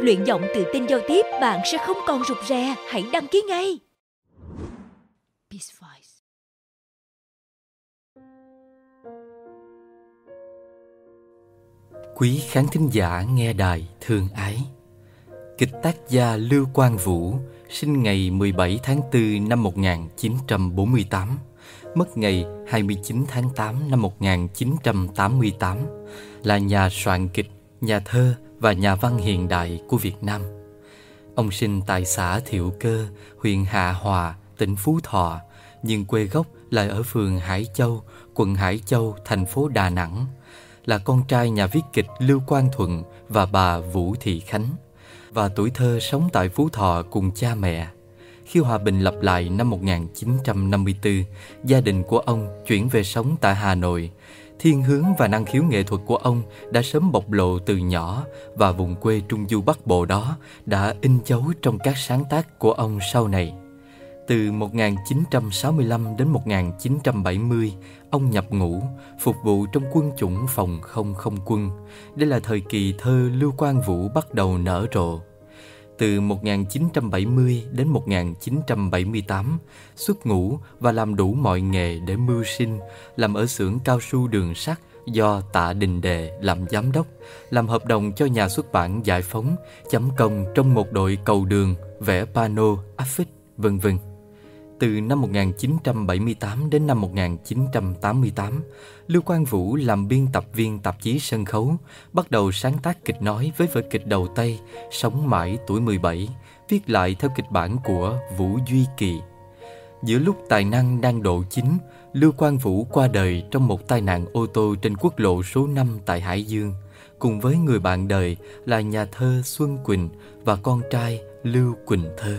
Luyện giọng tự tin giao tiếp, bạn sẽ không còn rụt rè. Hãy đăng ký ngay. Peace Voice. Quý khán thính giả nghe đài thương ái, kịch tác gia Lưu Quang Vũ sinh ngày 17 tháng 4 năm 1948, mất ngày 29 tháng 8 năm 1988, là nhà soạn kịch, nhà thơ và nhà văn hiện đại của Việt Nam. Ông sinh tại xã Thiệu Cơ, huyện Hạ Hòa, tỉnh Phú Thọ, nhưng quê gốc lại ở phường Hải Châu, quận Hải Châu, thành phố Đà Nẵng. Là con trai nhà viết kịch Lưu Quang Thuận và bà Vũ Thị Khánh, và tuổi thơ sống tại Phú Thọ cùng cha mẹ. Khi hòa bình lập lại năm 1954, gia đình của ông chuyển về sống tại Hà Nội. Thiên hướng và năng khiếu nghệ thuật của ông đã sớm bộc lộ từ nhỏ, và vùng quê Trung Du Bắc Bộ đó đã in dấu trong các sáng tác của ông sau này. Từ 1965 đến 1970, ông nhập ngũ, phục vụ trong quân chủng phòng không không quân. Đây là thời kỳ thơ Lưu Quang Vũ bắt đầu nở rộ. Từ 1970 đến 1978, xuất ngũ và làm đủ mọi nghề để mưu sinh, làm ở xưởng cao su Đường Sắt do Tạ Đình Đề làm giám đốc, làm hợp đồng cho nhà xuất bản Giải Phóng, chấm công trong một đội cầu đường, vẽ pano, áp phích, vân vân. Từ năm 1978 đến năm 1988, Lưu Quang Vũ làm biên tập viên tạp chí sân khấu, bắt đầu sáng tác kịch nói với vở kịch đầu tay Sống mãi tuổi 17, viết lại theo kịch bản của Vũ Duy Kỳ. Giữa lúc tài năng đang độ chín, Lưu Quang Vũ qua đời trong một tai nạn ô tô trên quốc lộ số 5 tại Hải Dương, cùng với người bạn đời là nhà thơ Xuân Quỳnh và con trai Lưu Quỳnh Thơ.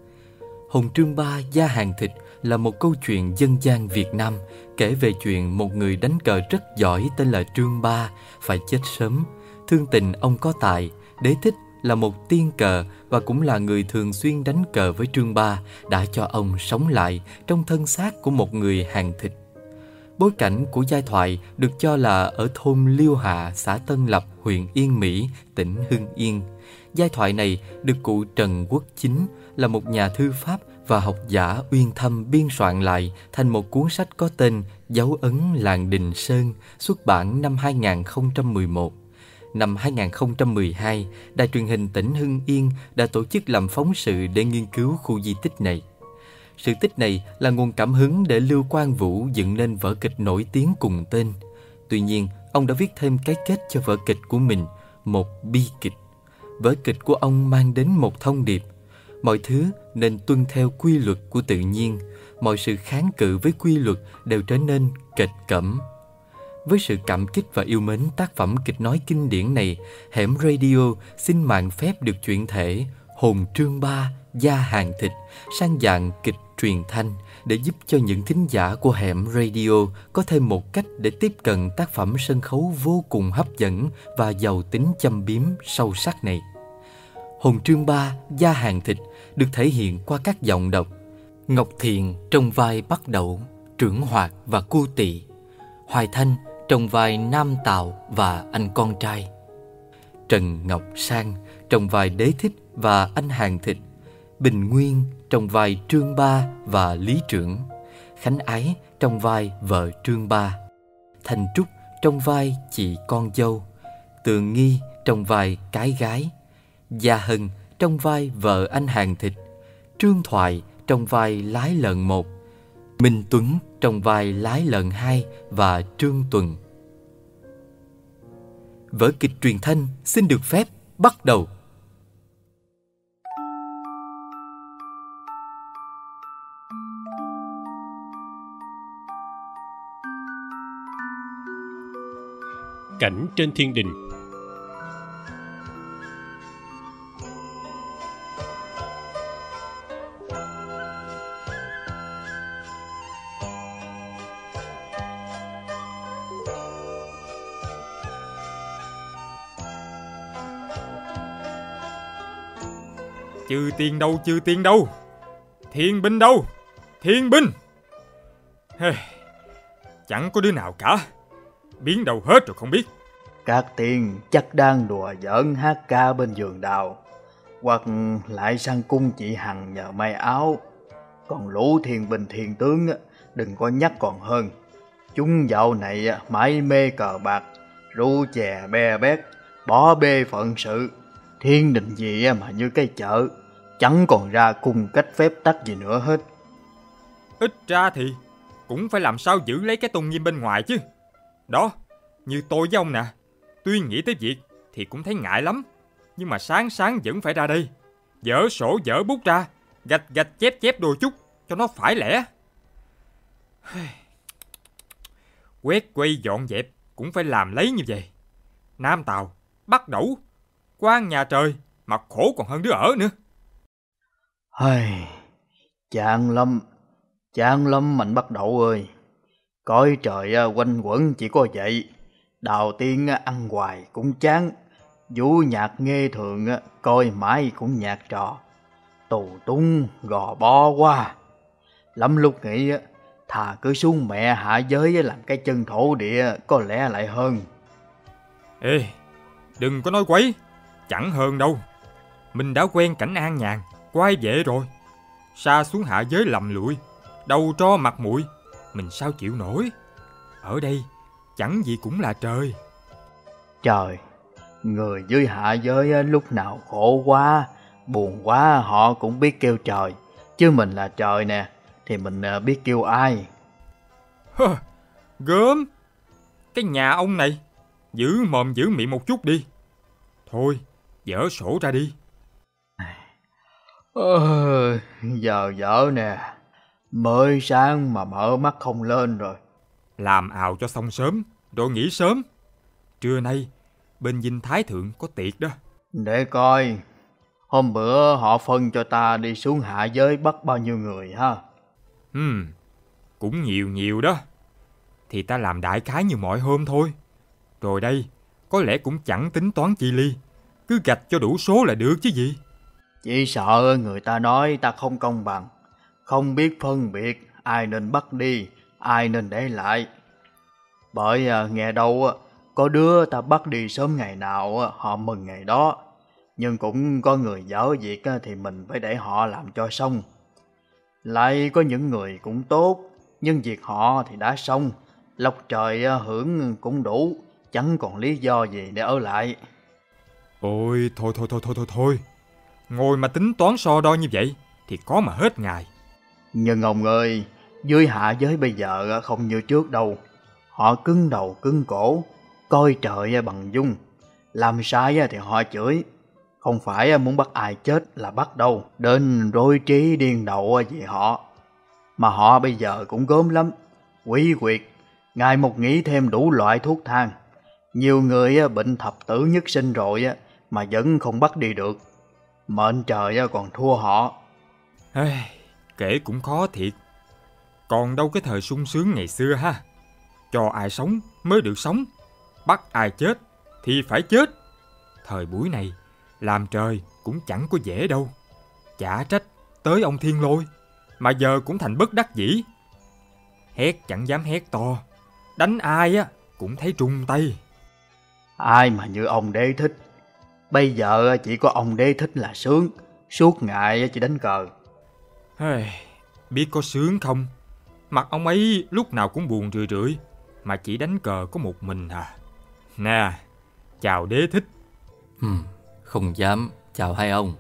Hồn Trương Ba da hàng thịt là một câu chuyện dân gian Việt Nam kể về chuyện một người đánh cờ rất giỏi tên là Trương Ba phải chết sớm. Thương tình ông có tài, đế thích là một tiên cờ và cũng là người thường xuyên đánh cờ với Trương Ba, đã cho ông sống lại trong thân xác của một người hàng thịt. Bối cảnh của giai thoại được cho là ở thôn Liêu Hạ, xã Tân Lập, huyện Yên Mỹ, tỉnh Hưng Yên. Giai thoại này được cụ Trần Quốc Chính là một nhà thư pháp và học giả uyên thâm biên soạn lại thành một cuốn sách có tên Dấu ấn làng Đình Sơn, xuất bản năm 2011. Năm 2012, Đài truyền hình tỉnh Hưng Yên đã tổ chức làm phóng sự để nghiên cứu khu di tích này. Sự tích này là nguồn cảm hứng để Lưu Quang Vũ dựng nên vở kịch nổi tiếng cùng tên. Tuy nhiên, ông đã viết thêm cái kết cho vở kịch của mình, một bi kịch. Vở kịch của ông mang đến một thông điệp: mọi thứ nên tuân theo quy luật của tự nhiên, mọi sự kháng cự với quy luật đều trở nên kịch cẫm. Với sự cảm kích và yêu mến tác phẩm kịch nói kinh điển này, Hẻm Radio xin mạn phép được chuyển thể Hồn Trương Ba da hàng thịt sang dạng kịch truyền thanh để giúp cho những thính giả của Hẻm Radio có thêm một cách để tiếp cận tác phẩm sân khấu vô cùng hấp dẫn và giàu tính châm biếm sâu sắc này. Hồn Trương Ba da hàng thịt được thể hiện qua các giọng đọc: Ngọc Thiện trong vai Bắc Đẩu, Trưởng Hoạt và Cu Tỵ; Hoài Thanh trong vai Nam Tào và anh con trai; Trần Ngọc Sang trong vai Đế Thích và anh hàng thịt; Bình Nguyên trong vai Trương Ba và Lý Trưởng; Khánh Ái trong vai vợ Trương Ba; Thành Trúc trong vai chị con dâu; Tường Nghi trong vai cái gái; Gia Hân trong vai vợ anh hàng thịt; Trương Thoại trong vai lái lợn 1; Minh Tuấn trong vai lái lợn 2 và Trương Tuần. Vở kịch truyền thanh xin được phép bắt đầu. Cảnh trên thiên đình. Chư tiên đâu, chư tiên đâu? Thiên binh đâu? Thiên binh! Chẳng có đứa nào cả. Biến đâu hết rồi không biết. Các tiên chắc đang đùa giỡn hát ca bên vườn đào. hoặc lại sang cung chị Hằng nhờ may áo. Còn lũ thiên binh thiên tướng đừng có nhắc còn hơn. Chúng dạo này mãi mê cờ bạc, rượu chè be bét, bỏ bê phận sự. Thiên đình gì mà như cái chợ, chẳng còn ra cung cách phép tắc gì nữa hết. Ít ra thì cũng phải làm sao giữ lấy cái tôn nghiêm bên ngoài chứ. Đó, như tôi với ông nè, tuy nghĩ tới việc thì cũng thấy ngại lắm, nhưng mà sáng sáng vẫn phải ra đây, dở sổ dở bút ra, gạch gạch chép chép đôi chút cho nó phải lẽ. Quét quay dọn dẹp cũng phải làm lấy như vậy. Nam Tào, Bắc Đẩu, quan nhà trời mà khổ còn hơn đứa ở nữa. Chán lắm Mạnh Bắc Đậu ơi. Cõi trời quanh quẩn chỉ có vậy. Đào tiên ăn hoài cũng chán. Vũ nhạc nghe thường coi mãi cũng nhạc trò. Tù tung gò bó quá. Lắm lúc nghĩ thà cứ xuống mẹ hạ giới làm cái chân thổ địa có lẽ lại hơn. Ê, đừng có nói quấy, chẳng hơn đâu. Mình đã quen cảnh an nhàn, quay về rồi. Sa xuống hạ giới lầm lụi, đầu tro mặt mũi, mình sao chịu nổi. Ở đây chẳng gì cũng là trời. Trời, người dưới hạ giới lúc nào khổ quá, buồn quá họ cũng biết kêu trời. Chứ mình là trời nè, thì mình biết kêu ai. Gớm. Cái nhà ông này, giữ mồm giữ miệng một chút đi. Thôi, dở sổ ra đi. Giờ dở nè, mới sáng mà mở mắt không lên rồi. Làm ào cho xong sớm, rồi nghỉ sớm. Trưa nay, bên Dinh Thái Thượng có tiệc đó. Để coi, hôm bữa họ phân cho ta đi xuống hạ giới bắt bao nhiêu người ha? Cũng nhiều đó. Thì ta làm đại khái như mọi hôm thôi. Rồi đây, có lẽ cũng chẳng tính toán chi ly. Cứ gạch cho đủ số là được chứ gì. Chỉ sợ người ta nói ta không công bằng, không biết phân biệt ai nên bắt đi, ai nên để lại. Bởi nghe đâu có đứa ta bắt đi sớm ngày nào họ mừng ngày đó. Nhưng cũng có người dở việc thì mình phải để họ làm cho xong. Lại có những người cũng tốt, nhưng việc họ thì đã xong. Lộc trời hưởng cũng đủ, chẳng còn lý do gì để ở lại. Ôi thôi. Ngồi mà tính toán so đo như vậy thì có mà hết ngày. Nhưng ông ơi, dưới hạ giới bây giờ không như trước đâu. Họ cứng đầu cứng cổ, coi trời bằng dung. Làm sai thì họ chửi. Không phải muốn bắt ai chết là bắt đâu. Đến rối trí điên đầu vì họ. Mà họ bây giờ cũng gớm lắm. Quỷ quyệt, ngày một nghĩ thêm đủ loại thuốc thang. Nhiều người bệnh thập tử nhất sinh rồi mà vẫn không bắt đi được. Mệnh trời còn thua họ. Kể cũng khó thiệt. Còn đâu cái thời sung sướng ngày xưa ha. Cho ai sống mới được sống, bắt ai chết thì phải chết. Thời buổi này làm trời cũng chẳng có dễ đâu. Chả trách tới ông Thiên Lôi mà giờ cũng thành bất đắc dĩ. Hét chẳng dám hét to, đánh ai cũng thấy trung tay. Ai mà như ông Đế Thích. Bây giờ chỉ có ông Đế Thích là sướng, suốt ngày chỉ đánh cờ. Biết có sướng không? Mặt ông ấy lúc nào cũng buồn rười rượi, mà chỉ đánh cờ có một mình à. Nè, chào Đế Thích. Không dám, chào hai ông.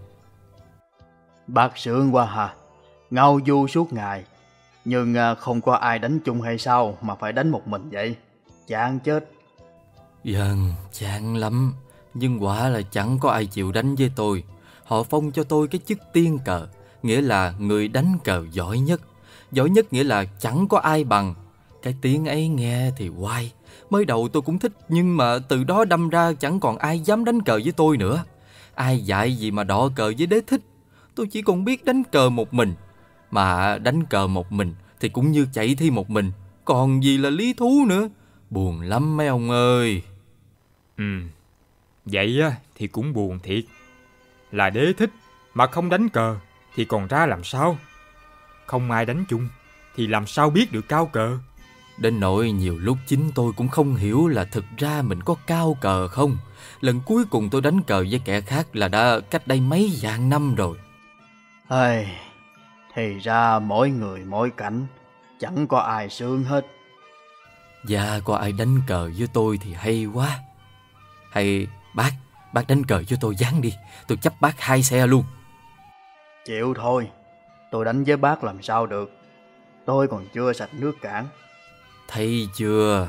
Bác sướng quá hả? Ngao du suốt ngày. Nhưng không có ai đánh chung hay sao mà phải đánh một mình vậy? Chán chết. Vâng, chán lắm. Nhưng quả là chẳng có ai chịu đánh với tôi. Họ phong cho tôi cái chức tiên cờ, nghĩa là người đánh cờ giỏi nhất. Giỏi nhất nghĩa là chẳng có ai bằng. Cái tiếng ấy nghe thì oai. Mới đầu tôi cũng thích, nhưng mà từ đó đâm ra chẳng còn ai dám đánh cờ với tôi nữa. Ai dạy gì mà đọ cờ với Đế Thích. Tôi chỉ còn biết đánh cờ một mình. Mà đánh cờ một mình thì cũng như chạy thi một mình. Còn gì là lý thú nữa. Buồn lắm mấy ông ơi. Vậy thì cũng buồn thiệt. Là Đế Thích mà không đánh cờ thì còn ra làm sao? Không ai đánh chung thì làm sao biết được cao cờ? Đến nỗi nhiều lúc chính tôi cũng không hiểu là thực ra mình có cao cờ không. Lần cuối cùng tôi đánh cờ với kẻ khác là đã cách đây mấy vạn năm rồi. Thì ra mỗi người mỗi cảnh, chẳng có ai sướng hết. Dạ, có ai đánh cờ với tôi thì hay quá. Hay bác đánh cờ với tôi dáng đi, tôi chấp bác 2 xe luôn. Chịu thôi, tôi đánh với bác làm sao được. Tôi còn chưa sạch nước cạn. Thấy chưa?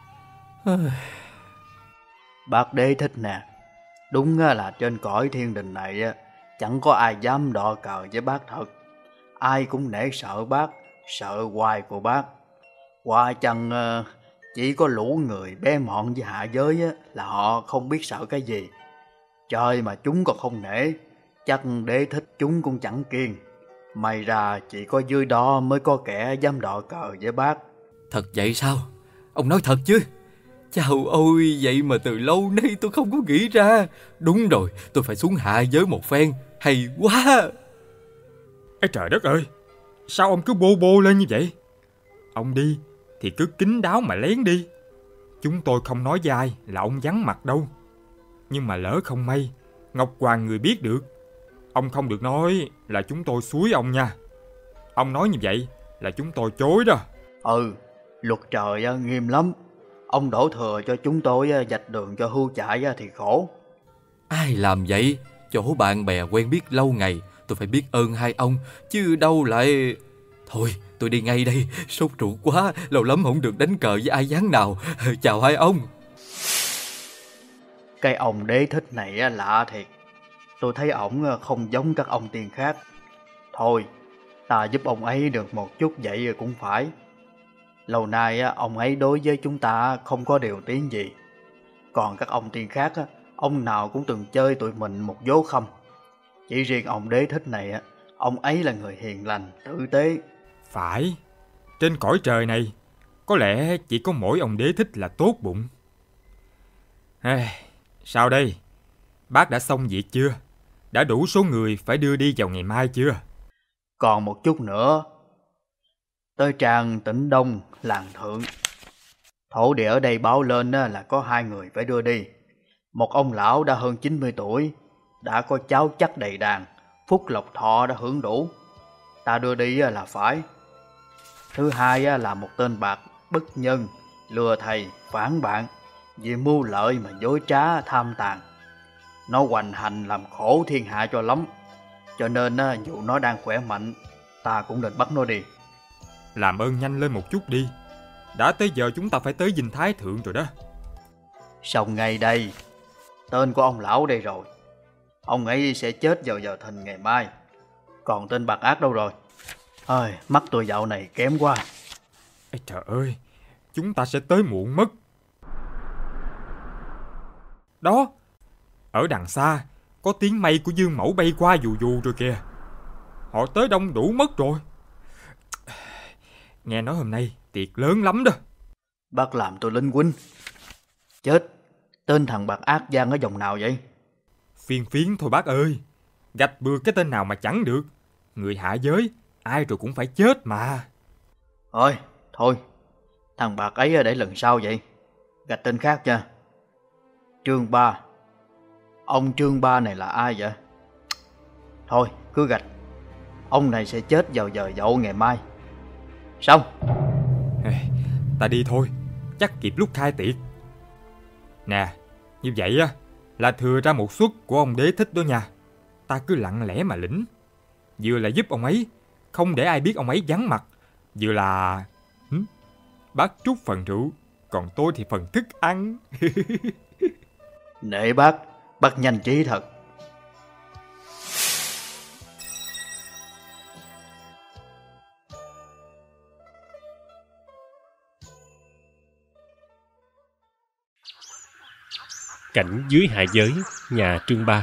Bác Đế Thích nè, đúng là trên cõi thiên đình này chẳng có ai dám đọ cờ với bác thật. Ai cũng nể sợ bác, sợ hoài của bác. Qua chăng chỉ có lũ người bé mọn với hạ giới là họ không biết sợ cái gì. Trời mà chúng còn không nể, chắc Đế Thích chúng cũng chẳng kiêng. May ra chỉ có dưới đó mới có kẻ dám đọ cờ với bác. Thật vậy sao? Ông nói thật chứ? Chào ôi, vậy mà từ lâu nay tôi không có nghĩ ra. Đúng rồi, tôi phải xuống hạ giới một phen. Hay quá! Ê trời đất ơi, sao ông cứ bô bô lên như vậy? Ông đi thì cứ kín đáo mà lén đi. Chúng tôi không nói với ai là ông vắng mặt đâu. Nhưng mà lỡ không may Ngọc Hoàng người biết được, ông không được nói là chúng tôi xúi ông nha. Ông nói như vậy là chúng tôi chối đó. Luật trời nghiêm lắm. Ông đổ thừa cho chúng tôi vạch đường cho hươu chạy thì khổ. Ai làm vậy? Chỗ bạn bè quen biết lâu ngày, tôi phải biết ơn hai ông, chứ đâu lại... Thôi, tôi đi ngay đây, sốt ruột quá, lâu lắm không được đánh cờ với ai dáng nào. Chào hai ông. Cái ông Đế Thích này lạ thiệt. Tôi thấy ổng không giống các ông tiên khác. Thôi, ta giúp ông ấy được một chút vậy cũng phải. Lâu nay ông ấy đối với chúng ta không có điều tiếng gì. Còn các ông tiên khác, ông nào cũng từng chơi tụi mình một vố khăm. Chỉ riêng ông Đế Thích này, ông ấy là người hiền lành, tử tế. Phải, trên cõi trời này có lẽ chỉ có mỗi ông Đế Thích là tốt bụng. Sao đây? Bác đã xong việc chưa? Đã đủ số người phải đưa đi vào ngày mai chưa? Còn một chút nữa. Tới tràng Tỉnh Đông, làng Thượng. Thổ địa ở đây báo lên là có 2 người phải đưa đi. Một ông lão đã hơn 90 tuổi, đã có cháu chắc đầy đàn, phúc lộc thọ đã hưởng đủ. Ta đưa đi là phải. Thứ hai là một tên bạc bất nhân, lừa thầy, phản bạn, vì mưu lợi mà dối trá tham tàn. Nó hoành hành làm khổ thiên hạ cho lắm. Cho nên dù nó đang khỏe mạnh, ta cũng định bắt nó đi. Làm ơn nhanh lên một chút đi. Đã tới giờ chúng ta phải tới dinh Thái Thượng rồi đó. Xong ngay đây. Tên của ông lão đây rồi. Ông ấy sẽ chết vào giờ thìn ngày mai. Còn tên bạc ác đâu rồi? Mắt tôi dạo này kém quá. Ê trời ơi, chúng ta sẽ tới muộn mất. Đó, ở đằng xa có tiếng mây của Dương Mẫu bay qua vù vù rồi kìa. Họ tới đông đủ mất rồi. Nghe nói hôm nay tiệc lớn lắm đó. Bác làm tôi linh huynh. Chết, tên thằng bạc ác gian ở dòng nào vậy? Phiên phiến thôi bác ơi. Gạch bừa cái tên nào mà chẳng được. Người hạ giới ai rồi cũng phải chết mà. Thôi, thằng bạc ấy để lần sau vậy. Gạch tên khác nha. Trương Ba. Ông Trương Ba này là ai vậy? Thôi, cứ gạch. Ông này sẽ chết vào giờ dậu ngày mai. Xong. Ta đi thôi, chắc kịp lúc khai tiệc. Nè, như vậy là thừa ra một suất của ông Đế Thích đó nha. Ta cứ lặng lẽ mà lĩnh. Vừa là giúp ông ấy, không để ai biết ông ấy vắng mặt. Vừa là... Bác trút phần rượu, còn tôi thì phần thức ăn. Nể bác nhanh trí thật. Cảnh dưới hạ giới, nhà Trương Ba.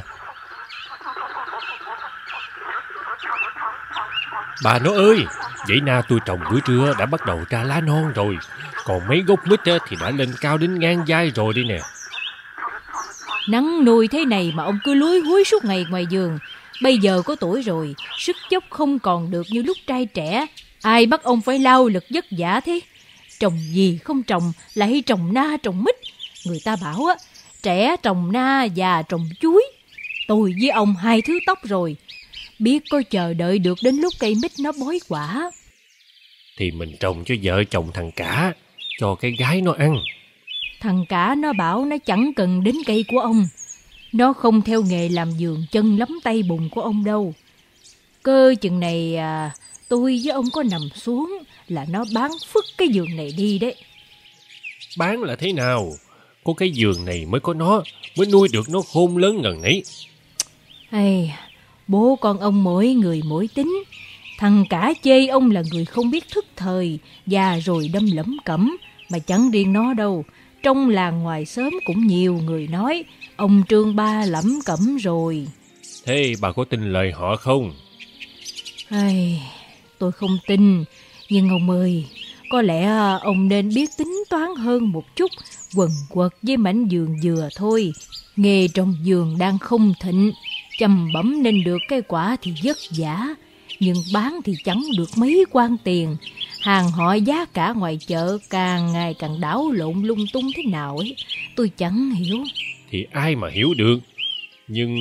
Bà nó ơi, vậy na tôi trồng bữa trưa đã bắt đầu ra lá non rồi. Còn mấy gốc mít thì đã lên cao đến ngang vai rồi đây nè. Nắng nôi thế này mà ông cứ lúi húi suốt ngày ngoài vườn. Bây giờ có tuổi rồi, sức dốc không còn được như lúc trai trẻ. Ai bắt ông phải lao lực vất vả thế? Trồng gì không trồng, lại trồng na trồng mít. Người ta bảo á, trẻ trồng na, già trồng chuối. Tôi với ông hai thứ tóc rồi, biết có chờ đợi được đến lúc cây mít nó bói quả. Thì mình trồng cho vợ chồng thằng Cả, cho cái gái nó ăn. Thằng Cả nó bảo nó chẳng cần đến cây của ông. Nó không theo nghề làm vườn chân lắm tay bùn của ông đâu. Cơ chừng này tôi với ông có nằm xuống là nó bán phứt cái vườn này đi đấy. Bán là thế nào? Có cái vườn này mới có nó, mới nuôi được nó khôn lớn ngần ấy. Hay, bố con ông mỗi người mỗi tính. Thằng Cả chê ông là người không biết thức thời, già rồi đâm lẩm cẩm. Mà chẳng riêng nó đâu, trong làng ngoài xóm cũng nhiều người nói ông Trương Ba lẩm cẩm rồi. Thế bà có tin lời họ không? Hay, tôi không tin. Nhưng ông ơi, có lẽ ông nên biết tính toán hơn một chút. Quần quật với mảnh vườn dừa thôi. Nghề trồng vườn đang không thịnh, chăm bẵm nên được cái quả thì vất vả, nhưng bán thì chẳng được mấy quan tiền. Hàng họ giá cả ngoài chợ càng ngày càng đảo lộn lung tung thế nào ấy, tôi chẳng hiểu. Thì ai mà hiểu được. Nhưng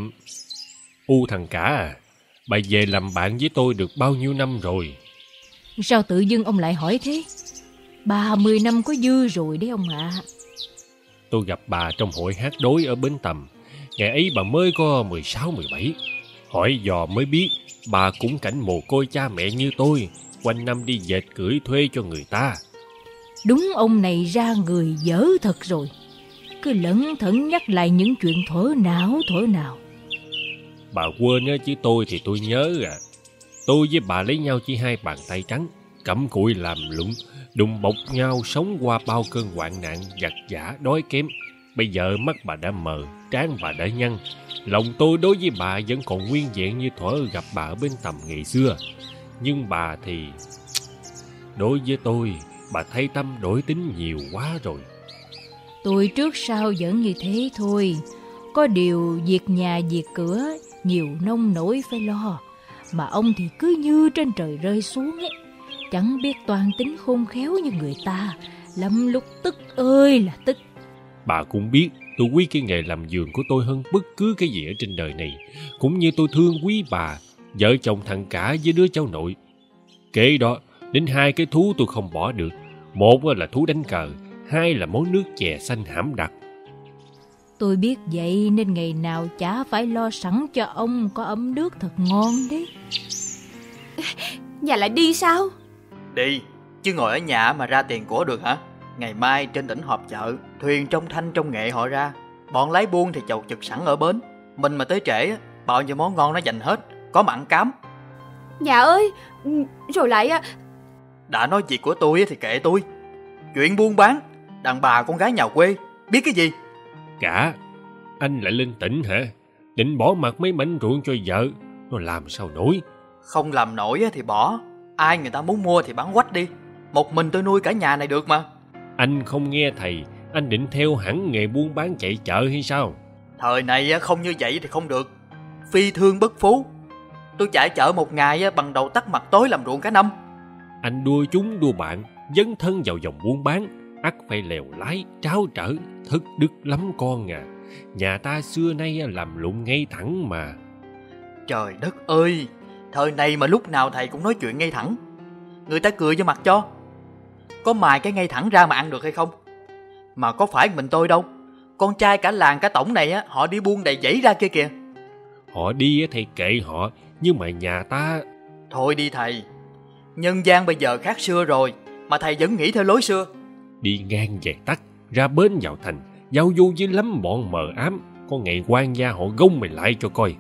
thằng Cả à, bà về làm bạn với tôi được bao nhiêu năm rồi? Sao tự dưng ông lại hỏi thế? 30 năm có dư rồi đấy ông ạ. Tôi gặp bà trong hội hát đối ở Bến Tầm. Ngày ấy bà mới có 16-17. Hỏi dò mới biết bà cũng cảnh mồ côi cha mẹ như tôi, quanh năm đi dệt cưỡi thuê cho người ta. Đúng ông này ra người dở thật rồi. Cứ lẩn thẩn nhắc lại những chuyện thuở nào. Bà quên á, chứ tôi thì tôi nhớ à. Tôi với bà lấy nhau chỉ 2 bàn tay trắng, cặm cụi làm lụng, đùm bọc nhau sống qua bao cơn hoạn nạn, giặc giả, đói kém. Bây giờ mắt bà đã mờ, trán bà đã nhăn. Lòng tôi đối với bà vẫn còn nguyên vẹn như thuở gặp bà ở Bến Tầm ngày xưa. Nhưng bà thì... đối với tôi, bà thay tâm đổi tính nhiều quá rồi. Tôi trước sau vẫn như thế thôi. Có điều việc nhà việc cửa, nhiều nông nổi phải lo. Mà ông thì cứ như trên trời rơi xuống ấy. Chẳng biết toan tính khôn khéo như người ta. Lắm lúc tức ơi là tức. Bà cũng biết tôi quý cái nghề làm vườn của tôi hơn bất cứ cái gì ở trên đời này. Cũng như tôi thương quý bà, vợ chồng thằng Cả với đứa cháu nội. Kế đó, đến 2 cái thú tôi không bỏ được. Một là thú đánh cờ, 2 là món nước chè xanh hãm đặc. Tôi biết vậy nên ngày nào chả phải lo sẵn cho ông có ấm nước thật ngon đấy. Nhà lại đi sao? Đi, chứ ngồi ở nhà mà ra tiền của được hả? Ngày mai trên tỉnh họp chợ, thuyền trong thanh trong nghệ họ ra. Bọn lái buôn thì chầu chực sẵn ở bến. Mình mà tới trễ, bao nhiêu món ngon nó dành hết. Có mặn cám. Nhà ơi, rồi lại... Đã nói việc của tôi thì kệ tôi. Chuyện buôn bán, đàn bà con gái nhà quê, biết cái gì? Cả, anh lại lên tỉnh hả? Định bỏ mặt mấy mảnh ruộng cho vợ, nó làm sao nổi? Không làm nổi thì bỏ. Ai người ta muốn mua thì bán quách đi. Một mình tôi nuôi cả nhà này được mà. Anh không nghe thầy, anh định theo hẳn nghề buôn bán chạy chợ hay sao? Thời này không như vậy thì không được. Phi thương bất phú. Tôi chạy chợ một ngày bằng đầu tắt mặt tối làm ruộng cả năm. Anh đua chúng đua bạn, dấn thân vào dòng buôn bán, ắt phải lèo lái, tráo trở, thất đức lắm con à. Nhà ta xưa nay làm lụng ngay thẳng mà. Trời đất ơi, thời này mà lúc nào thầy cũng nói chuyện ngay thẳng. Người ta cười vô mặt cho. Có mài cái ngay thẳng ra mà ăn được hay không? Mà có phải mình tôi đâu. Con trai cả làng cả tổng này họ đi buôn đầy dãy ra kia kìa. Họ đi thầy kệ họ, nhưng mà nhà ta... Thôi đi thầy. Nhân gian bây giờ khác xưa rồi, mà thầy vẫn nghĩ theo lối xưa. Đi ngang về tắt, ra bến vào thành, giao du với lắm bọn mờ ám. Có ngày quan gia họ gông mày lại cho coi.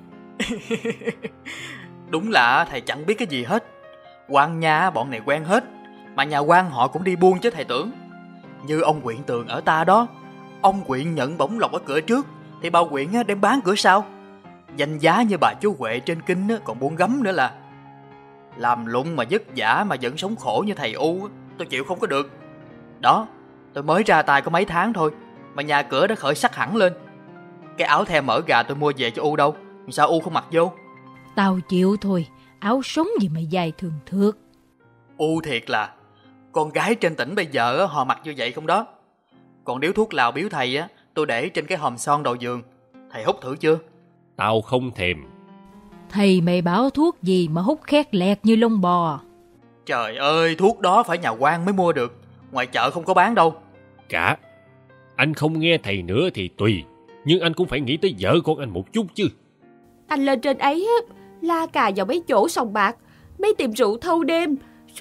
Đúng là thầy chẳng biết cái gì hết. Quan nha bọn này quen hết. Mà nhà quan họ cũng đi buôn chứ thầy tưởng. Như ông Quyện Tường ở ta đó. Ông Quyện nhận bổng lộc ở cửa trước, thì bà Quyện đem bán cửa sau. Danh giá như bà chú Huệ trên kinh còn buôn gấm nữa là. Làm lụng mà vất vả mà vẫn sống khổ như thầy U, tôi chịu không có được. Đó, tôi mới ra tay có mấy tháng thôi mà nhà cửa đã khởi sắc hẳn lên. Cái áo the mỡ gà tôi mua về cho U đâu, sao U không mặc vô? Tao chịu thôi, áo sống gì mà dài thường thượt. U thiệt là con gái trên tỉnh bây giờ họ mặc như vậy không đó. Còn điếu thuốc lào biếu thầy tôi để trên cái hòm son đầu giường. Thầy hút thử chưa? Tao không thèm. Thầy mày bảo thuốc gì mà hút khét lẹt như lông bò. Trời ơi, thuốc đó phải nhà quan mới mua được, ngoài chợ không có bán đâu. Cả, anh không nghe thầy nữa thì tùy, nhưng anh cũng phải nghĩ tới vợ con anh một chút chứ. Anh lên trên ấy la cà vào mấy chỗ sòng bạc, mấy tiệm rượu thâu đêm,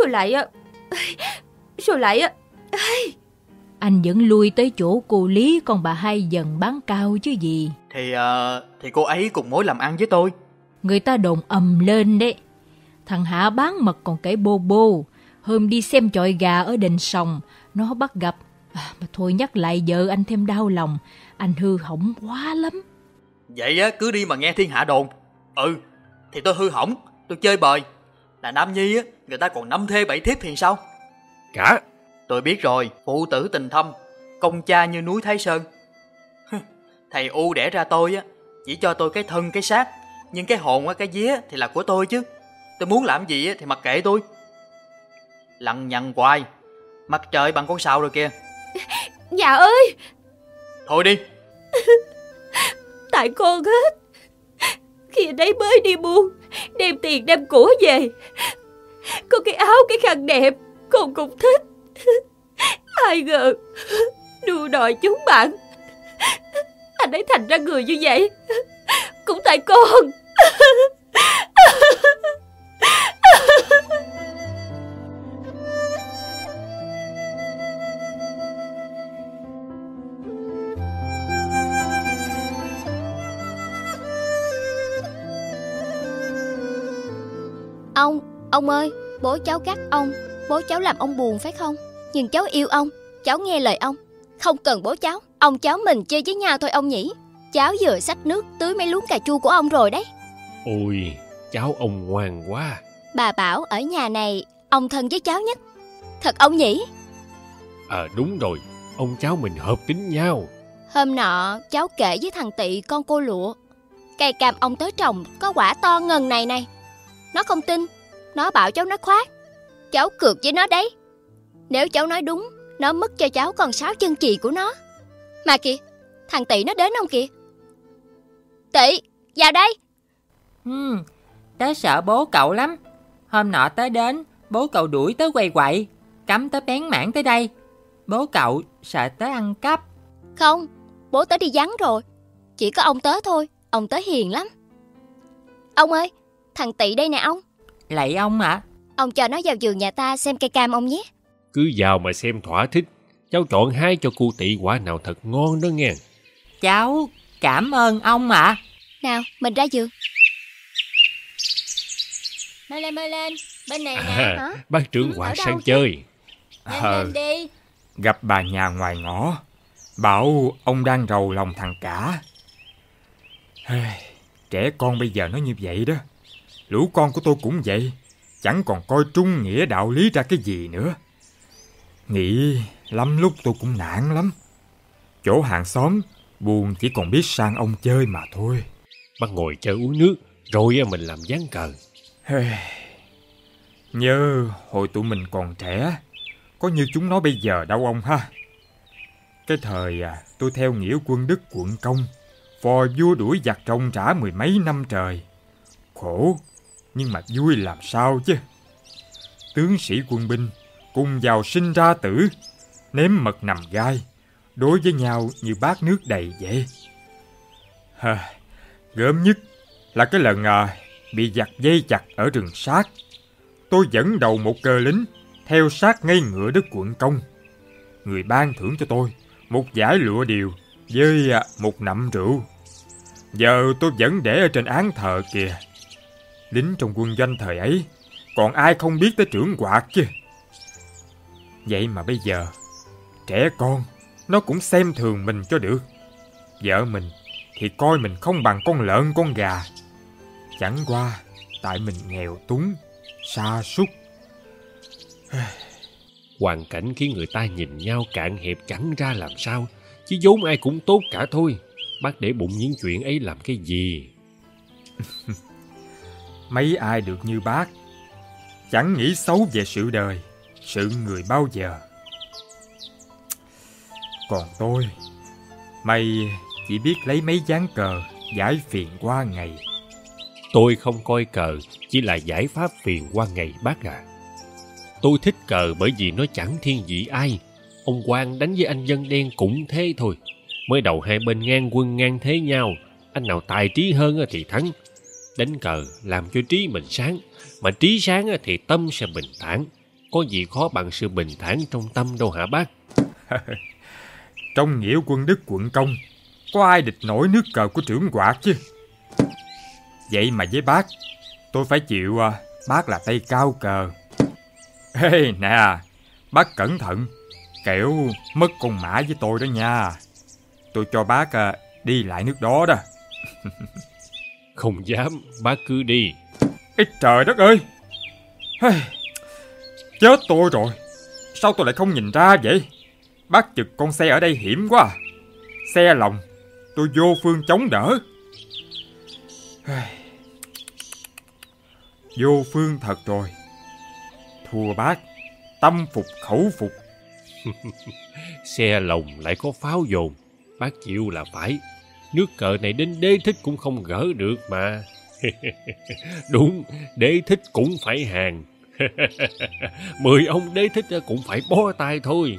rồi lại Anh vẫn lui tới chỗ cô Lý con bà Hai Dần bán cao chứ gì. Thì cô ấy cùng mối làm ăn với tôi. Người ta đồn ầm lên đấy. Thằng Hạ bán mật còn kể bô bô. Hôm đi xem chọi gà ở đền Sòng, nó bắt gặp. Mà thôi nhắc lại vợ anh thêm đau lòng. Anh hư hỏng quá lắm. Vậy cứ đi mà nghe thiên hạ đồn. Thì tôi hư hỏng, tôi chơi bời. Là nam nhi người ta còn 5 thê 7 thiếp thì sao? Cả, tôi biết rồi, phụ tử tình thâm, công cha như núi Thái Sơn. Thầy U đẻ ra tôi chỉ cho tôi cái thân cái xác, nhưng cái hồn cái vía thì là của tôi chứ. Tôi muốn làm gì thì mặc kệ tôi. Lằng nhằng hoài, mặt trời bằng con sào rồi kìa. Dạ ơi! Thôi đi. Tại con hết. Khi anh ấy mới đi buôn, đem tiền đem của về, có cái áo cái khăn đẹp, con cũng thích. Ai ngờ đua đòi chúng bạn, anh ấy thành ra người như vậy. Cũng tại con. Ông ơi, bố cháu gắt ông. Bố cháu làm ông buồn phải không? Nhưng cháu yêu ông, cháu nghe lời ông. Không cần bố cháu, ông cháu mình chơi với nhau thôi ông nhỉ. Cháu vừa xách nước tưới mấy luống cà chua của ông rồi đấy. Ôi, cháu ông ngoan quá. Bà bảo ở nhà này ông thân với cháu nhất. Thật ông nhỉ? Đúng rồi, ông cháu mình hợp tính nhau. Hôm nọ cháu kể với thằng Tị con cô Lụa, cây cam ông tới trồng có quả to ngần này. Nó không tin, nó bảo cháu nói khoác. Cháu cược với nó đấy. Nếu cháu nói đúng, nó mất cho cháu còn 6 chân chì của nó. Mà kìa, thằng Tị nó đến không kìa. Tị, vào đây. Tớ sợ bố cậu lắm. Hôm nọ tớ đến, bố cậu đuổi tớ quay quậy, cấm tớ bén mảng tới đây. Bố cậu sợ tớ ăn cắp. Không, bố tớ đi vắng rồi. Chỉ có ông tớ thôi, ông tớ hiền lắm. Ông ơi, thằng Tị đây nè ông. Lạy ông ạ. Ông cho nó vào vườn nhà ta xem cây cam ông nhé. Cứ vào mà xem thỏa thích. Cháu chọn hái cho cô Tị quả nào thật ngon đó nghe. Cháu cảm ơn ông ạ. Nào, mình ra vườn. Mời lên, bên này nè. Hả? Bác trưởng Hòa sang chơi. Lên đi. Gặp bà nhà ngoài ngõ, bảo ông đang rầu lòng thằng Cả. Trẻ con bây giờ nó như vậy đó. Lũ con của tôi cũng vậy, chẳng còn coi trung nghĩa đạo lý ra cái gì nữa. Nghĩ lắm lúc tôi cũng nản lắm. Chỗ hàng xóm buồn chỉ còn biết sang ông chơi mà thôi. Bác ngồi chơi uống nước, rồi mình làm ván cờ. Nhớ hồi tụi mình còn trẻ, có như chúng nó bây giờ đâu ông ha. Cái thời tôi theo nghĩa quân Đức quận Công, phò vua đuổi giặc rong rã 10 mấy năm trời. Khổ, nhưng mà vui làm sao chứ. Tướng sĩ quân binh cùng vào sinh ra tử, nếm mật nằm gai, đối với nhau như bát nước đầy vậy. Gớm nhất là cái lần bị giặc dây chặt ở rừng sát. Tôi dẫn đầu một cơ lính theo sát ngay ngựa Đức quận Công. Người ban thưởng cho tôi một dải lụa điều với một nặm rượu. Giờ tôi vẫn để ở trên án thờ kìa. Lính trong quân doanh thời ấy còn ai không biết tới trưởng quạt chứ. Vậy mà bây giờ trẻ con nó cũng xem thường mình cho được. Vợ mình thì coi mình không bằng con lợn con gà. Chẳng qua tại mình nghèo túng, sa sút. Hoàn cảnh khiến người ta nhìn nhau cạn hẹp chẳng ra làm sao. Chứ vốn ai cũng tốt cả thôi. Bác để bụng những chuyện ấy làm cái gì? Mấy ai được như bác, chẳng nghĩ xấu về sự đời, sự người bao giờ. Còn tôi, mày chỉ biết lấy mấy ván cờ giải phiền qua ngày. Tôi không coi cờ chỉ là giải pháp phiền qua ngày bác à. Tôi thích cờ bởi vì nó chẳng thiên vị ai. Ông Quang đánh với anh Dân Đen cũng thế thôi. Mới đầu hai bên ngang quân ngang thế nhau, anh nào tài trí hơn thì thắng. Đánh cờ làm cho trí mình sáng, mà trí sáng thì tâm sẽ bình thản. Có gì khó bằng sự bình thản trong tâm đâu hả bác? Trong nghĩa quân Đức quận Công, có ai địch nổi nước cờ của trưởng quạt chứ. Vậy mà với bác, tôi phải chịu bác là tay cao cờ. Ê nè, bác cẩn thận, kẻo mất con mã với tôi đó nha. Tôi cho bác đi lại nước đó đó. Không dám, bác cứ đi. Ê trời đất ơi, chết tôi rồi. Sao tôi lại không nhìn ra vậy? Bác trực con xe ở đây hiểm quá. Xe lòng, tôi vô phương chống đỡ. Vô phương thật rồi. Thua bác, tâm phục khẩu phục. Xe lồng lại có pháo dồn, bác chịu là phải. Nước cờ này đến Đế Thích cũng không gỡ được mà. Đúng, Đế Thích cũng phải hàng. 10 ông Đế Thích cũng phải bó tay thôi.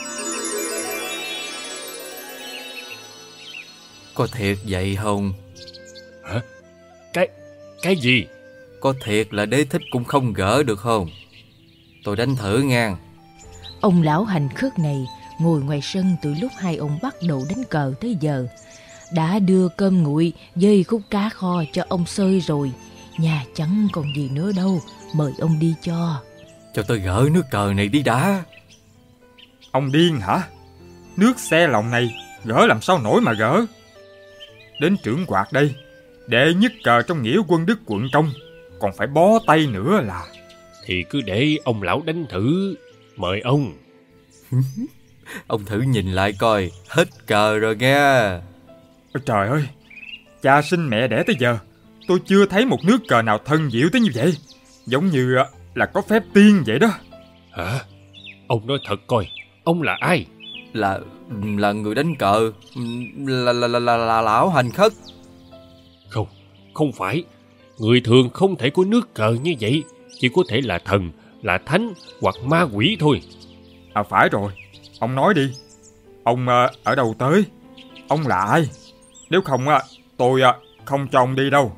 Có thiệt vậy không? Hả? Cái gì? Có thiệt là Đế Thích cũng không gỡ được không? Tôi đánh thử ngang. Ông lão hành khất này ngồi ngoài sân từ lúc hai ông bắt đầu đánh cờ tới giờ. Đã đưa cơm nguội với khúc cá kho cho ông xơi rồi. Nhà chẳng còn gì nữa đâu, mời ông đi cho. Cho tôi gỡ nước cờ này đi đã. Ông điên hả? Nước xe lòng này gỡ làm sao nổi mà gỡ. Đến trưởng quạt đây, đệ nhất cờ trong nghĩa quân Đức quận Công, còn phải bó tay nữa là. Thì cứ để ông lão đánh thử. Mời ông. Ông thử nhìn lại coi, hết cờ rồi nghe. Trời ơi, cha sinh mẹ đẻ tới giờ, tôi chưa thấy một nước cờ nào thần diệu tới như vậy. Giống như là có phép tiên vậy đó. Hả? Ông nói thật coi, ông là ai? Là người đánh cờ, là lão hành khất. Không phải. Người thường không thể có nước cờ như vậy. Chỉ có thể là thần, là thánh hoặc ma quỷ thôi. Phải rồi, ông nói đi. Ông ở đâu tới? Ông là ai? Nếu không tôi không cho ông đi đâu.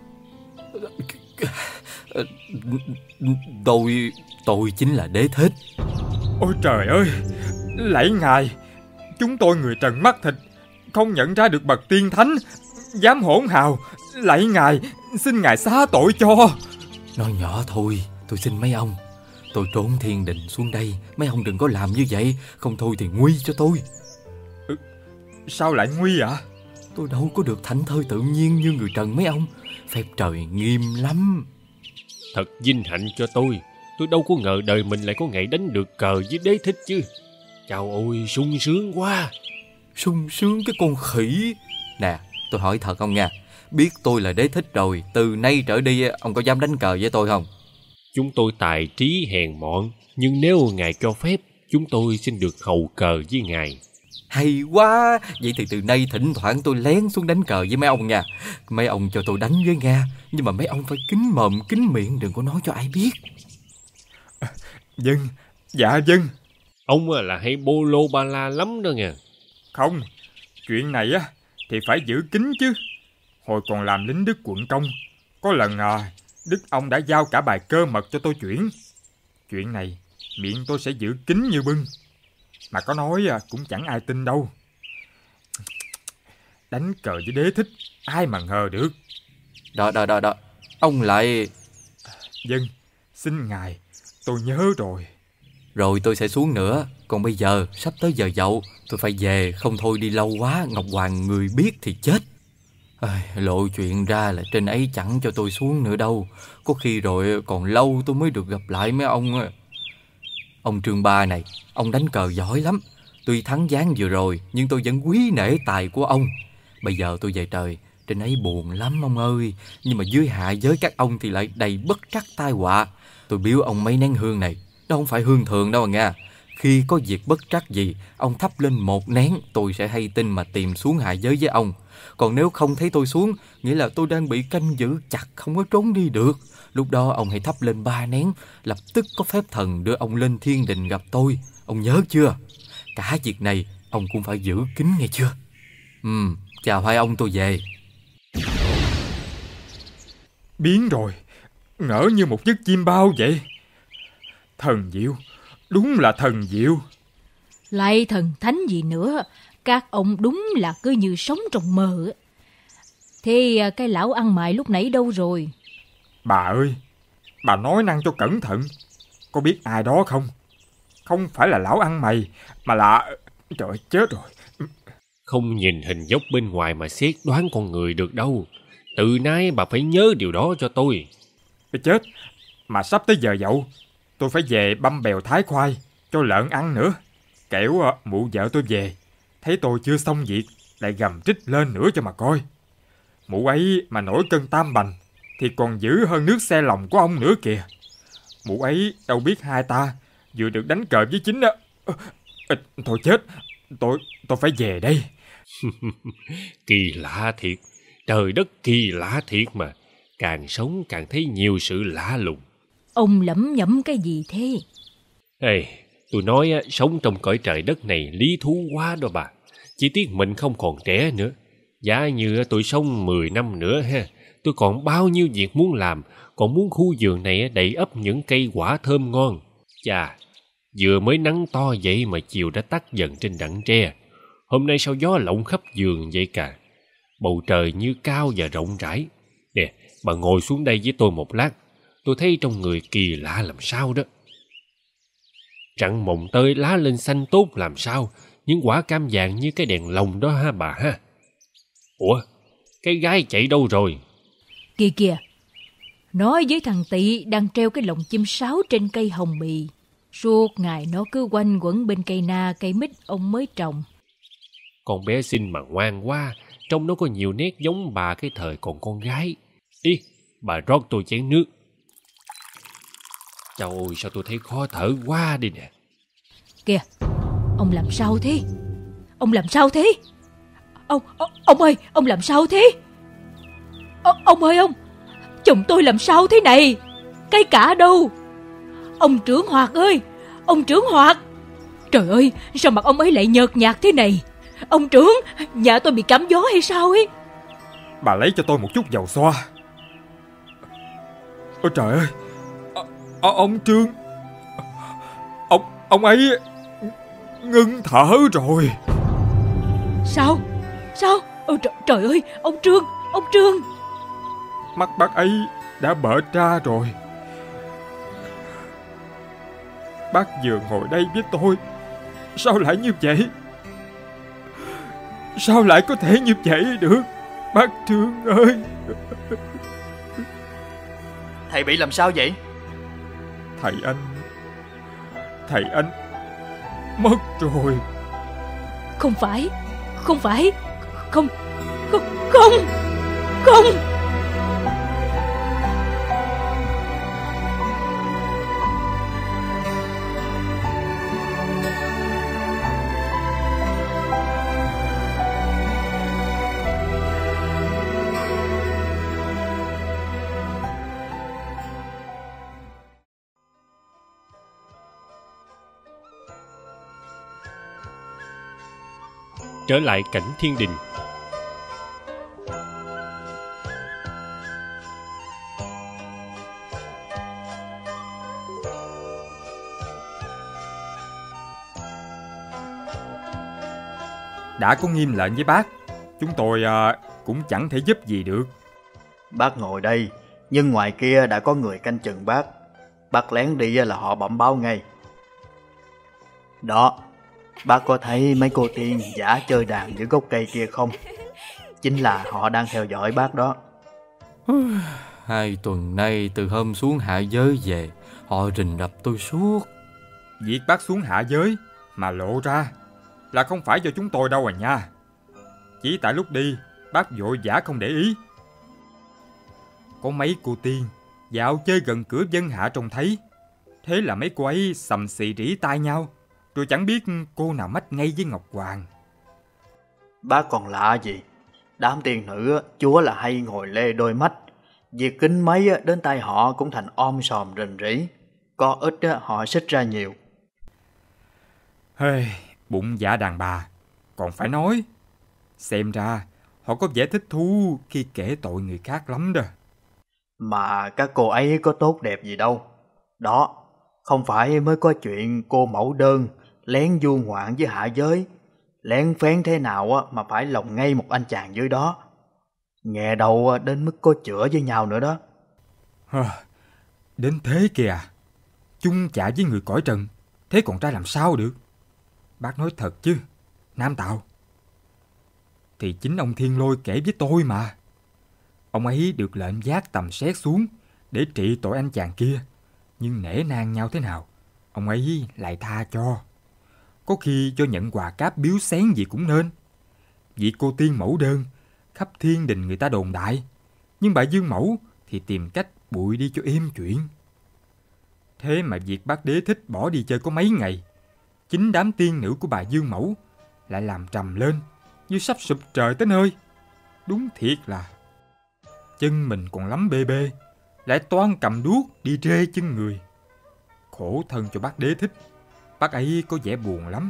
Tôi chính là Đế Thích. Ôi trời ơi, lạy ngài. Chúng tôi người trần mắt thịt, không nhận ra được bậc tiên thánh, dám hỗn hào. Lạy ngài, xin ngài xá tội cho. Nói nhỏ thôi, tôi xin mấy ông. Tôi trốn thiên đình xuống đây, mấy ông đừng có làm như vậy, không thôi thì nguy cho tôi. Sao lại nguy ạ? Tôi đâu có được thảnh thơi tự nhiên như người trần mấy ông. Phép trời nghiêm lắm. Thật vinh hạnh cho tôi. Tôi đâu có ngờ đời mình lại có ngày đánh được cờ với Đế Thích chứ. Chào ôi, sung sướng quá. Sung sướng cái con khỉ. Nè, tôi hỏi thật ông nha. Biết tôi là Đế Thích rồi, từ nay trở đi ông có dám đánh cờ với tôi không? Chúng tôi tài trí hèn mọn, nhưng nếu ngài cho phép, chúng tôi xin được hầu cờ với ngài. Hay quá. Vậy thì từ nay thỉnh thoảng tôi lén xuống đánh cờ với mấy ông nha. Mấy ông cho tôi đánh với Nga, nhưng mà mấy ông phải kín mồm kín miệng, đừng có nói cho ai biết. Vâng, dạ vâng. Ông là hay bô lô ba la lắm đó nha. Không, chuyện này thì phải giữ kín chứ. Hồi còn làm lính Đức quận Công, có lần Đức ông đã giao cả bài cơ mật cho tôi chuyển. Chuyện này miệng tôi sẽ giữ kín như bưng, mà có nói cũng chẳng ai tin đâu. Đánh cờ với Đế Thích, ai mà ngờ được. Đó, ông lại... Vâng, xin ngài, tôi nhớ rồi. Rồi tôi sẽ xuống nữa. Còn bây giờ sắp tới giờ dậu, tôi phải về, không thôi đi lâu quá Ngọc Hoàng người biết thì chết. Lộ chuyện ra là trên ấy chẳng cho tôi xuống nữa đâu. Có khi rồi còn lâu tôi mới được gặp lại mấy ông. Ông Trương Ba này, ông đánh cờ giỏi lắm. Tuy thắng ván vừa rồi, nhưng tôi vẫn quý nể tài của ông. Bây giờ tôi về trời, trên ấy buồn lắm ông ơi. Nhưng mà dưới hạ giới các ông thì lại đầy bất trắc tai họa. Tôi biếu ông mấy nén hương này, Đó không phải hương thường đâu nha. Khi có việc bất trắc gì, ông thắp lên một nén, tôi sẽ hay tin mà tìm xuống hạ giới với ông. Còn nếu không thấy tôi xuống, nghĩa là tôi đang bị canh giữ chặt, không có trốn đi được. Lúc đó ông hãy thắp lên 3 nén, lập tức có phép thần đưa ông lên thiên đình gặp tôi. Ông nhớ chưa? Cả việc này ông cũng phải giữ kín nghe chưa? Chào hai ông, tôi về. Biến rồi, ngỡ như một giấc chim bao vậy. Thần diệu, đúng là thần diệu. Lại thần thánh gì nữa, các ông đúng là cứ như sống trong mơ. Thế cái lão ăn mày lúc nãy đâu rồi? Bà ơi, bà nói năng cho cẩn thận. Có biết ai đó không? Không phải là lão ăn mày, mà là... Trời, chết rồi. Không nhìn hình dốc bên ngoài mà xét đoán con người được đâu. Từ nay bà phải nhớ điều đó cho tôi. Chết, mà sắp tới giờ dậu. Tôi phải về băm bèo thái khoai cho lợn ăn nữa. Kẻo mụ vợ tôi về, thấy tôi chưa xong việc, lại gầm trích lên nữa cho mà coi. Mụ ấy mà nổi cơn tam bành thì còn dữ hơn nước xe lòng của ông nữa kìa. Mụ ấy đâu biết hai ta vừa được đánh cờ với chính đó. Thôi chết, tôi phải về đây. Kỳ lạ thiệt, trời đất kỳ lạ thiệt mà. Càng sống càng thấy nhiều sự lạ lùng. Ông lẩm nhẩm cái gì thế? Ê, tôi nói sống trong cõi trời đất này lý thú quá đó bà. Chỉ tiếc mình không còn trẻ nữa. Giả như tôi sống 10 năm nữa ha, tôi còn bao nhiêu việc muốn làm, còn muốn khu vườn này đầy ắp những cây quả thơm ngon. Chà, vừa mới nắng to vậy mà chiều đã tắt dần trên đặng tre. Hôm nay sao gió lộng khắp vườn vậy cả. Bầu trời như cao và rộng rãi. Nè, bà ngồi xuống đây với tôi một lát. Tôi thấy trong người kỳ lạ làm sao đó. Rặng mồng tơi lá lên xanh tốt làm sao, những quả cam vàng như cái đèn lồng đó ha bà ha. Ủa, cái gái chạy đâu rồi? Kìa kìa, nói với thằng Tị đang treo cái lồng chim sáo trên cây hồng bì. Suốt ngày nó cứ quanh quẩn bên cây na, cây mít ông mới trồng. Con bé xinh mà ngoan quá, trông nó có nhiều nét giống bà cái thời còn con gái. Ý, bà rót tôi chén nước. Trời ơi, sao tôi thấy khó thở quá đi nè. Kìa, ông làm sao thế? Ông làm sao thế? Ông ơi, ông làm sao thế? Ông ơi ông, chồng tôi làm sao thế này? Cái cả đâu? Ông trưởng Hoạt ơi, ông trưởng Hoạt. Trời ơi, sao mặt ông ấy lại nhợt nhạt thế này? Ông trưởng, nhà tôi bị cảm gió hay sao ấy? Bà lấy cho tôi một chút dầu xoa. Ôi trời ơi, ông Trương, ông ấy ngưng thở rồi. Sao? Trời ơi, ông Trương. Mắt bác ấy đã bở ra rồi. Bác vừa ngồi đây với tôi, sao lại như vậy? Sao lại có thể như vậy được? Bác Trương ơi. Thầy bị làm sao vậy? Thầy anh mất rồi. Không phải. Trở lại cảnh thiên đình. Đã có nghiêm lệnh với bác, chúng tôi cũng chẳng thể giúp gì được. Bác ngồi đây, nhưng ngoài kia đã có người canh chừng bác. Bác lén đi là họ bẩm báo ngay. Đó, bác có thấy mấy cô tiên giả chơi đàn dưới gốc cây kia không? Chính là họ đang theo dõi bác đó. 2 tuần nay từ hôm xuống hạ giới về, họ rình rập tôi suốt. Việc bác xuống hạ giới mà lộ ra là không phải do chúng tôi đâu à nha. Chỉ tại lúc đi bác vội vã không để ý. Có mấy cô tiên dạo chơi gần cửa dân hạ trông thấy, Thế là mấy cô ấy xầm xì rỉ tai nhau, rồi chẳng biết cô nào mách ngay với Ngọc Hoàng. Bác còn lạ gì? Đám tiên nữ chúa là hay ngồi lê đôi mắt. Việc kính mấy đến tay họ cũng thành om sòm rình rỉ. Có ít họ xích ra nhiều. Hơi, bụng dạ đàn bà, còn phải nói. Xem ra họ có vẻ thích thú khi kể tội người khác lắm đó. Mà các cô ấy có tốt đẹp gì đâu. Đó, không phải mới có chuyện cô mẫu đơn lén du ngoạn với hạ giới. Lén phén thế nào mà phải lòng ngay một anh chàng dưới đó. Nghe đầu đến mức có chữa với nhau nữa đó. Đến thế kìa. Chung chạ với người cõi trần, thế còn ra làm sao được? Bác nói thật chứ, Nam Tạo. Thì chính ông Thiên Lôi kể với tôi mà. Ông ấy được lệnh vác tầm xét xuống để trị tội anh chàng kia. Nhưng nể nang nhau thế nào, ông ấy lại tha cho. Có khi cho nhận quà cáp biếu xén gì cũng nên. Vị cô tiên mẫu đơn khắp thiên đình người ta đồn đại, nhưng bà Dương Mẫu thì tìm cách bụi đi cho êm chuyện. Thế mà việc bác đế thích bỏ đi chơi có mấy ngày, chính đám tiên nữ của bà Dương Mẫu lại làm trầm lên như sắp sụp trời tới nơi. Đúng thiệt là chân mình còn lắm bê bê, lại toan cầm đuốc đi rê chân người. Khổ thân cho bác đế thích, bác ấy có vẻ buồn lắm.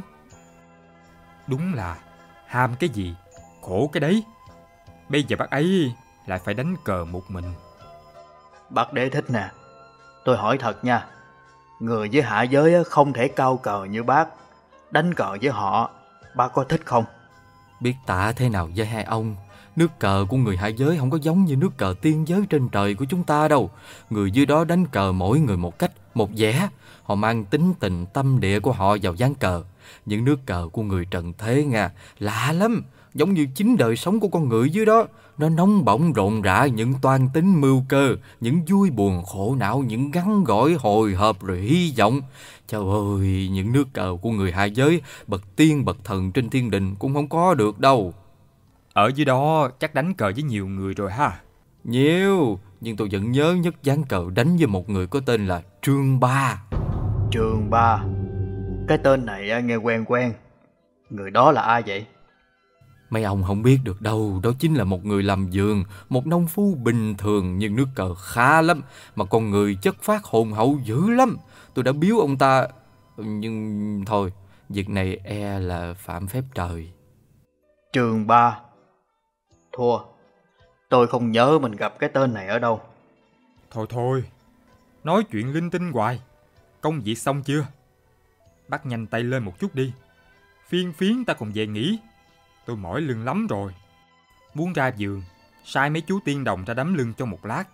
Đúng là ham cái gì khổ cái đấy. Bây giờ bác ấy lại phải đánh cờ một mình. Bác đế thích nè, tôi hỏi thật nha. Người với hạ giới không thể cao cờ như bác. Đánh cờ với họ, bác có thích không? Biết tả thế nào với hai ông. Nước cờ của người hạ giới không có giống như nước cờ tiên giới trên trời của chúng ta đâu. Người dưới đó đánh cờ mỗi người một cách, một vẻ. Họ mang tính tình tâm địa của họ vào ván cờ. Những nước cờ của người trần thế nha, lạ lắm. Giống như chính đời sống của con người dưới đó. Nó nóng bỏng rộn rã những toan tính mưu cơ, những vui buồn khổ não, những gắn gỏi hồi hộp rồi hy vọng. Trời ơi, những nước cờ của người hạ giới, bậc tiên bậc thần trên thiên đình cũng không có được đâu. Ở dưới đó chắc đánh cờ với nhiều người rồi ha. Nhiều, nhưng tôi vẫn nhớ nhất ván cờ đánh với một người có tên là Trương Ba. Trương Ba? Cái tên này nghe quen quen. Người đó là ai vậy? Mấy ông không biết được đâu. Đó chính là một người làm vườn, một nông phu bình thường, nhưng nước cờ khá lắm. Mà con người chất phát hồn hậu dữ lắm. Tôi đã biếu ông ta, nhưng thôi, việc này e là phạm phép trời. Trương Ba? Thua. Tôi không nhớ mình gặp cái tên này ở đâu. Thôi, nói chuyện linh tinh hoài. Công việc xong chưa? Bắt nhanh tay lên một chút đi. Phiên phiến ta còn về nghỉ. Tôi mỏi lưng lắm rồi. Muốn ra vườn, sai mấy chú tiên đồng ra đấm lưng cho một lát.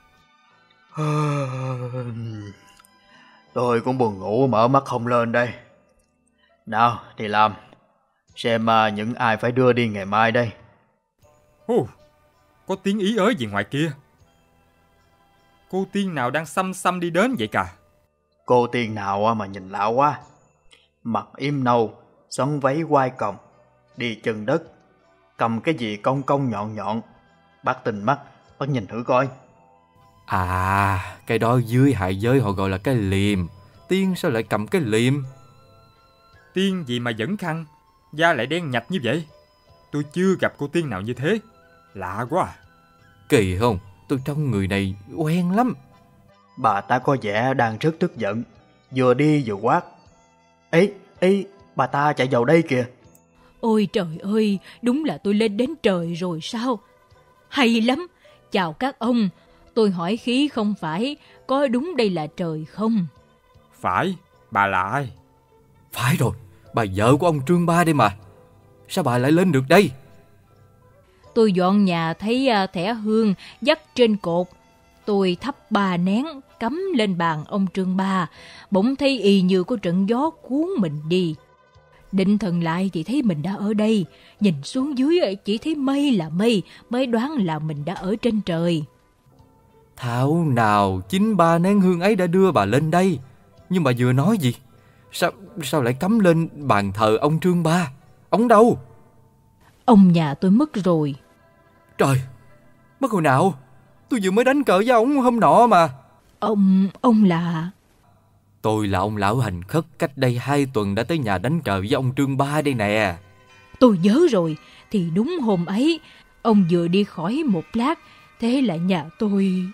Tôi cũng buồn ngủ mở mắt không lên đây. Nào thì làm. Xem những ai phải đưa đi ngày mai đây. Có tiếng ý ới gì ngoài kia? Cô tiên nào đang xăm xăm đi đến vậy cả? Cô tiên nào mà nhìn lạ quá. Mặt im nâu, xoắn váy quai còng, đi chân đất, cầm cái gì cong cong nhọn nhọn. Bác tình mắt, bác nhìn thử coi. À, cái đó dưới hạ giới họ gọi là cái liềm. Tiên sao lại cầm cái liềm? Tiên gì mà vẫn khăn, da lại đen nhạch như vậy? Tôi chưa gặp cô tiên nào như thế. Lạ quá à. Kỳ không? Tôi trông người này quen lắm. Bà ta có vẻ đang rất tức giận, vừa đi vừa quát. Ê, bà ta chạy vào đây kìa. Ôi trời ơi, đúng là tôi lên đến trời rồi sao? Hay lắm, chào các ông. Tôi hỏi khí không phải, có đúng đây là trời không? Phải, bà là ai? Phải rồi, bà vợ của ông Trương Ba đây mà. Sao bà lại lên được đây? Tôi dọn nhà thấy thẻ hương dắt trên cột. Tôi thắp 3 nén cắm lên bàn ông Trương Ba. Bỗng thấy y như có trận gió cuốn mình đi. Định thần lại thì thấy mình đã ở đây. Nhìn xuống dưới chỉ thấy mây là mây, mới đoán là mình đã ở trên trời. Thảo nào chính 3 nén hương ấy đã đưa bà lên đây. Nhưng bà vừa nói gì? Sao lại cắm lên bàn thờ ông Trương Ba? Ông đâu? Ông nhà tôi mất rồi. Trời, mất hồi nào? Tôi vừa mới đánh cờ với ông hôm nọ mà. Ông là... Tôi là ông lão hành khất, cách đây 2 tuần đã tới nhà đánh cờ với ông Trương Ba đây nè. Tôi nhớ rồi, thì đúng hôm ấy, ông vừa đi khỏi một lát, thế là nhà tôi...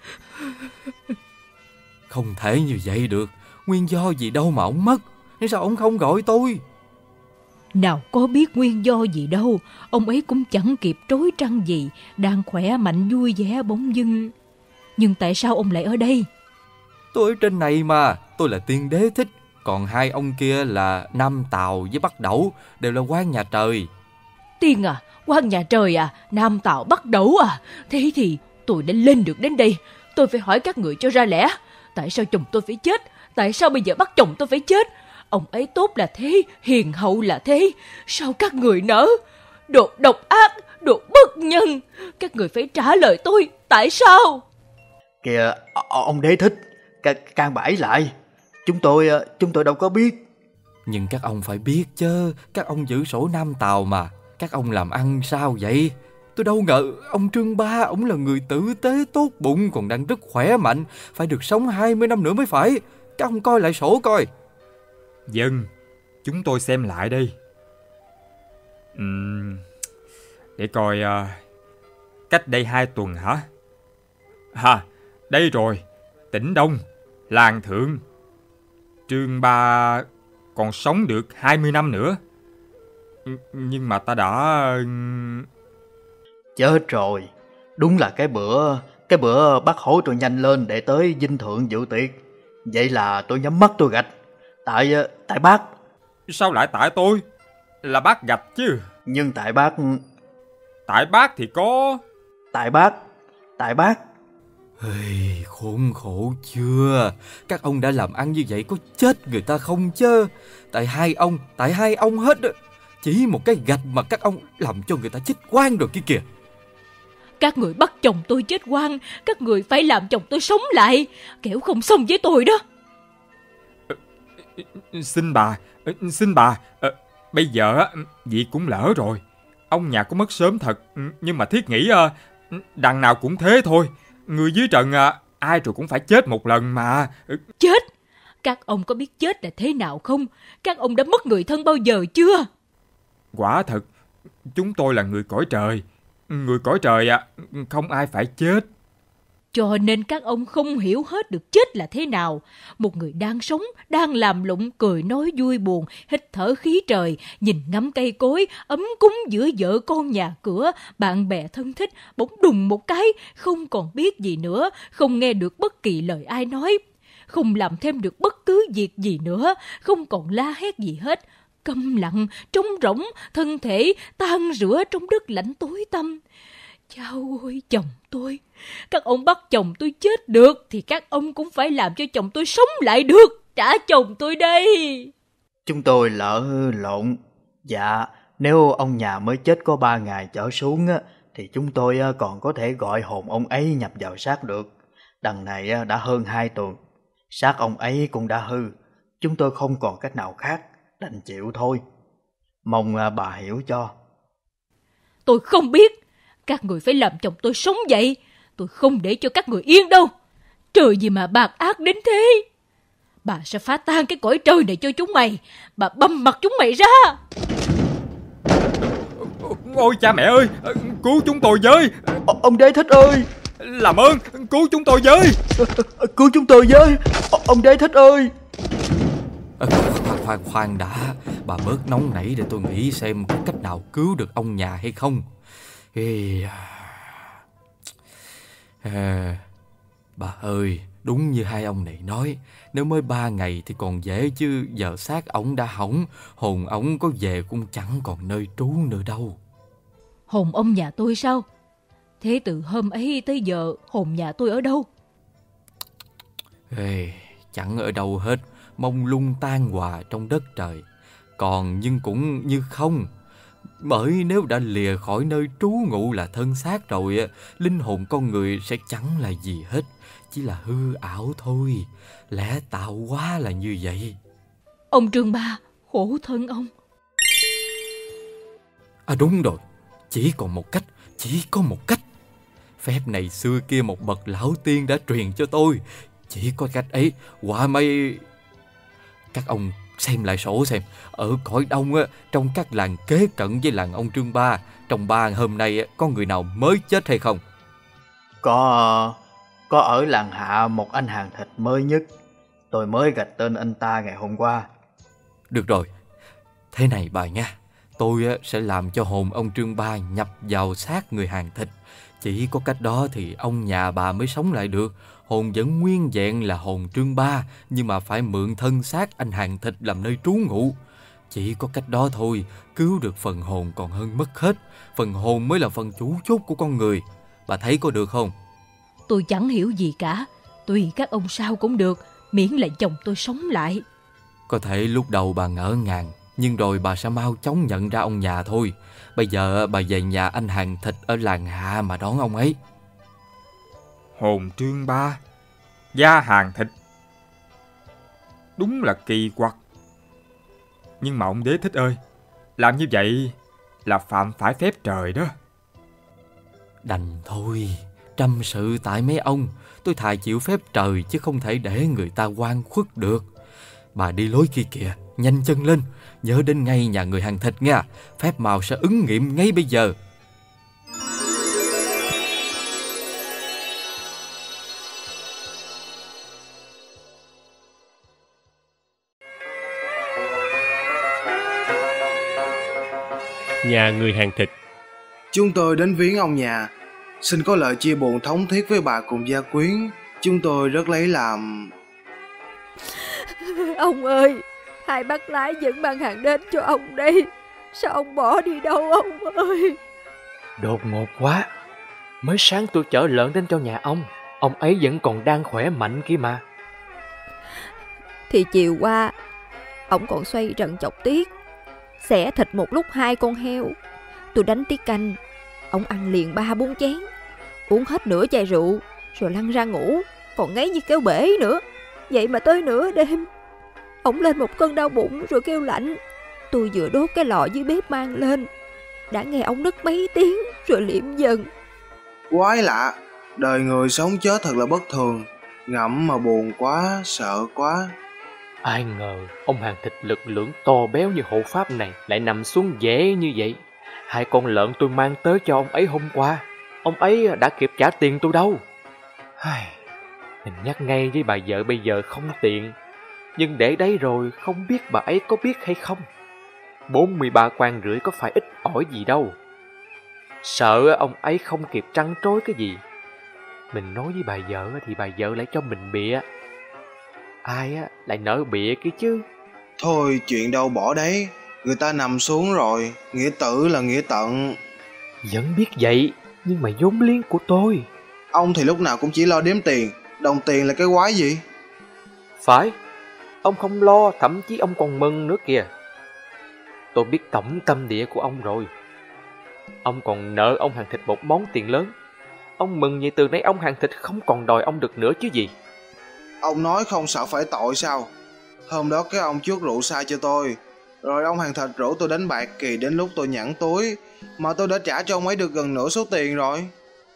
Không thể như vậy được, nguyên do gì đâu mà ông mất, sao ông không gọi tôi? Nào có biết nguyên do gì đâu, ông ấy cũng chẳng kịp trối trăng gì, đang khỏe mạnh vui vẻ bỗng dưng. Nhưng tại sao ông lại ở đây? Tôi ở trên này mà, tôi là Tiên Đế Thích, còn hai ông kia là Nam Tào với Bắc Đẩu, đều là quan nhà trời. Tiên à, quan nhà trời à, Nam Tào Bắc Đẩu à, thế thì tôi đã lên được đến đây. Tôi phải hỏi các người cho ra lẽ, tại sao chồng tôi phải chết? Tại sao bây giờ bắt chồng tôi phải chết? Ông ấy tốt là thế, hiền hậu là thế, sao các người nỡ? Đồ độc ác, đồ bất nhân, các người phải trả lời tôi, tại sao? Kìa, ông Đế Thích, can bãi lại, chúng tôi đâu có biết. Nhưng các ông phải biết chứ, các ông giữ sổ Nam Tào mà, các ông làm ăn sao vậy? Tôi đâu ngờ ông Trương Ba, ông là người tử tế tốt bụng, còn đang rất khỏe mạnh, phải được sống 20 năm nữa mới phải. Các ông coi lại sổ coi. Dân, chúng tôi xem lại đây. Để coi, cách đây 2 tuần hả? Đây rồi, tỉnh Đông, làng Thượng. Trương Ba còn sống được 20 năm nữa. Nhưng mà ta đã... Chết rồi, đúng là cái bữa bác hối tôi nhanh lên để tới dinh thượng dự tiệc. Vậy là tôi nhắm mắt tôi gạch. Tại bác. Sao lại tại tôi? Là bác gạch chứ. Nhưng tại bác... Tại bác thì có... Tại bác. Hey, khốn khổ chưa? Các ông đã làm ăn như vậy có chết người ta không chứ? Tại hai ông hết. Chỉ một cái gạch mà các ông làm cho người ta chết oan rồi kia kìa. Các người bắt chồng tôi chết oan, các người phải làm chồng tôi sống lại, kẻo không xong với tôi đó. Xin bà, bây giờ việc cũng lỡ rồi. Ông nhà có mất sớm thật, nhưng mà thiết nghĩ đằng nào cũng thế thôi. Người dưới trần ai rồi cũng phải chết một lần mà. Chết? Các ông có biết chết là thế nào không? Các ông đã mất người thân bao giờ chưa? Quả thật, chúng tôi là người cõi trời. Người cõi trời không ai phải chết. Cho nên các ông không hiểu hết được chết là thế nào. Một người đang sống, đang làm lụng, cười nói vui buồn, hít thở khí trời, nhìn ngắm cây cối, ấm cúng giữa vợ con nhà cửa, bạn bè thân thích, bỗng đùng một cái, không còn biết gì nữa, không nghe được bất kỳ lời ai nói, không làm thêm được bất cứ việc gì nữa, không còn la hét gì hết. Câm lặng, trống rỗng, thân thể tan rửa trong đất lạnh tối tăm. Chao ôi chồng tôi, các ông bắt chồng tôi chết được thì các ông cũng phải làm cho chồng tôi sống lại được. Trả chồng tôi đây. Chúng tôi lỡ lộn. Dạ, nếu ông nhà mới chết có 3 ngày trở xuống thì chúng tôi còn có thể gọi hồn ông ấy nhập vào xác được. Đằng này đã hơn 2 tuần, xác ông ấy cũng đã hư. Chúng tôi không còn cách nào khác, đành chịu thôi. Mong bà hiểu cho. Tôi không biết. Các người phải làm chồng tôi sống dậy. Tôi không để cho các người yên đâu. Trời gì mà bạc ác đến thế. Bà sẽ phá tan cái cõi trời này cho chúng mày. Bà băm mặt chúng mày ra. Ôi cha mẹ ơi, cứu chúng tôi với. Ông Đế Thích ơi, làm ơn cứu chúng tôi với. Cứu chúng tôi với. Ông Đế Thích ơi. Khoan đã, bà bớt nóng nảy để tôi nghĩ xem có cách nào cứu được ông nhà hay không. Bà ơi, đúng như hai ông này nói, nếu mới 3 ngày thì còn dễ chứ giờ xác ổng đã hỏng, hồn ổng có về cũng chẳng còn nơi trú nữa đâu. Hồn ông nhà tôi sao? Thế từ hôm ấy tới giờ hồn nhà tôi ở đâu? Chẳng ở đâu hết, mông lung tan hòa trong đất trời. Còn nhưng cũng như không. Bởi nếu đã lìa khỏi nơi trú ngụ là thân xác rồi, linh hồn con người sẽ chẳng là gì hết, chỉ là hư ảo thôi. Lẽ tạo quá là như vậy. Ông Trương Ba, khổ thân ông. Đúng rồi, chỉ còn một cách, chỉ có một cách. Phép này xưa kia một bậc lão tiên đã truyền cho tôi. Chỉ có cách ấy, quả may Các ông xem lại sổ xem, ở cõi đông á, trong các làng kế cận với làng ông Trương Ba, trong 3 hôm nay có người nào mới chết hay không? Có ở làng Hạ một anh hàng thịt mới nhất. Tôi mới gạch tên anh ta ngày hôm qua. Được rồi, thế này bà nha, tôi sẽ làm cho hồn ông Trương Ba nhập vào xác người hàng thịt. Chỉ có cách đó thì ông nhà bà mới sống lại được. Hồn vẫn nguyên vẹn là hồn Trương Ba, nhưng mà phải mượn thân xác anh hàng thịt làm nơi trú ngụ. Chỉ có cách đó thôi, cứu được phần hồn còn hơn mất hết. Phần hồn mới là phần chủ chốt của con người. Bà thấy có được không? Tôi chẳng hiểu gì cả. Tùy các ông sao cũng được, miễn là chồng tôi sống lại. Có thể lúc đầu bà ngỡ ngàng, nhưng rồi bà sẽ mau chóng nhận ra ông nhà thôi. Bây giờ bà về nhà anh hàng thịt ở làng Hạ mà đón ông ấy. Hồn Trương Ba, da hàng thịt. Đúng là kỳ quặc. Nhưng mà ông Đế Thích ơi, làm như vậy là phạm phải phép trời đó. Đành thôi, trăm sự tại mấy ông. Tôi thà chịu phép trời chứ không thể để người ta oan khuất được. Bà đi lối kia kìa, nhanh chân lên. Nhớ đến ngay nhà người hàng thịt nha. Phép màu sẽ ứng nghiệm ngay bây giờ. Nhà người hàng thịt. Chúng tôi đến viếng ông nhà, xin có lời chia buồn thống thiết với bà cùng gia quyến. Chúng tôi rất lấy làm... Ông ơi, hai bác lái dẫn bạn hàng đến cho ông đây. Sao ông bỏ đi đâu ông ơi? Đột ngột quá. Mới sáng tôi chở lợn đến cho nhà ông ấy vẫn còn đang khỏe mạnh kia mà. Thì chiều qua ông còn xoay rần chọc tiết, xẻ thịt một lúc 2 con heo. Tôi đánh tiết canh, ông ăn liền 3-4 chén, uống hết nửa chai rượu rồi lăn ra ngủ, còn ngáy như kéo bể nữa. Vậy mà tới nửa đêm ông lên một cơn đau bụng rồi kêu lạnh. Tôi vừa đốt cái lò dưới bếp mang lên, đã nghe ông nức mấy tiếng rồi liệm dần. Quái lạ, đời người sống chết thật là bất thường. Ngẫm mà buồn quá, sợ quá. Ai ngờ ông hàng thịt lực lưỡng to béo như hộ pháp này lại nằm xuống dễ như vậy. 2 con lợn tôi mang tới cho ông ấy hôm qua, ông ấy đã kịp trả tiền tôi đâu. Mình nhắc ngay với bà vợ bây giờ không tiện, nhưng để đấy rồi không biết bà ấy có biết hay không. 43 quan rưỡi có phải ít ỏi gì đâu. Sợ ông ấy không kịp trăn trối cái gì. Mình nói với bà vợ thì bà vợ lại cho mình bịa. Ai lại nỡ bịa kia chứ. Thôi chuyện đâu bỏ đấy, người ta nằm xuống rồi, nghĩa tử là nghĩa tận. Vẫn biết vậy, nhưng mà vốn liếng của tôi. Ông thì lúc nào cũng chỉ lo đếm tiền, đồng tiền là cái quái gì? Phải, ông không lo, thậm chí ông còn mừng nữa kìa. Tôi biết tổng tâm địa của ông rồi. Ông còn nợ ông hàng thịt một món tiền lớn. Ông mừng vậy từ nay ông hàng thịt không còn đòi ông được nữa chứ gì. Ông nói không sợ phải tội sao? Hôm đó cái ông chuốc rượu sai cho tôi, rồi ông hàng thịt rủ tôi đánh bạc kỳ đến lúc tôi nhẵn túi, mà tôi đã trả cho ông ấy được gần nửa số tiền rồi.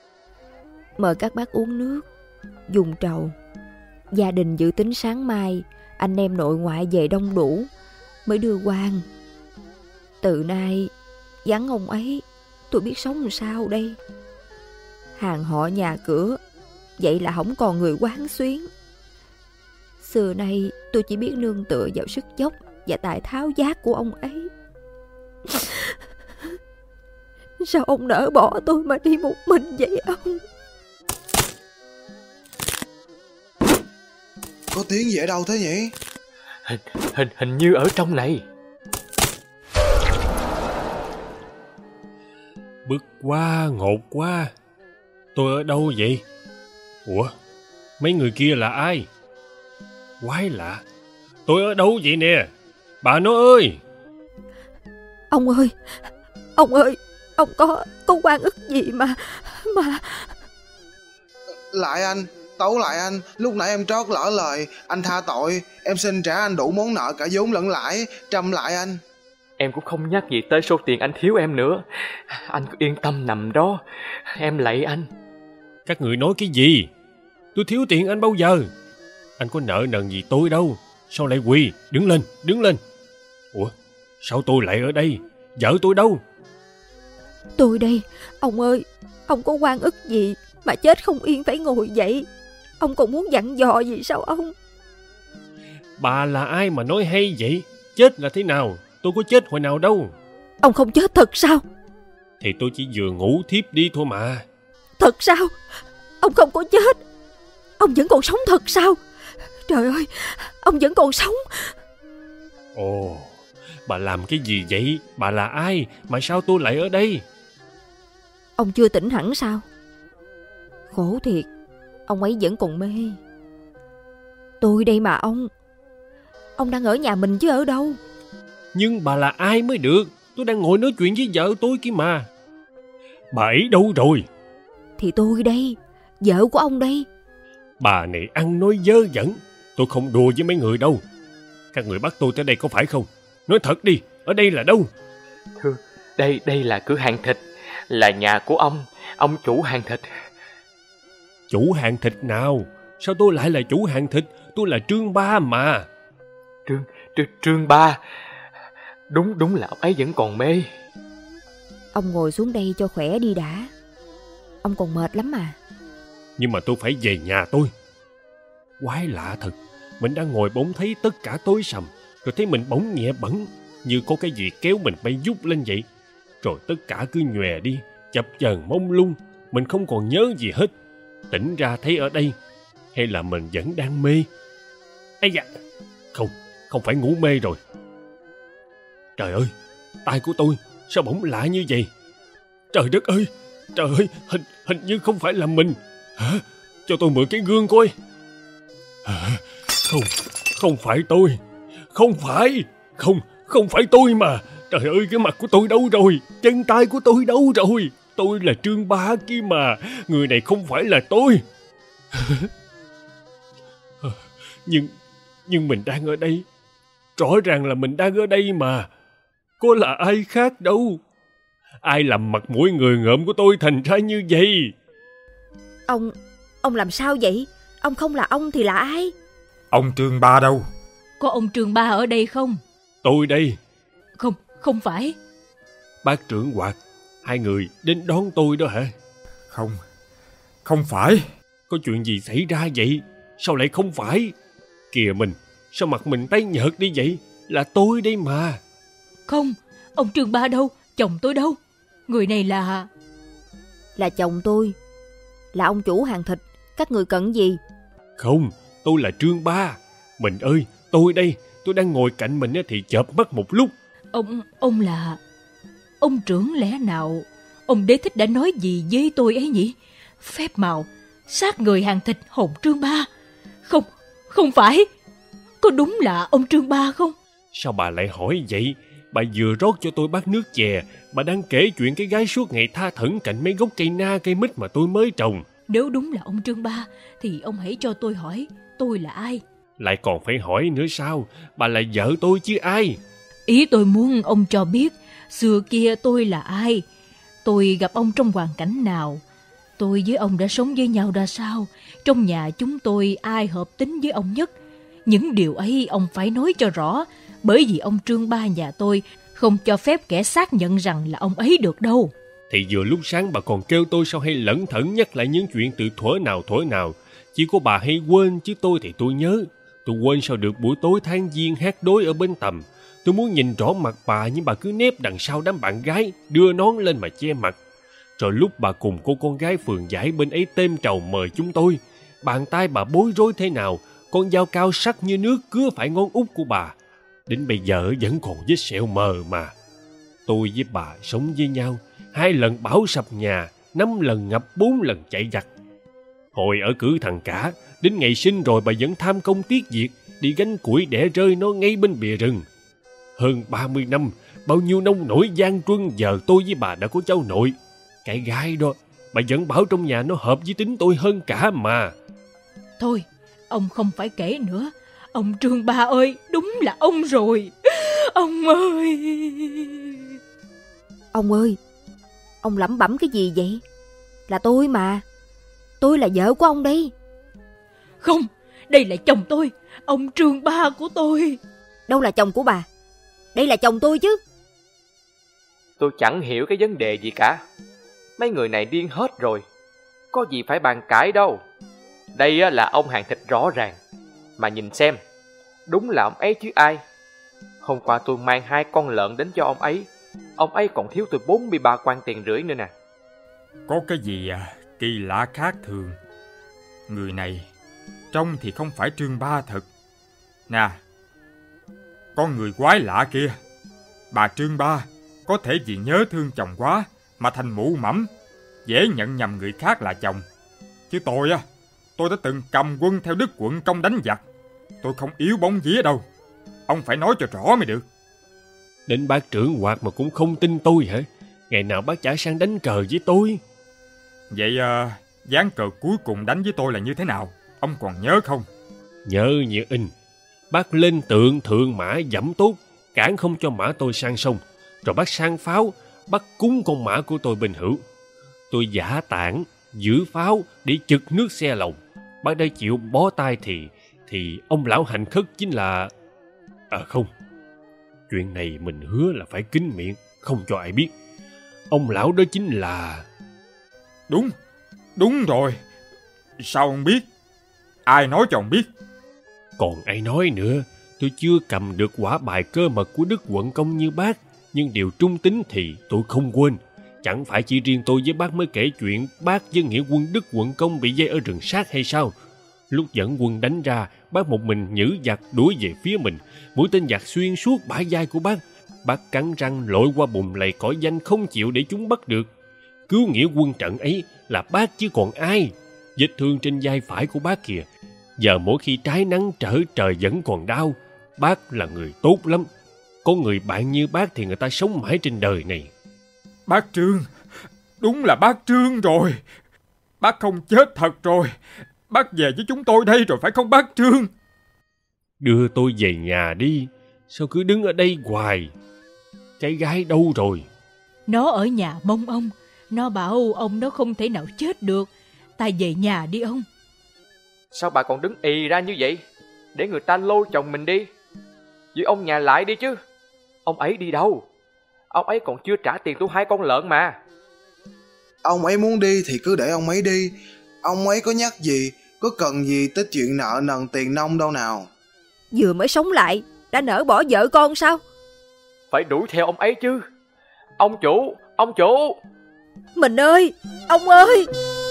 Mời các bác uống nước, dùng trầu. Gia đình dự tính sáng mai anh em nội ngoại về đông đủ mới đưa quan. Từ nay vắng ông ấy, tôi biết sống làm sao đây. Hàng họ nhà cửa, vậy là không còn người quán xuyến. Xưa nay tôi chỉ biết nương tựa vào sức dốc và tài tháo giác của ông ấy. Sao ông nỡ bỏ tôi mà đi một mình vậy ông? Có tiếng gì ở đâu thế nhỉ? Hình như ở trong này. Bức quá, ngột quá. Tôi ở đâu vậy? Ủa, mấy người kia là ai? Quái lạ, tôi ở đâu vậy nè? Bà nó ơi! Ông ơi, ông có oan ức gì mà... Lại anh, tấu lại anh, lúc nãy em trót lỡ lời, anh tha tội, em xin trả anh đủ món nợ cả vốn lẫn lãi, trầm lại anh. Em cũng không nhắc gì tới số tiền anh thiếu em nữa. Anh cứ yên tâm nằm đó, em lạy anh. Các người nói cái gì? Tôi thiếu tiền anh bao giờ? Anh có nợ nần gì tôi đâu. Sao lại quỳ? Đứng lên, đứng lên. Ủa, sao tôi lại ở đây? Vợ tôi đâu? Tôi đây. Ông ơi, ông có oan ức gì mà chết không yên phải ngồi dậy? Ông còn muốn dặn dò gì sao ông? Bà là ai mà nói hay vậy? Chết là thế nào? Tôi có chết hồi nào đâu. Ông không chết thật sao? Thì tôi chỉ vừa ngủ thiếp đi thôi mà. Thật sao? Ông không có chết. Ông vẫn còn sống thật sao? Trời ơi, ông vẫn còn sống. Ồ, bà làm cái gì vậy? Bà là ai mà sao tôi lại ở đây? Ông chưa tỉnh hẳn sao? Khổ thiệt, ông ấy vẫn còn mê. Tôi đây mà ông. Ông đang ở nhà mình chứ ở đâu? Nhưng bà là ai mới được? Tôi đang ngồi nói chuyện với vợ tôi kia mà. Bà ấy đâu rồi? Thì tôi đây, vợ của ông đây. Bà này ăn nói dơ dẫn. Tôi không đùa với mấy người đâu. Các người bắt tôi tới đây có phải không? Nói thật đi, ở đây là đâu? Thưa, đây là cửa hàng thịt, là nhà của ông chủ hàng thịt. Chủ hàng thịt nào? Sao tôi lại là chủ hàng thịt? Tôi là Trương Ba mà. Trương Ba. Đúng là ông ấy vẫn còn mê. Ông ngồi xuống đây cho khỏe đi đã. Ông còn mệt lắm mà. Nhưng mà tôi phải về nhà tôi. Quái lạ thật. Mình đang ngồi bỗng thấy tất cả tối sầm. Rồi thấy mình bỗng nhẹ bẫng, như có cái gì kéo mình bay vút lên vậy. Rồi tất cả cứ nhòe đi, chập chờn mông lung. Mình không còn nhớ gì hết. Tỉnh ra thấy ở đây. Hay là mình vẫn đang mê? Ây da, không phải ngủ mê rồi. Trời ơi, tai của tôi sao bỗng lạ như vậy? Trời đất ơi, trời ơi, hình như không phải là mình. Hả? Cho tôi mượn cái gương coi. Hả? Không phải tôi. Không phải tôi mà. Trời ơi, cái mặt của tôi đâu rồi? Chân tay của tôi đâu rồi? Tôi là Trương Ba kia mà. Người này không phải là tôi. Nhưng mình đang ở đây. Rõ ràng là mình đang ở đây mà. Có là ai khác đâu. Ai làm mặt mũi người ngợm của tôi thành ra như vậy? Ông làm sao vậy? Ông không là ông thì là ai? Ông Trương Ba đâu? Có ông Trương Ba ở đây không? Tôi đây. Không phải. Bác Trưởng Hoạt, hai người đến đón tôi đó hả? Không phải. Có chuyện gì xảy ra vậy? Sao lại không phải? Kìa mình, sao mặt mình tái nhợt đi vậy? Là tôi đây mà. Không, ông Trương Ba đâu? Chồng tôi đâu? Người này là... Là chồng tôi. Là ông chủ hàng thịt. Các người cần gì? Không, tôi là Trương Ba. Mình ơi, tôi đây. Tôi đang ngồi cạnh mình thì chợp mắt một lúc. Ông là... Ông trưởng lẽ nào... Ông đế thích đã nói gì với tôi ấy nhỉ? Phép màu, sát người hàng thịt hồn Trương Ba. Không phải. Có đúng là ông Trương Ba không? Sao bà lại hỏi vậy? Bà vừa rót cho tôi bát nước chè. Bà đang kể chuyện cái gái suốt ngày tha thẩn cạnh mấy gốc cây na cây mít mà tôi mới trồng. Nếu đúng là ông Trương Ba thì ông hãy cho tôi hỏi tôi là ai. Lại còn phải hỏi nữa sao? Bà là vợ tôi chứ ai? Ý tôi muốn ông cho biết xưa kia tôi là ai. Tôi gặp ông trong hoàn cảnh nào. Tôi với ông đã sống với nhau ra sao. Trong nhà chúng tôi ai hợp tính với ông nhất. Những điều ấy ông phải nói cho rõ. Bởi vì ông Trương Ba nhà tôi không cho phép kẻ xác nhận rằng là ông ấy được đâu. Thì vừa lúc sáng bà còn kêu tôi sao hay lẩn thẩn nhắc lại những chuyện từ thuở nào. Chỉ có bà hay quên chứ tôi thì tôi nhớ. Tôi quên sao được buổi tối tháng giêng hát đối ở bên Tầm. Tôi muốn nhìn rõ mặt bà nhưng bà cứ nép đằng sau đám bạn gái, đưa nón lên mà che mặt. Rồi lúc bà cùng cô con gái phường giải bên ấy têm trầu mời chúng tôi, bàn tay bà bối rối thế nào, con dao cao sắc như nước cứa phải ngón út của bà. Đến bây giờ vẫn còn vết sẹo mờ mà. Tôi với bà sống với nhau, 2 lần bão sập nhà, 5 lần ngập, 4 lần chạy giặc. Hồi ở cử thằng cả, đến ngày sinh rồi bà vẫn tham công tiếc việc, đi gánh củi đẻ rơi nó ngay bên bìa rừng. Hơn 30 năm, bao nhiêu nông nổi gian truân, giờ tôi với bà đã có cháu nội. Cái gái đó, bà vẫn bảo trong nhà nó hợp với tính tôi hơn cả mà. Thôi, ông không phải kể nữa. Ông Trương Ba ơi, đúng là ông rồi. Ông ơi! Ông ơi, ông lẩm bẩm cái gì vậy? Là tôi mà. Tôi là vợ của ông đây. Không, đây là chồng tôi, ông Trương Ba của tôi. Đâu là chồng của bà? Đây là chồng tôi chứ. Tôi chẳng hiểu cái vấn đề gì cả. Mấy người này điên hết rồi. Có gì phải bàn cãi đâu. Đây là ông hàng thịt rõ ràng. Mà nhìn xem, đúng là ông ấy chứ ai. Hôm qua tôi mang 2 con lợn đến cho ông ấy còn thiếu tôi 43 quan tiền rưỡi nữa nè. Có cái gì kỳ lạ khác thường. Người này trông thì không phải Trương Ba thật. Nè, con người quái lạ kia. Bà Trương Ba có thể vì nhớ thương chồng quá mà thành mụ mẫm, dễ nhận nhầm người khác là chồng. Chứ tôi đã từng cầm quân theo Đức Quận Công đánh giặc. Tôi không yếu bóng vía đâu. Ông phải nói cho rõ mới được. Đến bác trưởng Hoạt mà cũng không tin tôi hả? Ngày nào bác chả sang đánh cờ với tôi. Vậy ván cờ cuối cùng đánh với tôi là như thế nào? Ông còn nhớ không? Nhớ như in. Bác lên tượng thượng mã dẫm tốt, cản không cho mã tôi sang sông. Rồi bác sang pháo, bác cúng con mã của tôi bên hữu. Tôi giả tản, giữ pháo để chực nước xe lồng. Bác đã chịu bó tay thì ông lão Hành Khất chính là... không. Chuyện này mình hứa là phải kín miệng, không cho ai biết. Ông lão đó chính là... Đúng rồi. Sao ông biết? Ai nói cho ông biết? Còn ai nói nữa, tôi chưa cầm được quả bài cơ mật của Đức Quận Công như bác. Nhưng điều trung tín thì tôi không quên. Chẳng phải chỉ riêng tôi với bác mới kể chuyện bác với nghĩa quân Đức Quận Công bị dây ở rừng sát hay sao? Lúc dẫn quân đánh ra, bác một mình nhử giặc đuổi về phía mình. Mũi tên giặc xuyên suốt bả vai của bác. Bác cắn răng lội qua bùn lầy cỏ danh không chịu để chúng bắt được. Cứu nghĩa quân trận ấy là bác chứ còn ai. Vết thương trên vai phải của bác kìa. Giờ mỗi khi trái nắng trở trời vẫn còn đau. Bác là người tốt lắm. Có người bạn như bác thì người ta sống mãi trên đời này. Bác Trương, đúng là bác Trương rồi. Bác không chết thật rồi. Bác về với chúng tôi đây rồi phải không bác Trương? Đưa tôi về nhà đi. Sao cứ đứng ở đây hoài? Cái gái đâu rồi? Nó ở nhà mong ông. Nó bảo ông nó không thể nào chết được. Ta về nhà đi ông. Sao bà còn đứng ì ra như vậy? Để người ta lôi chồng mình đi. Giữ ông nhà lại đi chứ. Ông ấy đi đâu? Ông ấy còn chưa trả tiền tôi 2 con lợn mà. Ông ấy muốn đi thì cứ để ông ấy đi. Ông ấy có nhắc gì, có cần gì tới chuyện nợ nần tiền nong đâu nào. Vừa mới sống lại đã nỡ bỏ vợ con sao? Phải đuổi theo ông ấy chứ. Ông chủ, ông chủ. Mình ơi, ông ơi.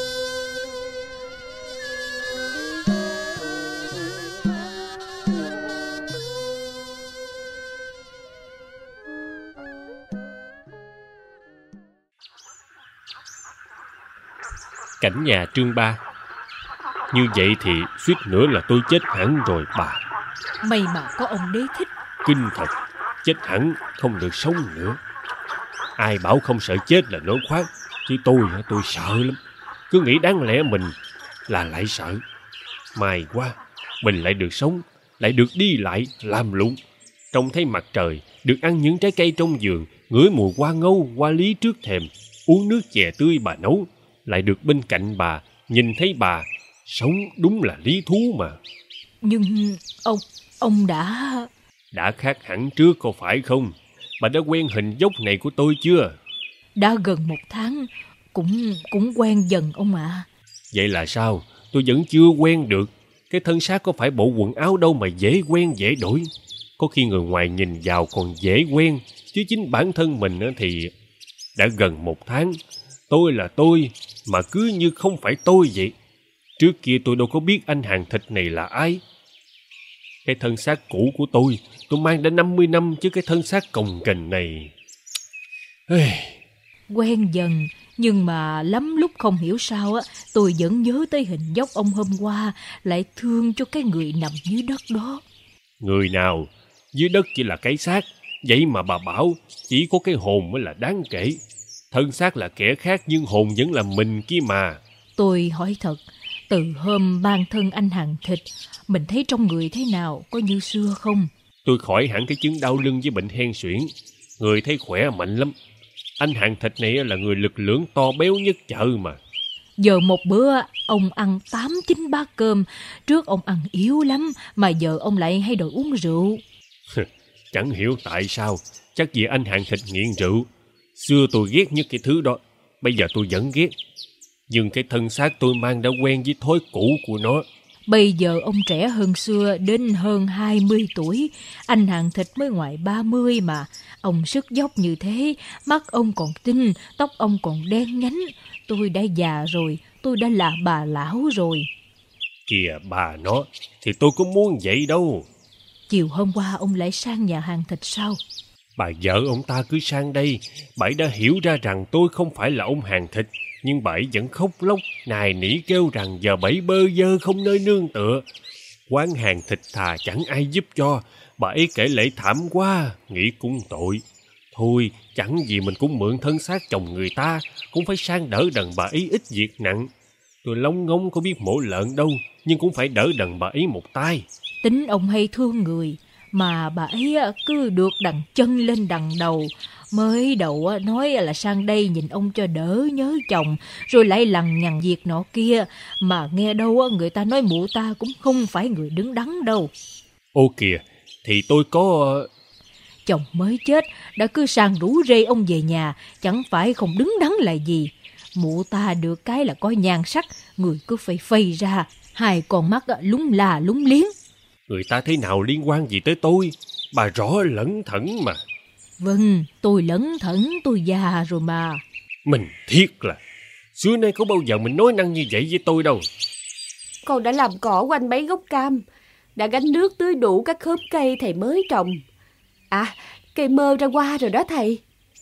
Cảnh nhà Trương Ba. Như vậy thì suýt nữa là tôi chết hẳn rồi bà. May mà có ông đế thích. Kinh thật, chết hẳn không được sống nữa. Ai bảo không sợ chết là nói khoác. Chứ tôi sợ lắm. Cứ nghĩ đáng lẽ mình là lại sợ. May quá, mình lại được sống, lại được đi lại, làm lụng. Trông thấy mặt trời, được ăn những trái cây trong vườn, ngửi mùi hoa ngâu, hoa lý trước thềm, uống nước chè tươi bà nấu, lại được bên cạnh bà, nhìn thấy bà, sống đúng là lý thú mà. Nhưng ông đã khác hẳn trước có phải không? Bà đã quen hình dốc này của tôi chưa? Đã gần 1 tháng, cũng quen dần ông ạ. Vậy là sao? Tôi vẫn chưa quen được. Cái thân xác có phải bộ quần áo đâu mà dễ quen dễ đổi. Có khi người ngoài nhìn vào còn dễ quen, chứ chính bản thân mình thì đã gần 1 tháng. Tôi là tôi, mà cứ như không phải tôi vậy. Trước kia tôi đâu có biết anh hàng thịt này là ai. Cái thân xác cũ của tôi mang đã 50 năm, chứ cái thân xác cồng kềnh này... Quen dần, nhưng mà lắm lúc không hiểu sao tôi vẫn nhớ tới hình dốc ông hôm qua, lại thương cho cái người nằm dưới đất đó. Người nào? Dưới đất chỉ là cái xác, vậy mà bà bảo chỉ có cái hồn mới là đáng kể. Thân xác là kẻ khác nhưng hồn vẫn là mình kia mà. Tôi hỏi thật, từ hôm mang thân anh hàng thịt, mình thấy trong người thế nào, có như xưa không? Tôi khỏi hẳn cái chứng đau lưng với bệnh hen suyễn. Người thấy khỏe mạnh lắm. Anh hàng thịt này là người lực lưỡng to béo nhất chợ mà. Giờ một bữa ông ăn 8-9 bát cơm. Trước ông ăn yếu lắm, mà giờ ông lại hay đòi uống rượu. Chẳng hiểu tại sao, chắc vì anh hàng thịt nghiện rượu. Xưa tôi ghét nhất cái thứ đó, bây giờ tôi vẫn ghét. Nhưng cái thân xác tôi mang đã quen với thói cũ của nó. Bây giờ ông trẻ hơn xưa đến hơn 20 tuổi, anh hàng thịt mới ngoài 30 mà. Ông sức dốc như thế, mắt ông còn tinh, tóc ông còn đen nhánh. Tôi đã già rồi, tôi đã là bà lão rồi. Kìa bà nó, thì tôi cũng muốn vậy đâu. Chiều hôm qua ông lại sang nhà hàng thịt sao? Bà vợ ông ta cứ sang đây, bà ấy đã hiểu ra rằng tôi không phải là ông hàng thịt. Nhưng bà ấy vẫn khóc lóc, nài nỉ kêu rằng giờ bà ấy bơ vơ không nơi nương tựa. Quán hàng thịt thà chẳng ai giúp cho, bà ấy kể lễ thảm quá, nghĩ cũng tội. Thôi, chẳng gì mình cũng mượn thân xác chồng người ta, cũng phải sang đỡ đần bà ấy ít việc nặng. Tôi lóng ngóng có biết mổ lợn đâu, nhưng cũng phải đỡ đần bà ấy một tay. Tính ông hay thương người, mà bà ấy cứ được đằng chân lên đằng đầu. Mới đầu nói là sang đây nhìn ông cho đỡ nhớ chồng, rồi lại lằng nhằng việc nọ kia. Mà nghe đâu người ta nói mụ ta cũng không phải người đứng đắn đâu. Ô kìa, thì tôi có... Chồng mới chết, đã cứ sang rủ rê ông về nhà, chẳng phải không đứng đắn là gì. Mụ ta được cái là có nhan sắc, người cứ phây phây ra, hai con mắt lúng là lúng liếng. Người ta thế nào liên quan gì tới tôi? Bà rõ lẩn thẩn mà. Vâng, tôi lẩn thẩn, tôi già rồi mà. Mình thiết là, xưa nay có bao giờ mình nói năng như vậy với tôi đâu. Con đã làm cỏ quanh mấy gốc cam, đã gánh nước tưới đủ các khóm cây thầy mới trồng. À, cây mơ ra hoa rồi đó thầy.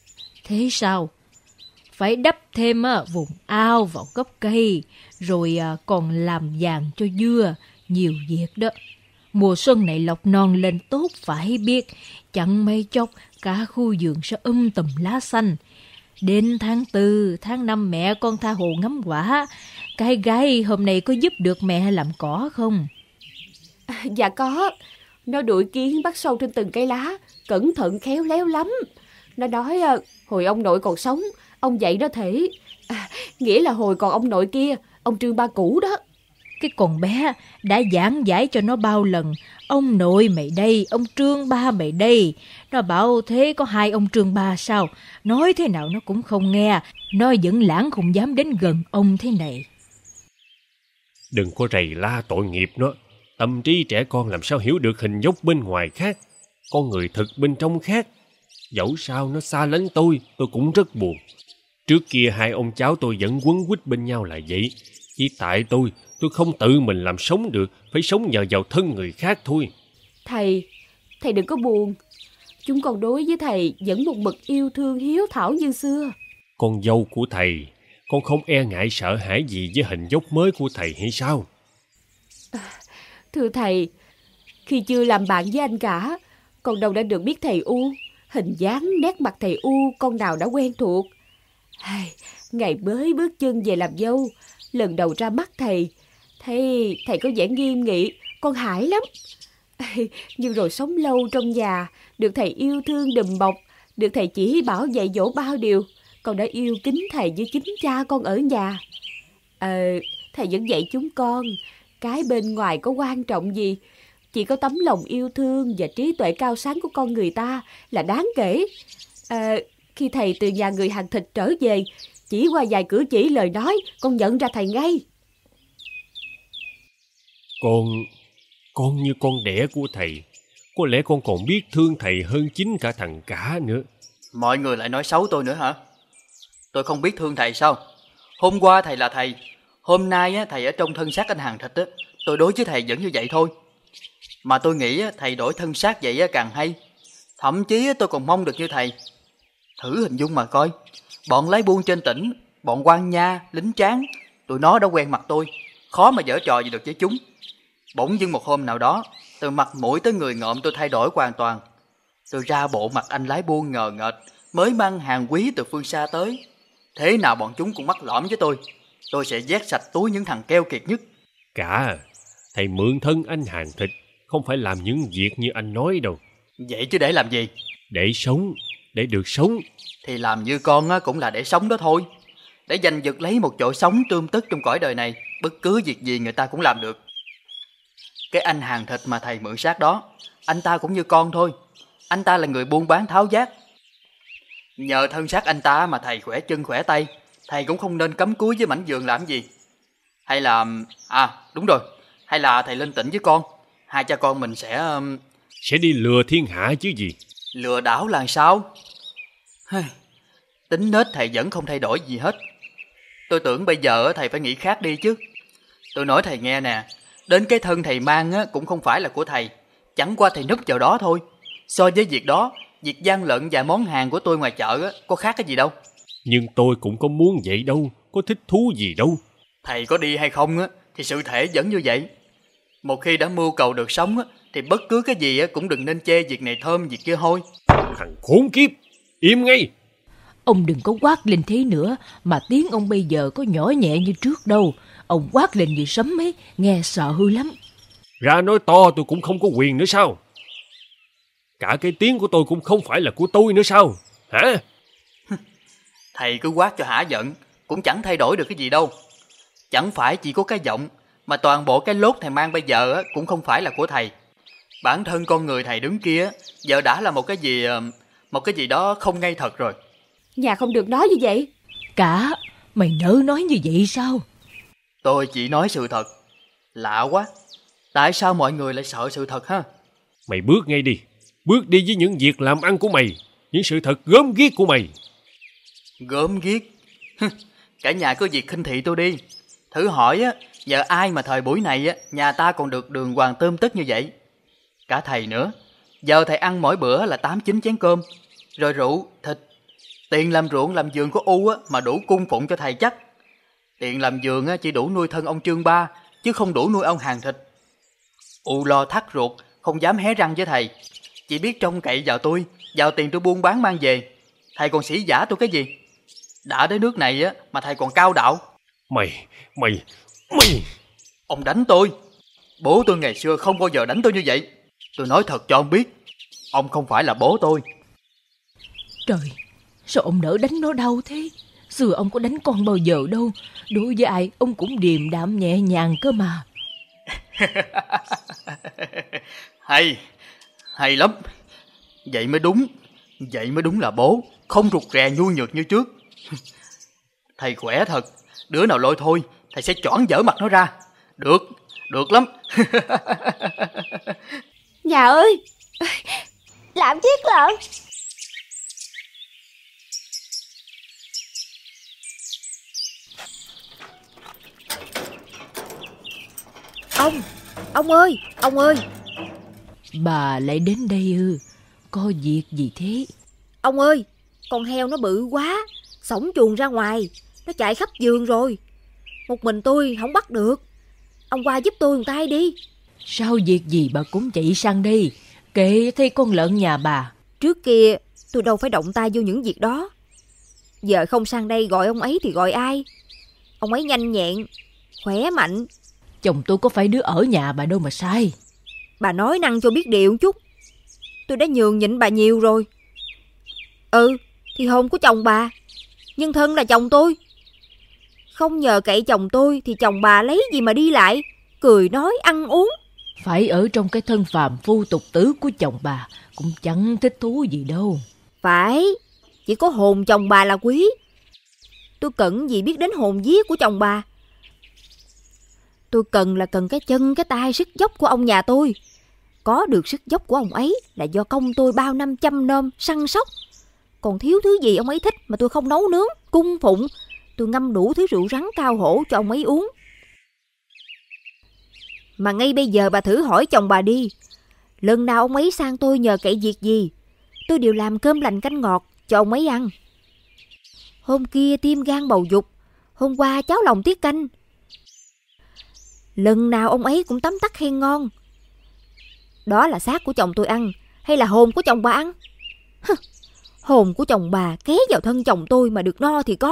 Thế sao? Phải đắp thêm vùng ao vào gốc cây, rồi còn làm vàng cho dưa, nhiều việc đó. Mùa xuân này lộc non lên tốt phải biết, chẳng mấy chốc cả khu vườn sẽ tùm lá xanh. Đến tháng 4, tháng 5 mẹ con tha hồ ngắm quả. Cái gái hôm nay có giúp được mẹ làm cỏ không? Dạ có. Nó đuổi kiến bắt sâu trên từng cây lá, cẩn thận khéo léo lắm. Nó nói hồi ông nội còn sống, ông dạy nó thể. Nghĩa là hồi còn ông nội kia, ông Trương Ba cũ đó. Cái con bé đã giảng giải cho nó bao lần. Ông nội mày đây, ông Trương Ba mày đây. Nó bảo thế có hai ông Trương Ba sao? Nói thế nào nó cũng không nghe. Nó vẫn lãng không dám đến gần ông thế này. Đừng có rầy la tội nghiệp nó. Tâm trí trẻ con làm sao hiểu được hình dốc bên ngoài khác, con người thực bên trong khác. Dẫu sao nó xa lánh tôi cũng rất buồn. Trước kia hai ông cháu tôi vẫn quấn quýt bên nhau là vậy. Chỉ tại tôi không tự mình làm sống được, phải sống nhờ vào thân người khác thôi. Thầy đừng có buồn. Chúng con đối với thầy vẫn một mực yêu thương hiếu thảo như xưa. Con dâu của thầy, con không e ngại sợ hãi gì với hình dốc mới của thầy hay sao? Thưa thầy, khi chưa làm bạn với anh cả, con đâu đã được biết thầy U. Hình dáng nét mặt thầy U con nào đã quen thuộc. Ngày mới bước chân về làm dâu, lần đầu ra mắt thầy, thầy có vẻ nghiêm nghị, con hãi lắm. Nhưng rồi sống lâu trong nhà, được thầy yêu thương đùm bọc, được thầy chỉ bảo dạy dỗ bao điều, con đã yêu kính thầy như chính cha con ở nhà. Thầy vẫn dạy chúng con, cái bên ngoài có quan trọng gì, chỉ có tấm lòng yêu thương và trí tuệ cao sáng của con người ta là đáng kể. Khi thầy từ nhà người hàng thịt trở về, chỉ qua vài cử chỉ lời nói, con nhận ra thầy ngay. Con như con đẻ của thầy. Có lẽ con còn biết thương thầy hơn chính cả thằng cả nữa. Mọi người lại nói xấu tôi nữa hả? Tôi không biết thương thầy sao? Hôm qua thầy là thầy, hôm nay thầy ở trong thân xác anh hàng thịt, tôi đối với thầy vẫn như vậy thôi. Mà tôi nghĩ thầy đổi thân xác vậy càng hay. Thậm chí tôi còn mong được như thầy. Thử hình dung mà coi, bọn lái buôn trên tỉnh, bọn quan nha, lính tráng, tụi nó đã quen mặt tôi, khó mà giở trò gì được với chúng. Bỗng dưng một hôm nào đó, từ mặt mũi tới người ngợm tôi thay đổi hoàn toàn. Tôi ra bộ mặt anh lái buôn ngờ nghệch, mới mang hàng quý từ phương xa tới. Thế nào bọn chúng cũng mắc lõm với tôi sẽ vét sạch túi những thằng keo kiệt nhất. Cả, thầy mượn thân anh hàng thịt, không phải làm những việc như anh nói đâu. Vậy chứ để làm gì? Để sống, để được sống. Thì làm như con cũng là để sống đó thôi. để giành giật lấy một chỗ sống tươm tất trong cõi đời này, bất cứ việc gì người ta cũng làm được. Cái anh hàng thịt mà thầy mượn xác đó, anh ta cũng như con thôi. Anh ta là người buôn bán tháo vát. Nhờ thân xác anh ta mà thầy khỏe chân khỏe tay. Thầy cũng không nên cắm cúi với mảnh vườn làm gì. Hay là... đúng rồi, hay là thầy lên tỉnh với con. Hai cha con mình sẽ đi lừa thiên hạ chứ gì. Lừa đảo là sao? Tính nết thầy vẫn không thay đổi gì hết. Tôi tưởng bây giờ thầy phải nghĩ khác đi chứ. Tôi nói thầy nghe nè, đến cái thân thầy mang cũng không phải là của thầy. Chẳng qua thầy núp vào đó thôi. So với việc đó, việc gian lận và món hàng của tôi ngoài chợ có khác cái gì đâu. Nhưng tôi cũng có muốn vậy đâu, có thích thú gì đâu. Thầy có đi hay không thì sự thể vẫn như vậy. Một khi đã mưu cầu được sống thì bất cứ cái gì cũng đừng nên chê việc này thơm việc kia hôi. Thằng khốn kiếp, im ngay. Ông đừng có quát lên thế nữa, mà tiếng ông bây giờ có nhỏ nhẹ như trước đâu. Ông quát lên như sấm ấy, nghe sợ hư lắm. Ra nói to tôi cũng không có quyền nữa sao? Cả cái tiếng của tôi cũng không phải là của tôi nữa sao? Hả? Thầy cứ quát cho hả giận, cũng chẳng thay đổi được cái gì đâu. Chẳng phải chỉ có cái giọng, mà toàn bộ cái lốt thầy mang bây giờ cũng không phải là của thầy. Bản thân con người thầy đứng kia giờ đã là một cái gì đó không ngay thật rồi. Nhà không được nói như vậy. Cả, mày nỡ nói như vậy sao? Tôi chỉ nói sự thật. Lạ quá, tại sao mọi người lại sợ sự thật ha? Mày bước ngay đi. Bước đi với những việc làm ăn của mày, những sự thật gớm ghiếc của mày. Gớm ghiếc? Cả nhà có việc khinh thị tôi đi. Thử hỏi giờ ai mà thời buổi này nhà ta còn được đường hoàng tươm tất như vậy. Cả thầy nữa. Giờ thầy ăn mỗi bữa là 8-9 chén cơm, rồi rượu, thịt. Tiền làm ruộng làm vườn của U mà đủ cung phụng cho thầy chắc. Tiền làm vườn chỉ đủ nuôi thân ông Trương Ba, chứ không đủ nuôi ông hàng thịt. U lo thắt ruột, không dám hé răng với thầy. Chỉ biết trông cậy vào tôi, vào tiền tôi buôn bán mang về. Thầy còn sĩ giả tôi cái gì? Đã đến nước này mà thầy còn cao đạo. Mày... Ông đánh tôi. Bố tôi ngày xưa không bao giờ đánh tôi như vậy. Tôi nói thật cho ông biết, ông không phải là bố tôi. Trời, sao ông nỡ đánh nó đau thế? Xưa ông có đánh con bao giờ đâu. Đối với ai ông cũng điềm đạm nhẹ nhàng cơ mà. Hay lắm. Vậy mới đúng là bố, không rụt rè nhu nhược như trước. Thầy khỏe thật. Đứa nào lôi thôi, thầy sẽ choảng dở mặt nó ra. Được lắm. Nhà ơi, làm chiếc lợn. Ông ơi. Bà lại đến đây ư? Có việc gì thế? Ông ơi, con heo nó bự quá, xổng chuồng ra ngoài, nó chạy khắp vườn rồi. Một mình tôi không bắt được. Ông qua giúp tôi một tay đi. Sao việc gì bà cũng chạy sang đây? Kệ thấy con lợn nhà bà. Trước kia tôi đâu phải động tay vô những việc đó. Giờ không sang đây gọi ông ấy thì gọi ai? Ông ấy nhanh nhẹn, khỏe mạnh. Chồng tôi có phải đứa ở nhà bà đâu mà sai. Bà nói năng cho biết điều chút. Tôi đã nhường nhịn bà nhiều rồi. Thì hôn của chồng bà, nhân thân là chồng tôi. Không nhờ cậy chồng tôi thì chồng bà lấy gì mà đi lại, cười nói ăn uống. Phải ở trong cái thân phàm phu tục tử của chồng bà cũng chẳng thích thú gì đâu. Phải, chỉ có hồn chồng bà là quý. Tôi cần gì biết đến hồn vía của chồng bà. Tôi cần cái chân cái tay sức dốc của ông nhà tôi. Có được sức dốc của ông ấy là do công tôi bao năm chăm nom săn sóc. Còn thiếu thứ gì ông ấy thích mà tôi không nấu nướng cung phụng, tôi ngâm đủ thứ rượu rắn cao hổ cho ông ấy uống. Mà ngay bây giờ bà thử hỏi chồng bà đi, lần nào ông ấy sang tôi nhờ cậy việc gì, tôi đều làm cơm lành canh ngọt cho ông ấy ăn. Hôm kia tim gan bầu dục, hôm qua cháo lòng tiết canh. Lần nào ông ấy cũng tấm tắc khen ngon. Đó là xác của chồng tôi ăn hay là hồn của chồng bà ăn? Hồn của chồng bà ké vào thân chồng tôi mà được no thì có.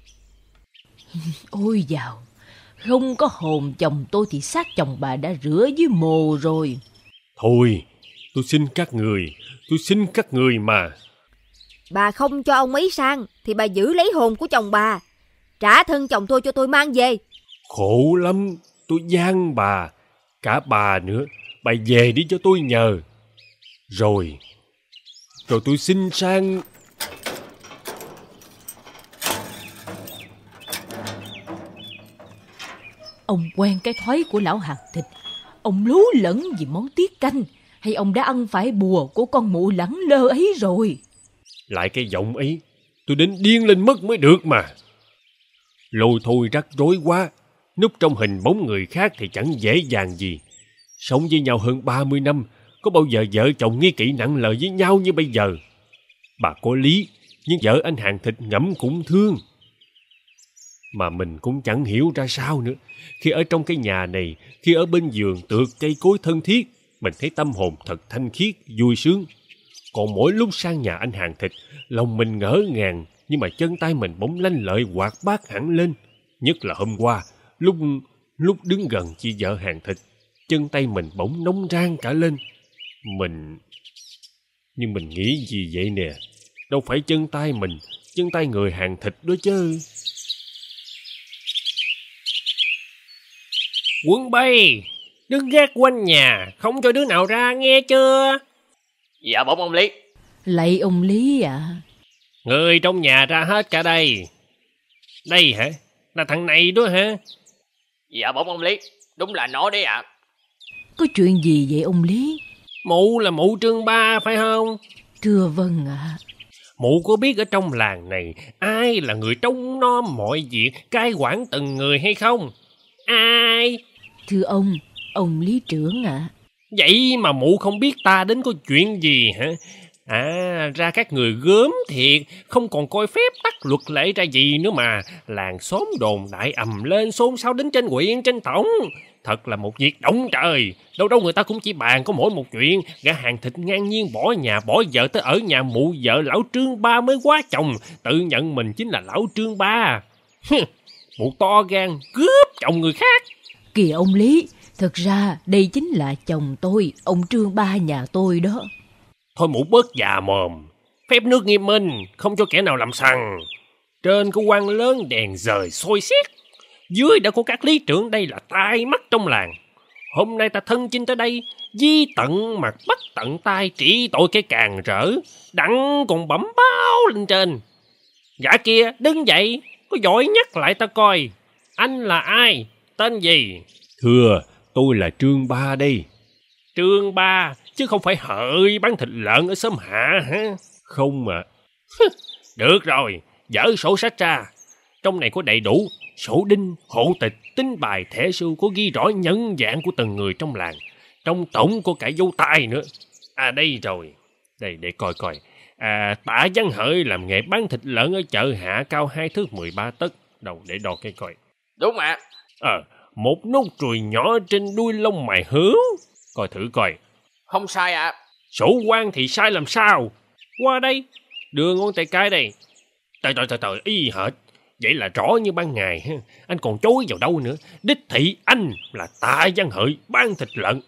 Ôi dào, không có hồn chồng tôi thì xác chồng bà đã rửa dưới mồ rồi. Thôi, tôi xin các người mà. Bà không cho ông ấy sang thì bà giữ lấy hồn của chồng bà. Trả thân chồng tôi cho tôi mang về. Khổ lắm, tôi gian bà. Cả bà nữa, bà về đi cho tôi nhờ. Rồi tôi xin sang. Ông quen cái thói của lão hàng thịt. Ông lú lẫn vì món tiết canh, hay ông đã ăn phải bùa của con mụ lẳng lơ ấy rồi? Lại cái giọng ấy, tôi đến điên lên mất mới được mà. Lôi thôi rắc rối quá. Núp trong hình bóng người khác thì chẳng dễ dàng gì. Sống với nhau hơn 30 năm, có bao giờ vợ chồng nghi kỵ nặng lời với nhau như bây giờ? Bà có lý, nhưng vợ anh hàng thịt ngẫm cũng thương. Mà mình cũng chẳng hiểu ra sao nữa. Khi ở trong cái nhà này, khi ở bên giường tược cây cối thân thiết, mình thấy tâm hồn thật thanh khiết, vui sướng. Còn mỗi lúc sang nhà anh hàng thịt, lòng mình ngỡ ngàng, nhưng mà chân tay mình bỗng lanh lợi hoạt bát hẳn lên. Nhất là hôm qua, lúc đứng gần chị vợ hàng thịt, chân tay mình bỗng nóng rang cả lên. Nhưng mình nghĩ gì vậy nè? Đâu phải chân tay mình, chân tay người hàng thịt đó chứ. Quân bay, đứng gác quanh nhà, không cho đứa nào ra, nghe chưa? Dạ bẩm ông Lý. Lạy ông Lý ạ. Người trong nhà ra hết cả đây. Đây hả? Là thằng này đó hả? Dạ bẩm ông Lý, đúng là nó đấy ạ. Có chuyện gì vậy ông Lý? Mụ là mụ Trương Ba phải không? Thưa vâng ạ. Mụ có biết ở trong làng này ai là người trông nom mọi việc, cai quản từng người hay không? Ai? Thưa ông Lý trưởng ạ. Vậy mà mụ không biết ta đến có chuyện gì hả? Ra các người gớm thiệt, không còn coi phép tắc luật lệ ra gì nữa mà. Làng xóm đồn đại ầm lên xôn xao đến trên huyện, trên tổng. Thật là một việc động trời. Đâu đâu người ta cũng chỉ bàn có mỗi một chuyện. Gã hàng thịt ngang nhiên bỏ nhà bỏ vợ tới ở nhà mụ vợ lão Trương Ba mới quá chồng. Tự nhận mình chính là lão Trương Ba. Mụ to gan cướp chồng người khác. Kìa ông Lý, thực ra đây chính là chồng tôi, ông Trương Ba nhà tôi đó. Thôi mụ bớt già mồm. Phép nước nghiêm minh, không cho kẻ nào làm sằng. Trên có quan lớn đèn dời soi xét, dưới đã có các lý trưởng đây là tai mắt trong làng. Hôm nay ta thân chinh tới đây, di tận mặt bắt tận tay trị tội cái càng rỡ, đặng còn bẩm báo lên trên. Gã kia đứng dậy, có giỏi nhắc lại ta coi. Anh là ai? Tên gì? Thưa, tôi là Trương Ba đây. Trương Ba, chứ không phải Hợi bán thịt lợn ở xóm Hạ hả? Không mà. Được rồi, dở sổ sách ra. Trong này có đầy đủ sổ đinh, hộ tịch, tính bài, thẻ sưu, có ghi rõ nhân dạng của từng người trong làng. Trong tổng có cả dấu tay nữa. Đây rồi. Đây để coi coi. Tạ Văn Hợi làm nghề bán thịt lợn ở chợ Hạ, cao 2 thước 13 tấc. Đâu để đo cái coi. Đúng ạ. Một nốt ruồi nhỏ trên đuôi lông mày hướu. Coi thử coi. Không sai ạ. Sổ quan thì sai làm sao? Qua đây, đưa ngón tay cái đây. Trời, y hệt. Vậy là rõ như ban ngày ha. Anh còn chối vào đâu nữa. Đích thị anh là Tạ Văn Hợi bán thịt lợn.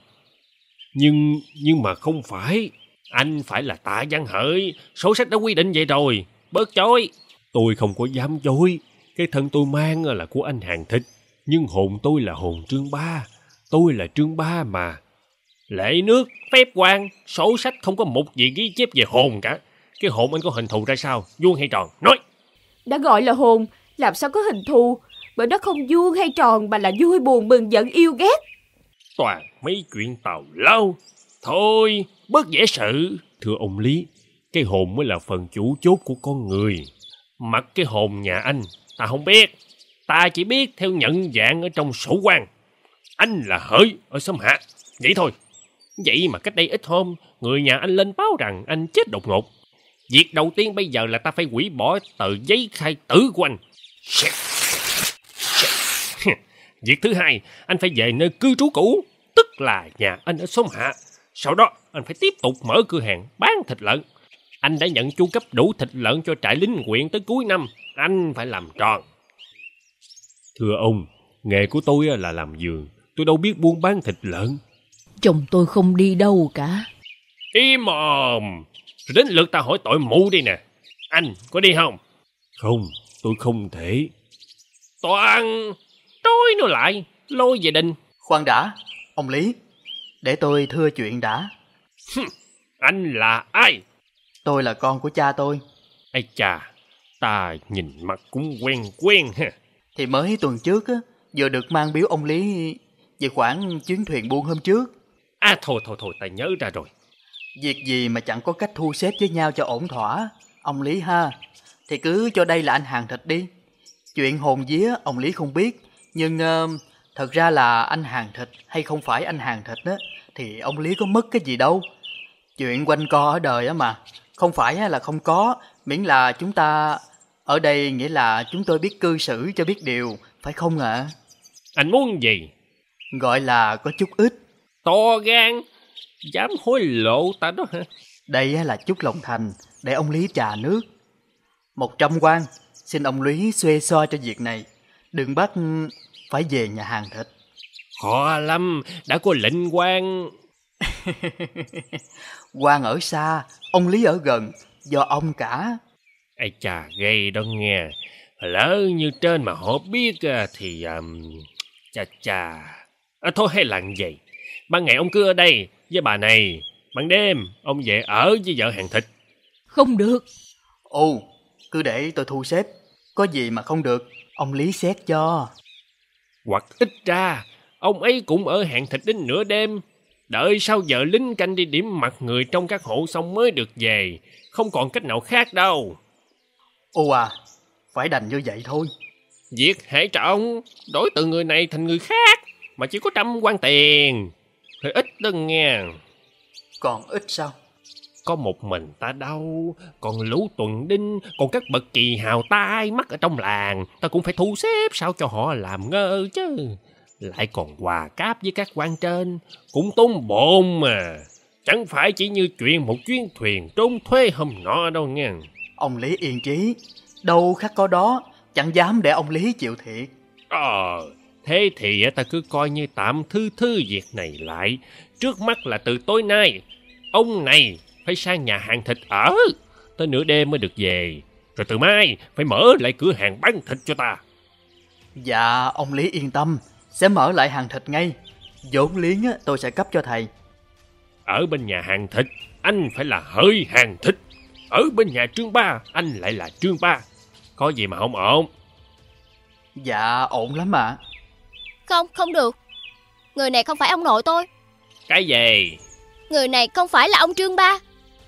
Nhưng mà không phải. Anh phải là Tạ Văn Hợi. Sổ sách đã quy định vậy rồi. Bớt chối. Tôi không có dám chối. Cái thân tôi mang là của anh hàng thịt. Nhưng hồn tôi là hồn Trương Ba. Tôi là Trương Ba mà. Lệ nước, phép quan, sổ sách không có một gì ghi chép về hồn cả. Cái hồn anh có hình thù ra sao? Vuông hay tròn? Nói. Đã gọi là hồn, làm sao có hình thù? Bởi nó không vuông hay tròn mà là vui buồn mừng giận yêu ghét. Toàn mấy chuyện tào lao. Thôi, bớt dễ sự. Thưa ông Lý, cái hồn mới là phần chủ chốt của con người. Mặc cái hồn nhà anh, ta không biết. Ta chỉ biết theo nhận dạng ở trong sổ quan. Anh là Hợi ở xóm Hạ. Vậy thôi. Vậy mà cách đây ít hôm, người nhà anh lên báo rằng anh chết đột ngột. Việc đầu tiên bây giờ là ta phải hủy bỏ tờ giấy khai tử của anh. Việc thứ hai, anh phải về nơi cư trú cũ, tức là nhà anh ở xóm Hạ. Sau đó, anh phải tiếp tục mở cửa hàng bán thịt lợn. Anh đã nhận chu cấp đủ thịt lợn cho trại lính huyện tới cuối năm. Anh phải làm tròn. Thưa ông, nghề của tôi là làm vườn. Tôi đâu biết buôn bán thịt lợn. Chồng tôi không đi đâu cả. Im mồm. Rồi đến lượt ta hỏi tội mụ đi nè. Anh có đi không? Không, tôi không thể. Toàn trói nó lại, lôi về đình. Khoan đã, ông Lý, để tôi thưa chuyện đã. Anh là ai? Tôi là con của cha tôi. Ây chà, ta nhìn mặt cũng quen quen ha. Thì mới tuần trước á, vừa được mang biếu ông Lý về khoản chuyến thuyền buôn hôm trước. À thôi, ta nhớ ra rồi. Việc gì mà chẳng có cách thu xếp với nhau cho ổn thỏa, ông Lý ha. Thì cứ cho đây là anh hàng thịt đi. Chuyện hồn vía ông Lý không biết, nhưng thật ra là anh hàng thịt hay không phải anh hàng thịt á, thì ông Lý có mất cái gì đâu. Chuyện quanh co ở đời á mà, không phải là không có, miễn là chúng ta ở đây, nghĩa là chúng tôi biết cư xử cho biết điều, phải không ạ? Anh muốn gì? Gọi là có chút ít. To gan, dám hối lộ ta đó hả? Đây là chút lòng thành để ông Lý trà nước. 100 quan, xin ông Lý xuê xoa cho việc này, đừng bắt phải về nhà hàng thịt. Họ Lâm đã có lệnh quan. Quan ở xa, ông Lý ở gần, do ông cả. Ây chà, ghê đó nghe. Lỡ như trên mà họ biết thì thôi hay là gì? Ban ngày ông cứ ở đây với bà này, ban đêm ông về ở với vợ hàng thịt. Không được. Ồ, cứ để tôi thu xếp. Có gì mà không được, ông Lý xét cho. Hoặc ít ra ông ấy cũng ở hàng thịt đến nửa đêm, đợi sau giờ lính canh đi điểm mặt người trong các hộ xong mới được về. Không còn cách nào khác đâu. Ồ à, phải đành như vậy thôi. Việc hệ trọng, đổi từ người này thành người khác, mà chỉ có 100 quan tiền. Hơi ít đó nghe. Còn ít sao? Có một mình ta đâu, còn lũ tuần đinh, còn các bậc kỳ hào tai mắt ở trong làng, ta cũng phải thu xếp sao cho họ làm ngơ chứ. Lại còn hòa cáp với các quan trên, cũng tốn bộn mà. Chẳng phải chỉ như chuyện một chuyến thuyền trốn thuế hôm nọ đâu nghe. Ông Lý yên trí, đâu khắc có đó, chẳng dám để ông Lý chịu thiệt. Thế thì ta cứ coi như tạm thư việc này lại. Trước mắt là từ tối nay, ông này phải sang nhà hàng thịt ở, tới nửa đêm mới được về. Rồi từ mai phải mở lại cửa hàng bán thịt cho ta. Dạ, ông Lý yên tâm, sẽ mở lại hàng thịt ngay. Vốn liếng tôi sẽ cấp cho thầy. Ở bên nhà hàng thịt, anh phải là hỡi hàng thịt. Ở bên nhà Trương Ba, anh lại là Trương Ba. Có gì mà không ổn? Dạ, ổn lắm ạ. Không được. Người này không phải ông nội tôi. Cái gì? Người này không phải là ông Trương Ba.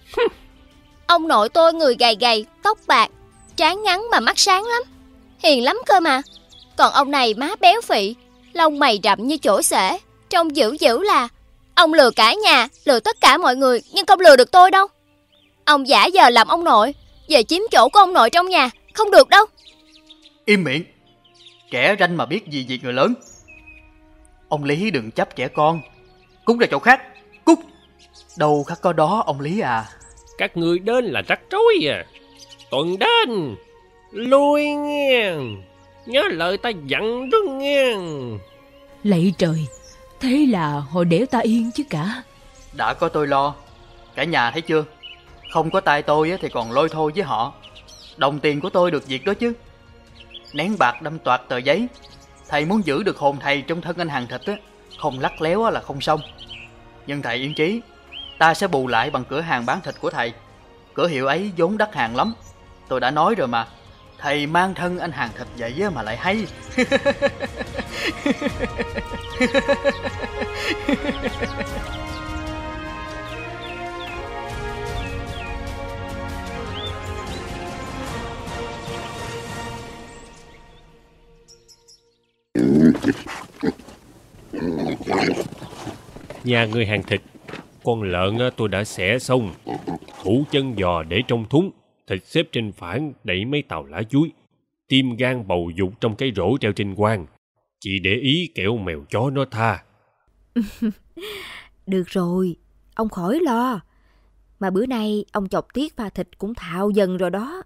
Ông nội tôi người gầy gầy, tóc bạc, trán ngắn mà mắt sáng lắm, hiền lắm cơ mà. Còn ông này má béo phị, lông mày rậm như chổi xể, trông dữ là. Ông lừa cả nhà, lừa tất cả mọi người, nhưng không lừa được tôi đâu. Ông giả giờ làm ông nội, về chiếm chỗ của ông nội trong nhà, không được đâu. Im miệng, kẻ ranh mà biết gì việc người lớn. Ông Lý đừng chấp trẻ con. Cút ra chỗ khác, cút. Đâu khắc có đó ông Lý à. Các người đến là rắc rối à. Tuần đến lui nghe, nhớ lời ta dặn đó nghe. Lạy trời, thế là họ để ta yên chứ cả. Đã có tôi lo. Cả nhà thấy chưa, không có tay tôi thì còn lôi thôi với họ. Đồng tiền của tôi được việc đó chứ. Nén bạc đâm toạc tờ giấy. Thầy muốn giữ được hồn thầy trong thân anh hàng thịt không lắc léo là không xong. Nhưng thầy yên trí, ta sẽ bù lại bằng cửa hàng bán thịt của thầy. Cửa hiệu ấy vốn đắt hàng lắm. Tôi đã nói rồi mà, thầy mang thân anh hàng thịt vậy mà lại hay. Nhà người hàng thịt, con lợn tôi đã xẻ xong, thủ chân giò để trong thúng, thịt xếp trên phản đẩy mấy tàu lá chuối, tim gan bầu dục trong cái rổ treo trên quan. Chị để ý kẻo mèo chó nó tha. Được rồi, ông khỏi lo. Mà bữa nay ông chọc tiết pha thịt cũng thạo dần rồi đó.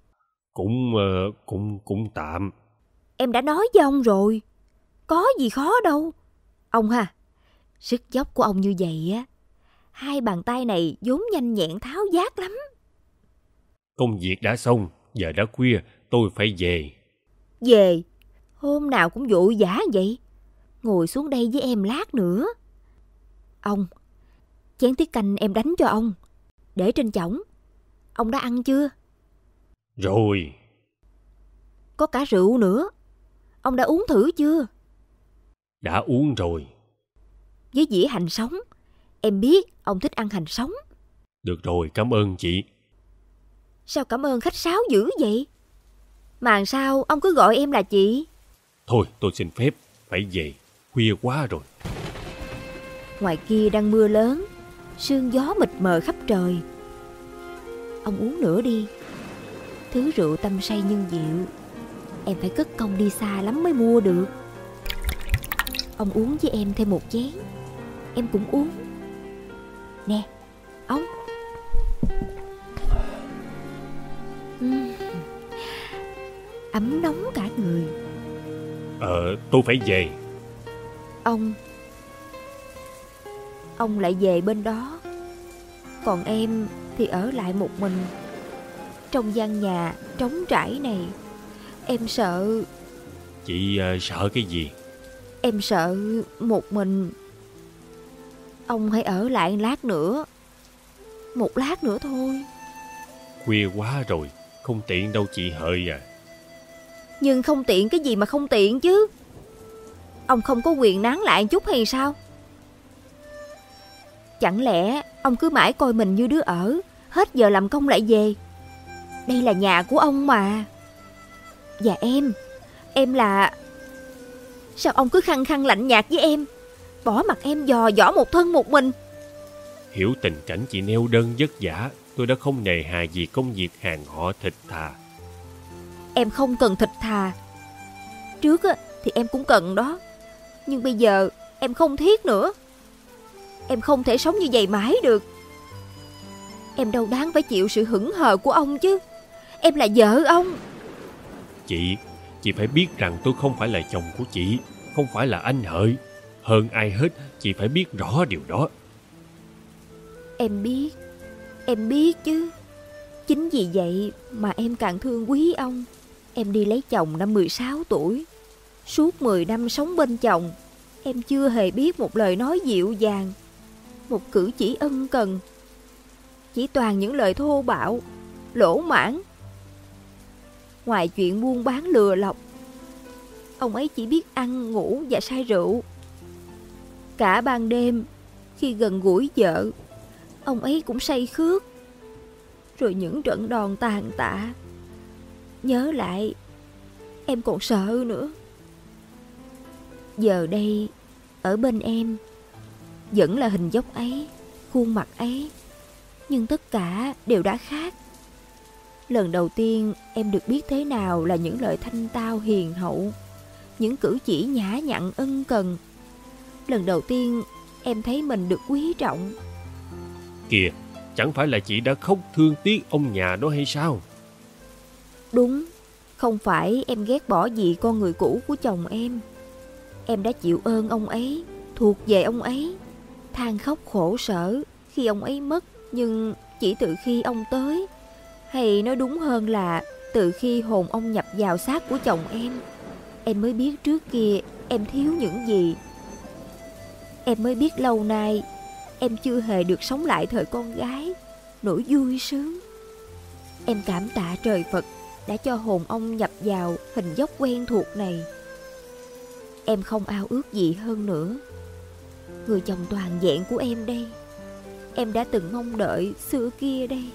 Cũng tạm. Em đã nói với ông rồi, có gì khó đâu. Ông ha, sức dốc của ông như vậy á, hai bàn tay này vốn nhanh nhẹn tháo vát lắm. Công việc đã xong, giờ đã khuya, tôi phải về. Về? Hôm nào cũng vội vã vậy. Ngồi xuống đây với em lát nữa. Ông, chén tiết canh em đánh cho ông, để trên chõng. Ông đã ăn chưa? Rồi. Có cả rượu nữa. Ông đã uống thử chưa? Đã uống rồi. Với dĩa hành sống. Em biết ông thích ăn hành sống. Được rồi, cảm ơn chị. Sao cảm ơn khách sáo dữ vậy? Mà sao ông cứ gọi em là chị? Thôi, tôi xin phép, phải về. Khuya quá rồi. Ngoài kia đang mưa lớn, sương gió mịt mờ khắp trời. Ông uống nữa đi. Thứ rượu tâm say nhưng dịu, em phải cất công đi xa lắm mới mua được. Ông uống với em thêm một chén. Em cũng uống. Nè, ông. Ấm nóng cả người. Tôi phải về. Ông lại về bên đó. Còn em thì ở lại một mình. Trong gian nhà trống trải này, em sợ. Chị sợ cái gì? Em sợ một mình. Ông hãy ở lại lát nữa. Một lát nữa thôi. Khuya quá rồi, không tiện đâu chị Hợi à. Nhưng không tiện cái gì mà không tiện chứ? Ông không có quyền nán lại chút hay sao? Chẳng lẽ ông cứ mãi coi mình như đứa ở, hết giờ làm công lại về? Đây là nhà của ông mà. Và em là... Sao ông cứ khăng khăng lạnh nhạt với em, bỏ mặt em dò dỏ một thân một mình? Hiểu tình cảnh chị neo đơn vất vả, tôi đã không nề hà gì công việc hàng họ thịt thà. Em không cần thịt thà. Trước thì em cũng cần đó. Nhưng bây giờ em không thiết nữa. Em không thể sống như vậy mãi được. Em đâu đáng phải chịu sự hững hờ của ông chứ. Em là vợ ông. Chị phải biết rằng tôi không phải là chồng của chị, không phải là anh Hợi. Hơn ai hết, chị phải biết rõ điều đó. Em biết chứ. Chính vì vậy mà em càng thương quý ông. Em đi lấy chồng năm 16 tuổi. Suốt 10 năm sống bên chồng, em chưa hề biết một lời nói dịu dàng, một cử chỉ ân cần. Chỉ toàn những lời thô bạo, lỗ mãng. Ngoài chuyện buôn bán lừa lọc, ông ấy chỉ biết ăn, ngủ và say rượu. Cả ban đêm, khi gần gũi vợ, ông ấy cũng say khước. Rồi những trận đòn tàn tạ, nhớ lại em còn sợ nữa. Giờ đây ở bên em vẫn là hình dốc ấy, khuôn mặt ấy, nhưng tất cả đều đã khác. Lần đầu tiên em được biết thế nào là những lời thanh tao hiền hậu, những cử chỉ nhã nhặn ân cần. Lần đầu tiên em thấy mình được quý trọng. Kìa, chẳng phải là chị đã không thương tiếc ông nhà đó hay sao? Đúng, không phải em ghét bỏ gì con người cũ của chồng em. Em đã chịu ơn ông ấy, thuộc về ông ấy, than khóc khổ sở khi ông ấy mất. Nhưng chỉ từ khi ông tới, hay nói đúng hơn là từ khi hồn ông nhập vào xác của chồng em mới biết trước kia em thiếu những gì. Em mới biết lâu nay em chưa hề được sống lại thời con gái, nỗi vui sướng. Em cảm tạ trời Phật đã cho hồn ông nhập vào hình dốc quen thuộc này. Em không ao ước gì hơn nữa. Người chồng toàn vẹn của em đây, em đã từng mong đợi xưa kia đây.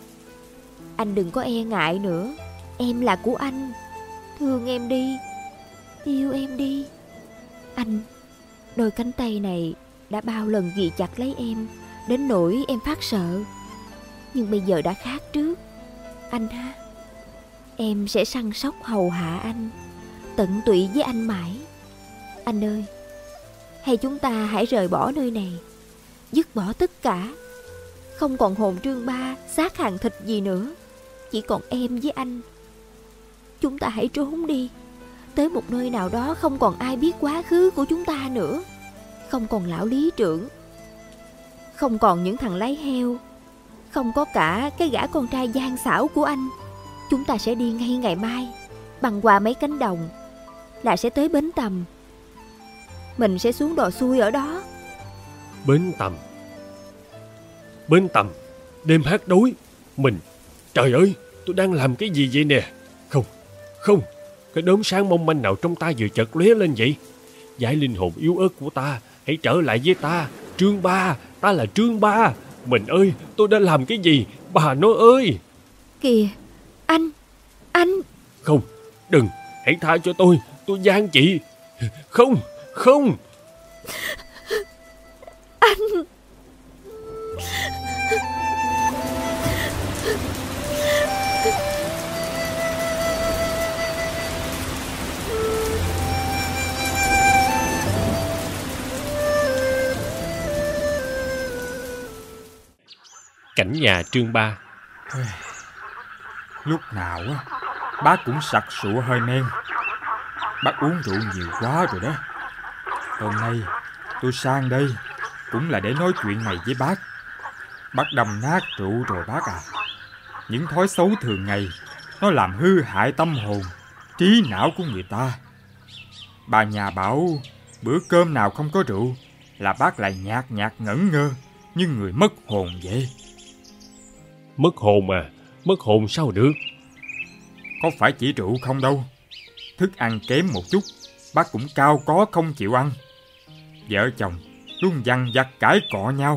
Anh đừng có e ngại nữa. Em là của anh. Thương em đi, yêu em đi. Anh, đôi cánh tay này đã bao lần ghì chặt lấy em, đến nỗi em phát sợ. Nhưng bây giờ đã khác trước. Anh ha, em sẽ săn sóc hầu hạ anh, tận tụy với anh mãi. Anh ơi, hay chúng ta hãy rời bỏ nơi này, dứt bỏ tất cả. Không còn hồn trương ba, xác hàng thịt gì nữa, chỉ còn em với anh. Chúng ta hãy trốn đi, tới một nơi nào đó không còn ai biết quá khứ của chúng ta nữa. Không còn lão lý trưởng, không còn những thằng lái heo, không có cả cái gã con trai gian xảo của anh. Chúng ta sẽ đi ngay ngày mai, băng qua mấy cánh đồng, là sẽ tới Bến Tầm. Mình sẽ xuống đò xuôi ở đó. Bến Tầm. Bến Tầm, đêm hát đối. Trời ơi, tôi đang làm cái gì vậy nè? Không, cái đốm sáng mong manh nào trong ta vừa chợt lóe lên vậy? Giải linh hồn yếu ớt của ta, hãy trở lại với ta. Trương Ba, ta là Trương Ba. Mình ơi, tôi đã làm cái gì? Bà nói ơi! Kìa, anh... Không, đừng, hãy tha cho tôi gian chị. Không! Anh... Cảnh nhà Trương Ba. Lúc nào á, bác cũng sặc sụa hơi men. Bác uống rượu nhiều quá rồi đó. Hôm nay tôi sang đây cũng là để nói chuyện này với bác. Bác đâm nát rượu rồi bác à. Những thói xấu thường ngày nó làm hư hại tâm hồn, trí não của người ta. Bà nhà bảo bữa cơm nào không có rượu là bác lại nhạt nhạt ngẩn ngơ như người mất hồn vậy. Mất hồn à? Mất hồn sao được? Có phải chỉ rượu không đâu. Thức ăn kém một chút bác cũng cao có không chịu ăn. Vợ chồng luôn dằn vặt cãi cọ nhau.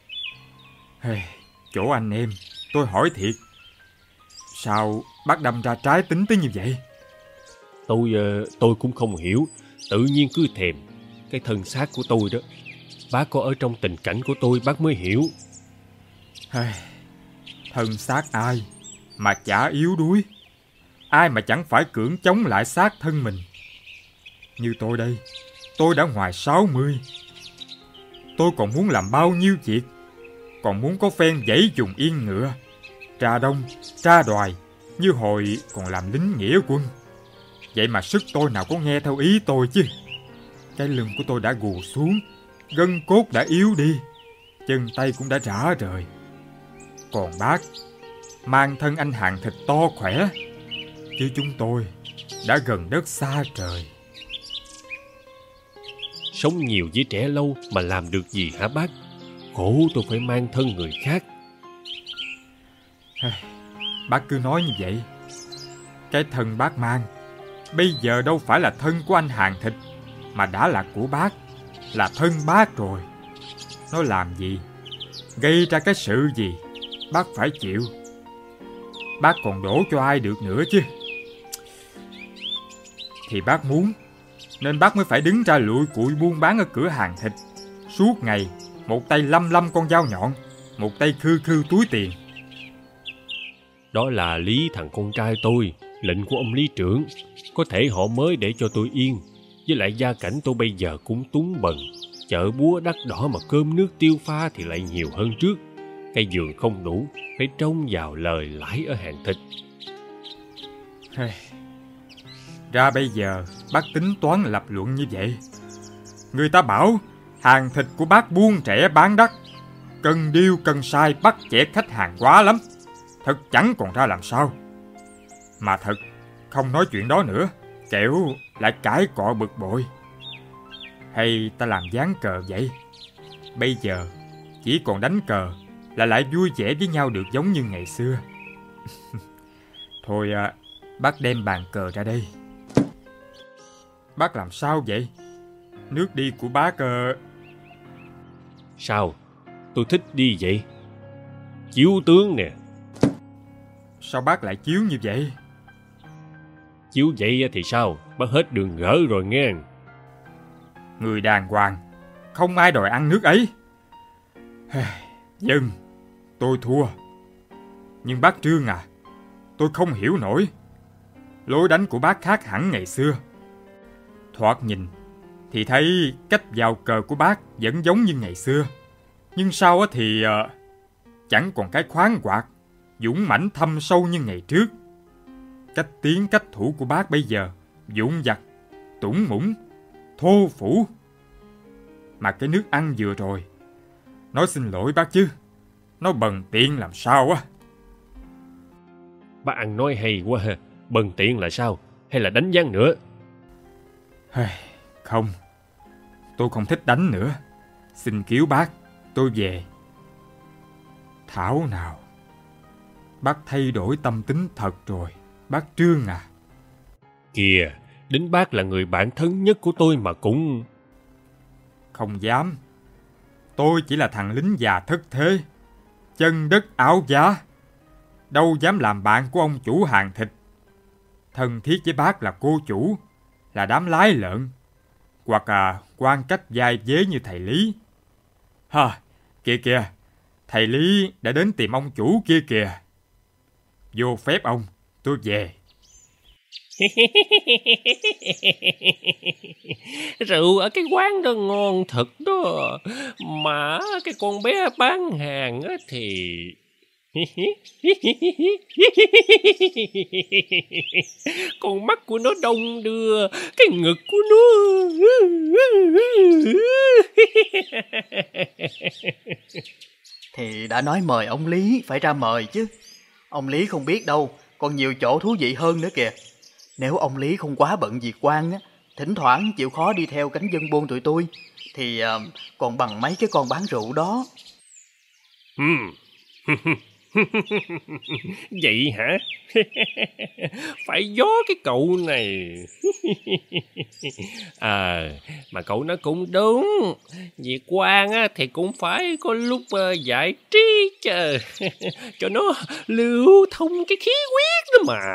Chỗ anh em, tôi hỏi thiệt, sao bác đâm ra trái tính tới như vậy? Tôi cũng không hiểu. Tự nhiên cứ thèm cái thân xác của tôi đó. Bác có ở trong tình cảnh của tôi bác mới hiểu. Thân xác ai mà chả yếu đuối. Ai mà chẳng phải cưỡng chống lại xác thân mình. Như tôi đây, tôi đã ngoài 60. Tôi còn muốn làm bao nhiêu việc. Còn muốn có phen dãy dùng yên ngựa, tra đông, tra đoài như hồi còn làm lính nghĩa quân. Vậy mà sức tôi nào có nghe theo ý tôi chứ. Cái lưng của tôi đã gù xuống, gân cốt đã yếu đi, chân tay cũng đã rã rời. Còn bác mang thân anh hàng thịt to khỏe, chứ chúng tôi đã gần đất xa trời. Sống nhiều với trẻ lâu mà làm được gì hả bác? Khổ tôi phải mang thân người khác. Bác cứ nói như vậy. Cái thân bác mang bây giờ đâu phải là thân của anh hàng thịt, mà đã là của bác, là thân bác rồi. Nó làm gì, gây ra cái sự gì, bác phải chịu. Bác còn đổ cho ai được nữa chứ. Thì bác muốn, nên bác mới phải đứng ra lụi cụi buôn bán ở cửa hàng thịt. Suốt ngày một tay lăm con dao nhọn, một tay khư túi tiền. Đó là Lý thằng con trai tôi, lệnh của ông Lý trưởng. Có thể họ mới để cho tôi yên. Với lại gia cảnh tôi bây giờ cũng túng bần. Chợ búa đắt đỏ mà cơm nước tiêu pha thì lại nhiều hơn trước. Cây giường không đủ, phải trông vào lời lãi ở hàng thịt. Ra bây giờ bác tính toán lập luận như vậy. Người ta bảo hàng thịt của bác buôn rẻ bán đắt, cần điêu cần sai bắt chẻ khách hàng quá lắm. Thật chẳng còn ra làm sao. Mà thật không nói chuyện đó nữa, kẻo lại cãi cọ bực bội. Hay ta làm ván cờ vậy? Bây giờ chỉ còn đánh cờ là lại vui vẻ với nhau được giống như ngày xưa. Thôi bác đem bàn cờ ra đây. Bác làm sao vậy? Nước đi của bác... Sao? Tôi thích đi vậy. Chiếu tướng nè. Sao bác lại chiếu như vậy? Chiếu vậy thì sao? Bác hết đường gỡ rồi nghe. Người đàng hoàng, không ai đòi ăn nước ấy. Dân, tôi thua. Nhưng bác Trương à, tôi không hiểu nổi. Lối đánh của bác khác hẳn ngày xưa. Thoạt nhìn thì thấy cách vào cờ của bác vẫn giống như ngày xưa. Nhưng sau thì chẳng còn cái khoáng hoạt, dũng mãnh thâm sâu như ngày trước. Cách tiến cách thủ của bác bây giờ dũng dặt, tủng mũng, thô phủ. Mà cái nước ăn vừa rồi, nói xin lỗi bác chứ, nó bần tiện làm sao á. Bác ăn nói hay quá ha. Bần tiện là sao? Hay là đánh giang nữa? Không, tôi không thích đánh nữa. Xin cứu bác, tôi về. Thảo nào, bác thay đổi tâm tính thật rồi, bác Trương à. Kìa, đến bác là người bạn thân nhất của tôi mà cũng... Không dám. Tôi chỉ là thằng lính già thất thế, chân đất áo giá, đâu dám làm bạn của ông chủ hàng thịt. Thân thiết với bác là cô chủ, là đám lái lợn, hoặc quan cách vai vế như thầy Lý. Kìa kìa, thầy Lý đã đến tìm ông chủ kia kìa. Vô phép ông, tôi về. Rượu ở cái quán đó ngon thật đó, mà cái con bé bán hàng á thì... Con mắt của nó đông đưa, cái ngực của nó... Thì đã nói mời ông Lý, phải ra mời chứ. Ông Lý không biết đâu, còn nhiều chỗ thú vị hơn nữa kìa. Nếu ông Lý không quá bận việc quan á, thỉnh thoảng chịu khó đi theo cánh dân buôn tụi tôi, thì còn bằng mấy cái con bán rượu đó. Vậy hả? Phải gió cái cậu này. Mà cậu nói cũng đúng. Việc quan á thì cũng phải có lúc giải trí chứ, cho nó lưu thông cái khí huyết đó mà.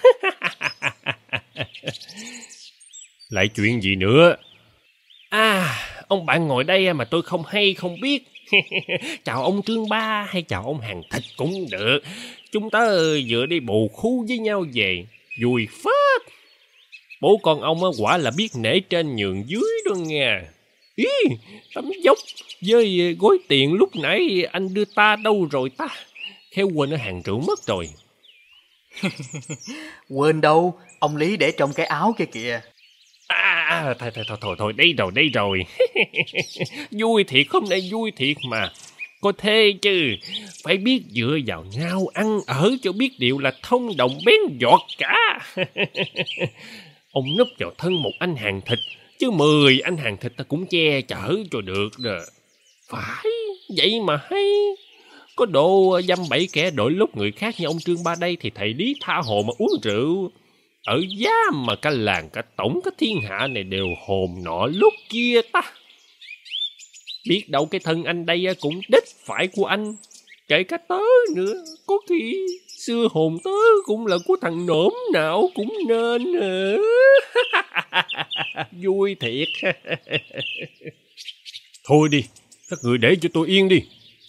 Lại chuyện gì nữa? Ông bạn ngồi đây mà tôi không hay không biết. Chào ông Trương Ba hay chào ông Hàng Thịt cũng được. Chúng ta vừa đi bồ khu với nhau về, vui phết. Bố con ông quả là biết nể trên nhường dưới đó nghe. Tấm dốc với gói tiền lúc nãy anh đưa ta đâu rồi ta? Khéo quên ở hàng rượu mất rồi. Quên đâu, ông Lý để trong cái áo kia kìa. Thôi, đây rồi. Vui thiệt, hôm nay vui thiệt mà. Có thế chứ, phải biết dựa vào nhau ăn ở cho biết điều là thông đồng bén giọt cả. Ông núp vào thân một anh Hàng Thịt, chứ 10 anh Hàng Thịt ta cũng che chở cho được rồi. Phải, vậy mà hay. Có độ dăm bảy kẻ đội lốt người khác như ông Trương Ba đây thì thầy Lý tha hồ mà uống rượu. Ở giá mà cả làng cả tổng cả thiên hạ này đều hồn nọ lúc kia ta. Biết đâu cái thân anh đây cũng đích phải của anh, kể cả tớ nữa. Có khi xưa hồn tớ cũng là của thằng nổm nào cũng nên. Vui thiệt. Thôi đi, các người để cho tôi yên đi.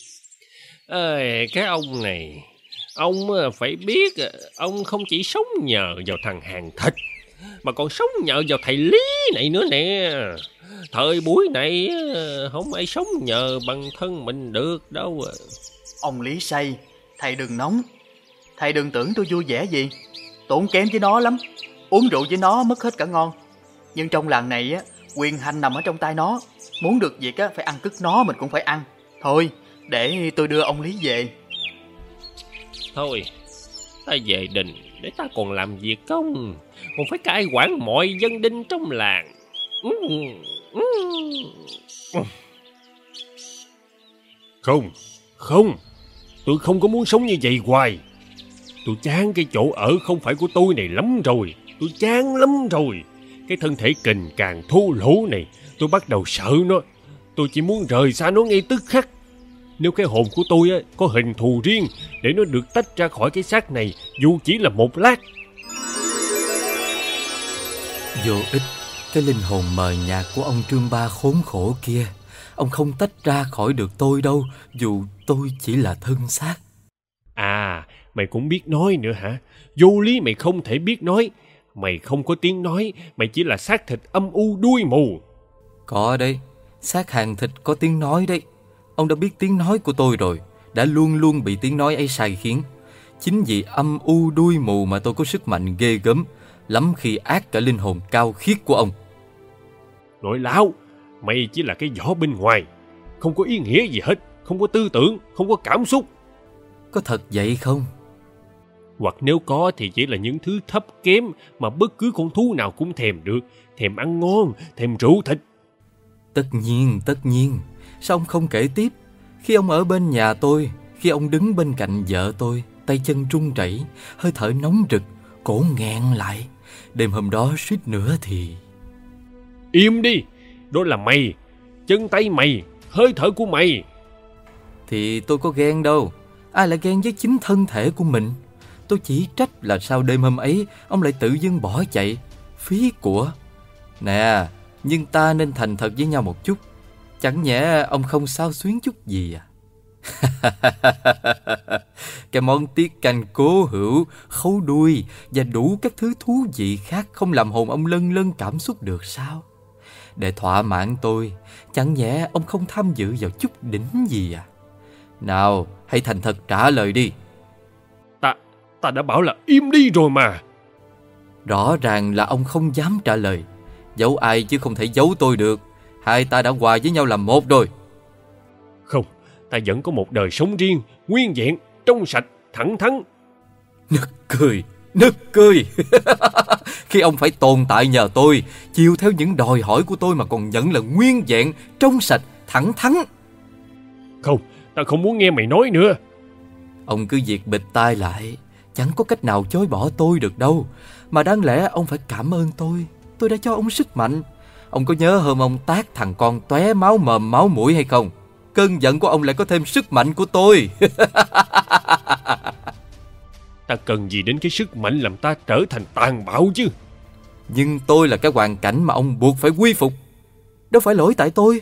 Cái ông này, ông phải biết, ông không chỉ sống nhờ vào thằng Hàng Thịt, mà còn sống nhờ vào thầy Lý này nữa nè. Thời buổi này không ai sống nhờ bằng thân mình được đâu. Ông Lý say, thầy đừng nóng. Thầy đừng tưởng tôi vui vẻ gì. Tốn kém với nó lắm. Uống rượu với nó mất hết cả ngon. Nhưng trong làng này quyền hành nằm ở trong tay nó. Muốn được việc phải ăn cứt nó mình cũng phải ăn. Thôi, để tôi đưa ông Lý về. Thôi, ta về đình để ta còn làm việc công, còn phải cai quản mọi dân đinh trong làng. Không, tôi không có muốn sống như vậy hoài. Tôi chán cái chỗ ở không phải của tôi này lắm rồi. Tôi chán lắm rồi. Cái thân thể kình càng thô lỗ này, tôi bắt đầu sợ nó. Tôi chỉ muốn rời xa nó ngay tức khắc. Nếu cái hồn của tôi có hình thù riêng, để nó được tách ra khỏi cái xác này dù chỉ là một lát. Vô ích, cái linh hồn mờ nhạt của ông Trương Ba khốn khổ kia. Ông không tách ra khỏi được tôi đâu, dù tôi chỉ là thân xác. Mày cũng biết nói nữa hả? Vô lý mày không thể biết nói. Mày không có tiếng nói, mày chỉ là xác thịt âm u đuôi mù. Có đấy, xác Hàng Thịt có tiếng nói đấy. Ông đã biết tiếng nói của tôi rồi, đã luôn luôn bị tiếng nói ấy sai khiến. Chính vì âm u đuôi mù mà tôi có sức mạnh ghê gớm, lắm khi ác cả linh hồn cao khiết của ông. Nội lão, mày chỉ là cái vỏ bên ngoài, không có ý nghĩa gì hết, không có tư tưởng, không có cảm xúc. Có thật vậy không? Hoặc nếu có thì chỉ là những thứ thấp kém mà bất cứ con thú nào cũng thèm được. Thèm ăn ngon, thèm rượu thịt. Tất nhiên. Sao ông không kể tiếp? Khi ông ở bên nhà tôi, khi ông đứng bên cạnh vợ tôi, tay chân run rẩy, hơi thở nóng rực, cổ nghẹn lại. Đêm hôm đó suýt nữa thì... Im đi! Đó là mày! Chân tay mày! Hơi thở của mày! Thì tôi có ghen đâu. Ai lại ghen với chính thân thể của mình? Tôi chỉ trách là sao đêm hôm ấy ông lại tự dưng bỏ chạy, phí của. Nè, nhưng ta nên thành thật với nhau một chút. Chẳng nhẽ ông không xao xuyến chút gì à? Cái món tiết canh cố hữu, khấu đuôi và đủ các thứ thú vị khác không làm hồn ông lân lân cảm xúc được sao? Để thỏa mãn tôi, chẳng nhẽ ông không tham dự vào chút đỉnh gì à? Nào, hãy thành thật trả lời đi. Ta đã bảo là im đi rồi mà. Rõ ràng là ông không dám trả lời. Giấu ai chứ không thể giấu tôi được. Hai ta đã hòa với nhau làm một rồi. Không, ta vẫn có một đời sống riêng, nguyên vẹn, trong sạch, thẳng thắn. Nực cười. Khi ông phải tồn tại nhờ tôi, chiều theo những đòi hỏi của tôi mà còn nhận là nguyên vẹn, trong sạch, thẳng thắn. Không, ta không muốn nghe mày nói nữa. Ông cứ việc bịt tai lại. Chẳng có cách nào chối bỏ tôi được đâu. Mà đáng lẽ ông phải cảm ơn tôi. Tôi đã cho ông sức mạnh. Ông có nhớ hôm ông tát thằng con tóe máu mồm máu mũi hay không? Cơn giận của ông lại có thêm sức mạnh của tôi. Ta cần gì đến cái sức mạnh làm ta trở thành tàn bạo chứ? Nhưng tôi là cái hoàn cảnh mà ông buộc phải quy phục. Đâu phải lỗi tại tôi.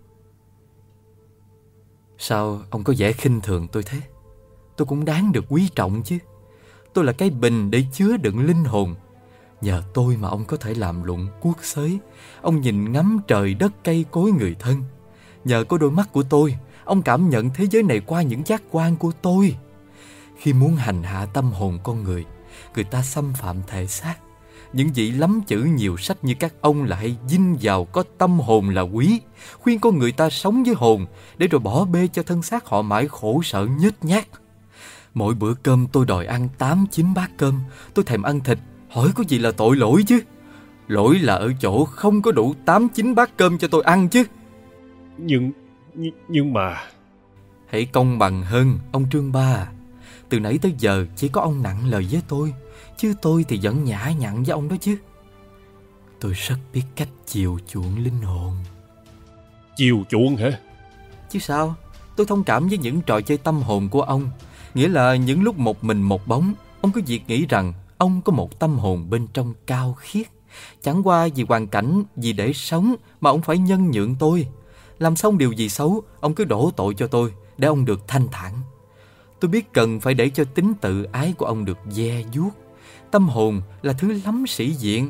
Sao ông có vẻ khinh thường tôi thế? Tôi cũng đáng được quý trọng chứ. Tôi là cái bình để chứa đựng linh hồn. Nhờ tôi mà ông có thể làm lụng cuốc xới. Ông nhìn ngắm trời đất cây cối người thân. Nhờ có đôi mắt của tôi, ông cảm nhận thế giới này qua những giác quan của tôi. Khi muốn hành hạ tâm hồn con người, người ta xâm phạm thể xác. Những vị lắm chữ nhiều sách như các ông là hay dinh vào có tâm hồn là quý, khuyên con người ta sống với hồn, để rồi bỏ bê cho thân xác họ mãi khổ sở nhếch nhác. Mỗi bữa cơm tôi đòi ăn 8-9 bát cơm. Tôi thèm ăn thịt, hỏi có gì là tội lỗi chứ? Lỗi là ở chỗ không có đủ 8-9 bát cơm cho tôi ăn chứ. Nhưng mà... Hãy công bằng hơn, ông Trương Ba. Từ nãy tới giờ chỉ có ông nặng lời với tôi, chứ tôi thì vẫn nhã nhặn với ông đó chứ. Tôi rất biết cách chiều chuộng linh hồn. Chiều chuộng hả? Chứ sao? Tôi thông cảm với những trò chơi tâm hồn của ông. Nghĩa là những lúc một mình một bóng, ông cứ việc nghĩ rằng ông có một tâm hồn bên trong cao khiết. Chẳng qua vì hoàn cảnh, vì để sống mà ông phải nhân nhượng tôi. Làm xong điều gì xấu, ông cứ đổ tội cho tôi để ông được thanh thản. Tôi biết cần phải để cho tính tự ái của ông được ve vuốt. Tâm hồn là thứ lắm sĩ diện.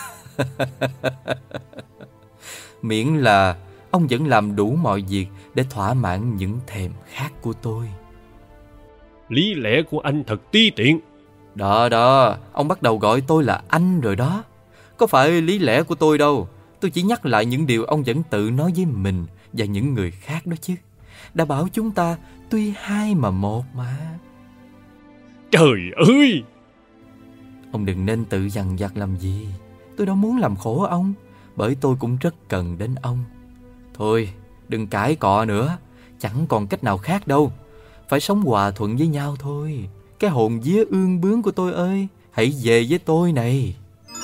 Miễn là ông vẫn làm đủ mọi việc để thỏa mãn những thèm khát của tôi. Lý lẽ của anh thật ti tiện. Đó, ông bắt đầu gọi tôi là anh rồi đó. Có phải lý lẽ của tôi đâu. Tôi chỉ nhắc lại những điều ông vẫn tự nói với mình và những người khác đó chứ. Đã bảo chúng ta tuy hai mà một mà. Trời ơi! Ông đừng nên tự dằn vặt làm gì. Tôi đâu muốn làm khổ ông, bởi tôi cũng rất cần đến ông. Thôi, đừng cãi cọ nữa. Chẳng còn cách nào khác đâu. Phải sống hòa thuận với nhau thôi. Cái hồn vía ương bướng của tôi ơi, hãy về với tôi này.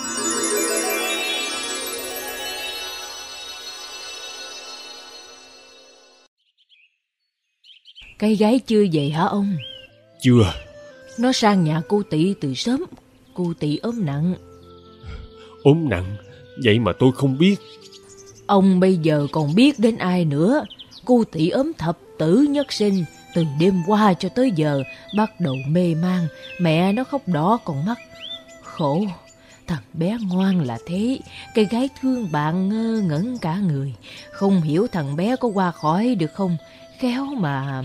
Cái gái chưa về hả ông? Chưa. Nó sang nhà cô Tị từ sớm. Cô Tị ốm nặng. Ốm nặng? Vậy mà tôi không biết. Ông bây giờ còn biết đến ai nữa. Cô Tị ốm thập tử nhất sinh. Từ đêm qua cho tới giờ bắt đầu mê man. Mẹ nó khóc đỏ con mắt. Khổ. Thằng bé ngoan là thế. Cái gái thương bạn ngơ ngẩn cả người. Không hiểu thằng bé có qua khỏi được không. Khéo mà...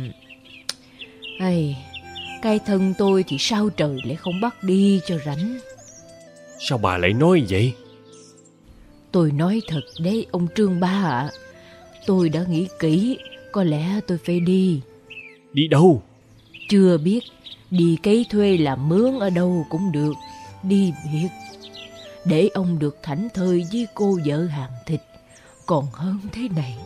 cái thân tôi thì sao trời lại không bắt đi cho rảnh. Sao bà lại nói vậy? Tôi nói thật đấy ông Trương Ba ạ. Tôi đã nghĩ kỹ. Có lẽ tôi phải đi. Đi đâu? Chưa biết. Đi cấy thuê làm mướn ở đâu cũng được, đi biệt, để ông được thảnh thơi với cô vợ hàng thịt, còn hơn thế này.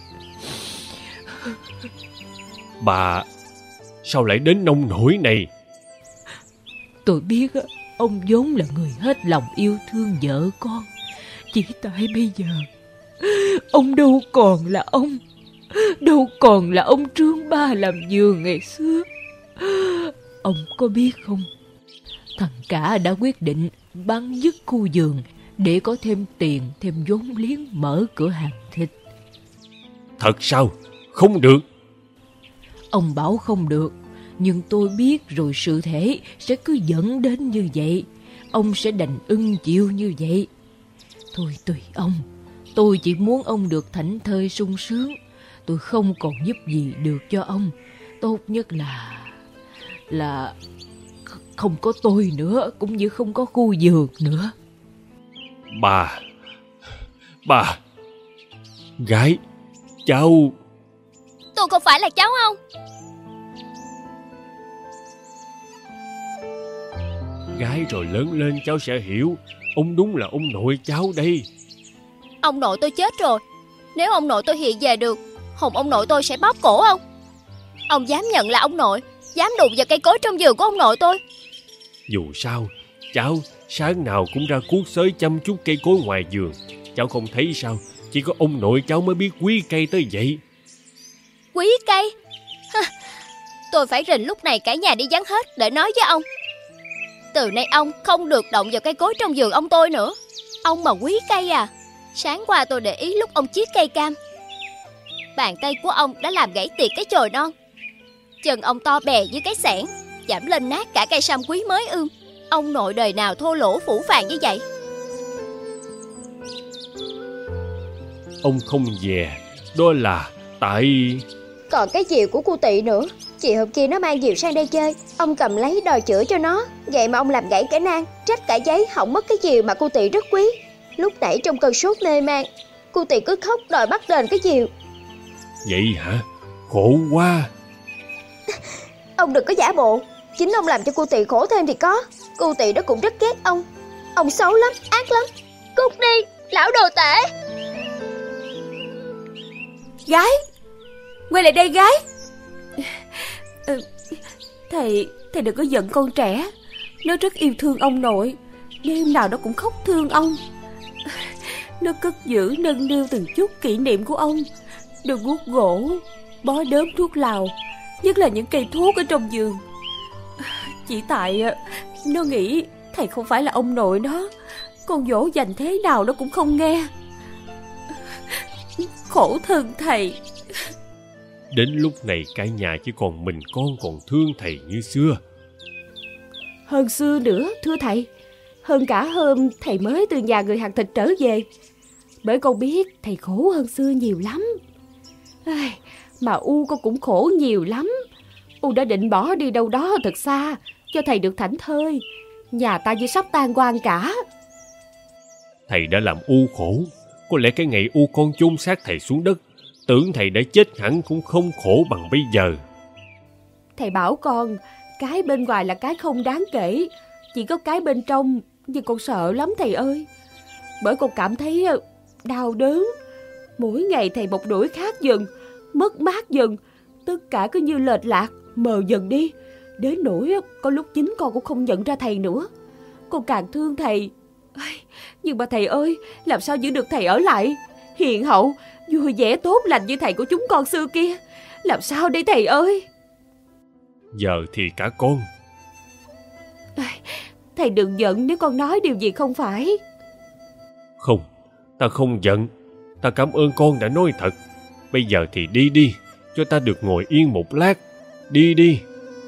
Bà sao lại đến nông nỗi này? Tôi biết ông vốn là người hết lòng yêu thương vợ con, chỉ tại bây giờ ông đâu còn là ông, đâu còn là ông Trương Ba làm vườn ngày xưa. Ông có biết không, thằng Cả đã quyết định bán dứt khu vườn để có thêm tiền, thêm vốn liếng mở cửa hàng thịt. Thật sao? Không được. Ông bảo không được, nhưng tôi biết rồi sự thể sẽ cứ dẫn đến như vậy. Ông sẽ đành ưng chịu như vậy. Thôi tùy ông, tôi chỉ muốn ông được thảnh thơi sung sướng. Tôi không còn giúp gì được cho ông. Tốt nhất là không có tôi nữa, cũng như không có khu vườn nữa. Bà gái, cháu... Tôi không phải là cháu ông. Gái rồi lớn lên cháu sẽ hiểu. Ông đúng là ông nội cháu đây. Ông nội tôi chết rồi. Nếu ông nội tôi hiện về được, hồn ông nội tôi sẽ bóp cổ ông. Ông dám nhận là ông nội, dám đụng vào cây cối trong vườn của ông nội tôi. Dù sao, cháu sáng nào cũng ra cuốc xới chăm chút cây cối ngoài vườn. Cháu không thấy sao? Chỉ có ông nội cháu mới biết quý cây tới vậy. Quý cây? Tôi phải rình lúc này cả nhà đi vắng hết để nói với ông. Từ nay ông không được động vào cây cối trong vườn ông tôi nữa. Ông mà quý cây à? Sáng qua tôi để ý lúc ông chiết cây cam, bàn tay của ông đã làm gãy tiệt cái chồi non. Chân ông to bè như cái xẻng, giảm lên nát cả cây sâm quý mới ươm. Ông nội đời nào thô lỗ phũ phàng như vậy? Ông không về, đó là tại... Còn cái diều của cô Tị nữa. Chị hôm kia nó mang diều sang đây chơi, ông cầm lấy đòi chữa cho nó. Vậy mà ông làm gãy cả nang, trách cả giấy, hỏng mất cái diều mà cô Tị rất quý. Lúc nãy trong cơn sốt mê man, cô Tị cứ khóc đòi bắt đền cái diều. Vậy hả? Khổ quá. Ông đừng có giả bộ. Chính ông làm cho cô Tị khổ thêm thì có. Cô Tị đó cũng rất ghét ông. Ông xấu lắm, ác lắm. Cút đi, lão đồ tể. Gái, quay lại đây gái. Thầy đừng có giận con trẻ. Nó rất yêu thương ông nội, đêm nào nó cũng khóc thương ông. Nó cất giữ nâng niu từng chút kỷ niệm của ông. Đồ guốc gỗ, bó đốm thuốc lào, nhất là những cây thuốc ở trong vườn. Chỉ tại nó nghĩ thầy không phải là ông nội nó, con dỗ dành thế nào nó cũng không nghe. Khổ thân thầy. Đến lúc này cả nhà chỉ còn mình con còn thương thầy như xưa. Hơn xưa nữa thưa thầy. Hơn cả hôm thầy mới từ nhà người hàng thịt trở về. Bởi con biết thầy khổ hơn xưa nhiều lắm. Mà U con cũng khổ nhiều lắm. U đã định bỏ đi đâu đó thật xa, cho thầy được thảnh thơi. Nhà ta như sắp tan hoang cả. Thầy đã làm U khổ. Có lẽ cái ngày U con chôn xác thầy xuống đất, tưởng thầy đã chết hẳn cũng không khổ bằng bây giờ. Thầy bảo con, cái bên ngoài là cái không đáng kể, chỉ có cái bên trong, nhưng con sợ lắm thầy ơi. Bởi con cảm thấy đau đớn. Mỗi ngày thầy một đuổi khác dần, mất mát dần, tất cả cứ như lệch lạc, mờ dần đi. Đến nỗi có lúc chính con cũng không nhận ra thầy nữa. Con càng thương thầy. Nhưng mà thầy ơi, làm sao giữ được thầy ở lại hiền hậu, vui vẻ tốt lành như thầy của chúng con xưa kia? Làm sao đây thầy ơi? Giờ thì cả con. Thầy đừng giận nếu con nói điều gì không phải. Không, ta không giận. Ta cảm ơn con đã nói thật. Bây giờ thì đi đi, cho ta được ngồi yên một lát. Đi đi.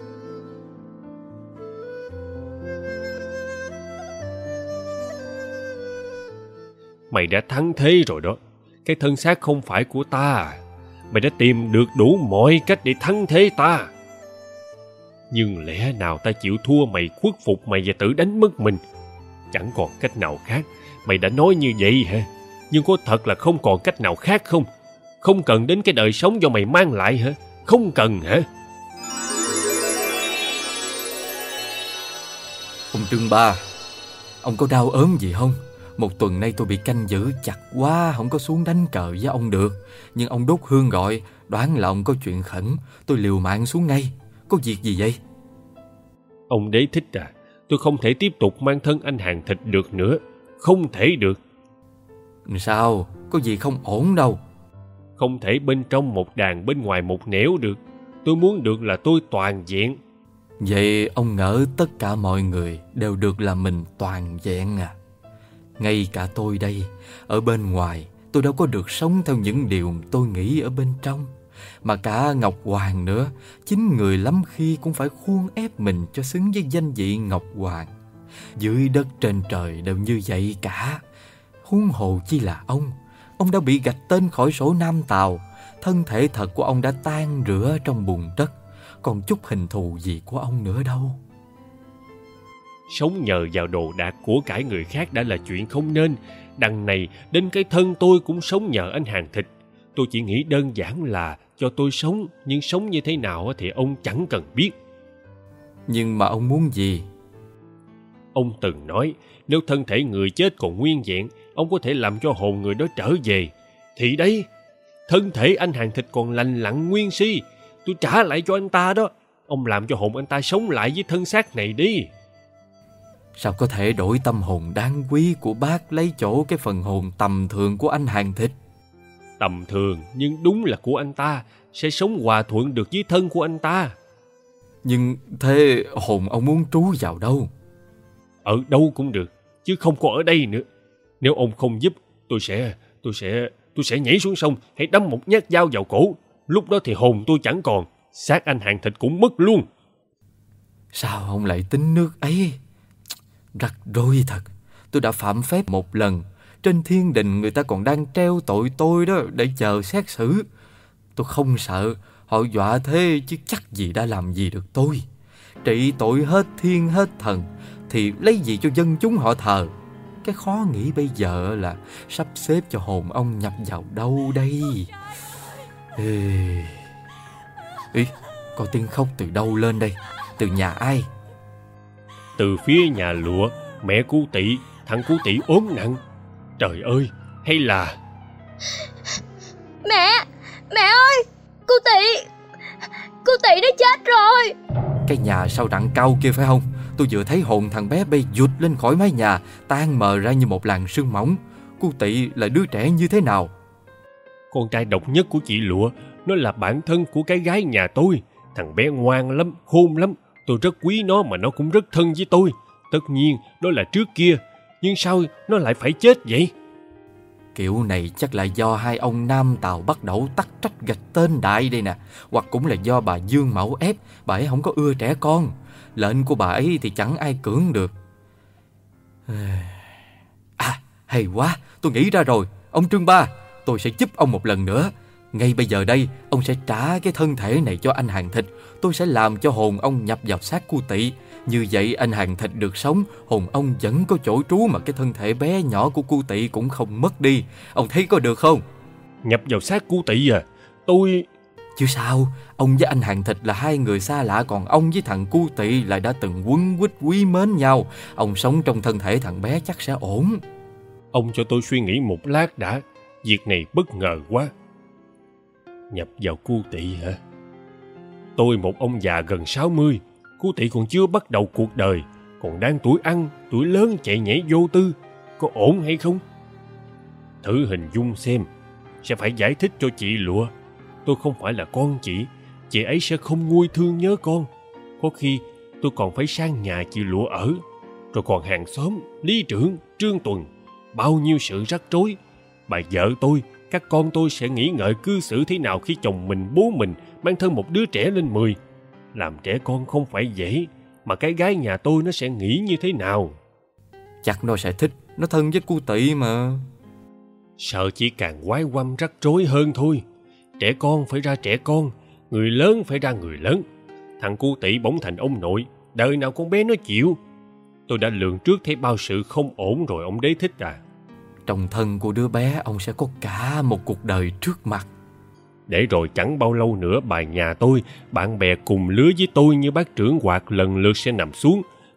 Mày đã thắng thế rồi đó. Cái thân xác không phải của ta. Mày đã tìm được đủ mọi cách để thắng thế ta. Nhưng lẽ nào ta chịu thua mày, khuất phục mày và tự đánh mất mình? Chẳng còn cách nào khác. Mày đã nói như vậy hả? Nhưng có thật là không còn cách nào khác không? Không cần đến cái đời sống do mày mang lại hả? Không cần hả? Ông Trương Ba, ông có đau ốm gì không? Một tuần nay tôi bị canh giữ chặt quá, không có xuống đánh cờ với ông được. Nhưng ông đốt hương gọi, đoán là ông có chuyện khẩn. Tôi liều mạng xuống ngay. Có việc gì vậy? Ông Đế Thích à, tôi không thể tiếp tục mang thân anh hàng thịt được nữa. Không thể được. Sao? Có gì không ổn đâu. Không thể bên trong một đàn bên ngoài một nẻo được. Tôi muốn được là tôi toàn vẹn. Vậy ông ngỡ tất cả mọi người đều được là mình toàn vẹn à? Ngay cả tôi đây, ở bên ngoài tôi đâu có được sống theo những điều tôi nghĩ ở bên trong. Mà cả Ngọc Hoàng nữa, chính người lắm khi cũng phải khuôn ép mình cho xứng với danh vị Ngọc Hoàng. Dưới đất trên trời đều như vậy cả. Huống hồ chi là ông đã bị gạch tên khỏi sổ Nam Tào. Thân thể thật của ông đã tan rửa trong bùn đất, còn chút hình thù gì của ông nữa đâu. Sống nhờ vào đồ đạc của cải người khác đã là chuyện không nên. Đằng này đến cái thân tôi cũng sống nhờ anh hàng thịt. Tôi chỉ nghĩ đơn giản là cho tôi sống, nhưng sống như thế nào thì ông chẳng cần biết. Nhưng mà ông muốn gì? Ông từng nói nếu thân thể người chết còn nguyên vẹn, ông có thể làm cho hồn người đó trở về. Thì đây, thân thể anh hàng thịt còn lành lặn nguyên si, tôi trả lại cho anh ta đó. Ông làm cho hồn anh ta sống lại với thân xác này đi. Sao có thể đổi tâm hồn đáng quý của bác lấy chỗ cái phần hồn tầm thường của anh hàng thịt? Tầm thường nhưng đúng là của anh ta, sẽ sống hòa thuận được với thân của anh ta. Nhưng thế hồn ông muốn trú vào đâu? Ở đâu cũng được, chứ không có ở đây nữa. Nếu ông không giúp, tôi sẽ nhảy xuống sông, hãy đâm một nhát dao vào cổ. Lúc đó thì hồn tôi chẳng còn, xác anh hàng thịt cũng mất luôn. Sao ông lại tính nước ấy? Rắc rối thật. Tôi đã phạm phép một lần. Trên thiên đình người ta còn đang treo tội tôi đó để chờ xét xử. Tôi không sợ, họ dọa thế chứ chắc gì đã làm gì được tôi. Trị tội hết thiên hết thần thì lấy gì cho dân chúng họ thờ. Cái khó nghĩ bây giờ là sắp xếp cho hồn ông nhập vào đâu đây? Ý, có tiếng khóc từ đâu lên đây? Từ nhà ai? Từ phía nhà Lụa, mẹ cu Tỵ. Thằng cu Tỵ ốm nặng. Trời ơi, hay là... Mẹ ơi, cu Tỵ đã chết rồi. Cái nhà sau đặng cao kia phải không? Tôi vừa thấy hồn thằng bé bay vụt lên khỏi mái nhà, tan mờ ra như một làn sương mỏng. Cu Tỵ là đứa trẻ như thế nào? Con trai độc nhất của chị Lụa. Nó là bạn thân của cái gái nhà tôi. Thằng bé ngoan lắm, khôn lắm. Tôi rất quý nó mà nó cũng rất thân với tôi. Tất nhiên đó là trước kia. Nhưng sao nó lại phải chết vậy? Kiểu này chắc là do hai ông Nam Tào bắt đầu tắc trách gạch tên đại đây nè. Hoặc cũng là do bà Dương Mẫu ép. Bà ấy không có ưa trẻ con. Lệnh của bà ấy thì chẳng ai cưỡng được. À, hay quá, tôi nghĩ ra rồi. Ông Trương Ba, tôi sẽ giúp ông một lần nữa. Ngay bây giờ đây, ông sẽ trả cái thân thể này cho anh hàng thịt. Tôi sẽ làm cho hồn ông nhập vào xác cu Tỵ. Như vậy anh hàng thịt được sống, hồn ông vẫn có chỗ trú mà cái thân thể bé nhỏ của cu Tỵ cũng không mất đi. Ông thấy có được không? Nhập vào xác cu Tỵ à? Tôi... Chứ sao, ông với anh hàng thịt là hai người xa lạ, còn ông với thằng cu Tỵ lại đã từng quấn quýt quý mến nhau. Ông sống trong thân thể thằng bé chắc sẽ ổn. Ông cho tôi suy nghĩ một lát đã. Việc này bất ngờ quá. Nhập vào cu Tỵ hả? Tôi một ông già gần 60, cu Tỵ còn chưa bắt đầu cuộc đời, còn đang tuổi ăn, tuổi lớn chạy nhảy vô tư. Có ổn hay không? Thử hình dung xem. Sẽ phải giải thích cho chị Lụa. Tôi không phải là con chị ấy sẽ không nguôi thương nhớ con. Có khi tôi còn phải sang nhà chị Lụa ở. Rồi còn hàng xóm, Lý Trưởng, Trương Tuần. Bao nhiêu sự rắc rối. Bà vợ tôi, các con tôi sẽ nghĩ ngợi cư xử thế nào khi chồng mình, bố mình mang thân một đứa trẻ lên 10. Làm trẻ con không phải dễ, mà cái gái nhà tôi nó sẽ nghĩ như thế nào? Chắc nó sẽ thích, nó thân với cu Tỵ mà. Sợ chỉ càng quái quăm rắc rối hơn thôi. Trẻ con phải ra trẻ con, người lớn phải ra người lớn. Thằng cu Tỵ bỗng thành ông nội, đời nào con bé nó chịu. Tôi đã lường trước thấy bao sự không ổn rồi ông Đế Thích à. Trong thân của đứa bé ông sẽ có cả một cuộc đời trước mặt. Để rồi chẳng bao lâu nữa bà nhà tôi, bạn bè cùng lứa với tôi như bác trưởng Hoạt lần lượt sẽ nằm xuống.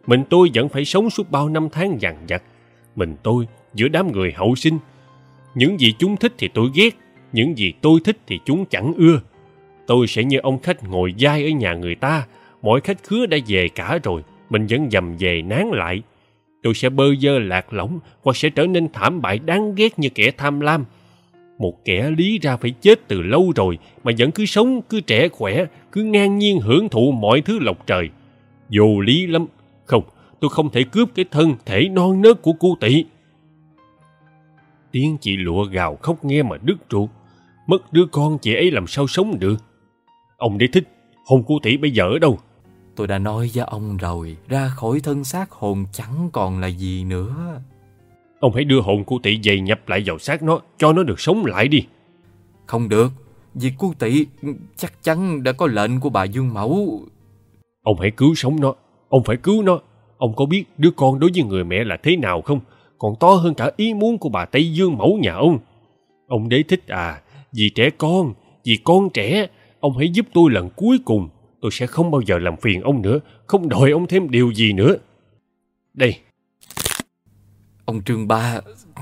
Mình tôi vẫn phải sống suốt bao năm tháng dằn vặt. Mình tôi giữa đám người hậu sinh. Những gì chúng thích thì tôi ghét, những gì tôi thích thì chúng chẳng ưa. Tôi sẽ như ông khách ngồi dai ở nhà người ta. Mọi khách khứa đã về cả rồi, mình vẫn dầm về nán lại. Tôi sẽ bơ vơ lạc lõng, hoặc sẽ trở nên thảm bại đáng ghét như kẻ tham lam. Một kẻ lý ra phải chết từ lâu rồi mà vẫn cứ sống, cứ trẻ khỏe, cứ ngang nhiên hưởng thụ mọi thứ lộc trời. Vô lý lắm. Không, tôi không thể cướp cái thân thể non nớt của cô Tị. Tiếng chị Lụa gào khóc nghe mà đứt ruột. Mất đứa con chị ấy làm sao sống được. Ông để thích, hồn cô Tị bây giờ ở đâu? Tôi đã nói với ông rồi, ra khỏi thân xác hồn chẳng còn là gì nữa. Ông hãy đưa hồn cô Tị về nhập lại vào xác nó, cho nó được sống lại đi. Không được, vì cô Tị chắc chắn đã có lệnh của bà Dương Mẫu. Ông hãy cứu sống nó, ông phải cứu nó. Ông có biết đứa con đối với người mẹ là thế nào không? Còn to hơn cả ý muốn của bà Tây Dương Mẫu nhà ông. Ông đế thích à, vì trẻ con, vì con trẻ, ông hãy giúp tôi lần cuối cùng. Tôi sẽ không bao giờ làm phiền ông nữa, không đòi ông thêm điều gì nữa. Đây. Ông Trương Ba...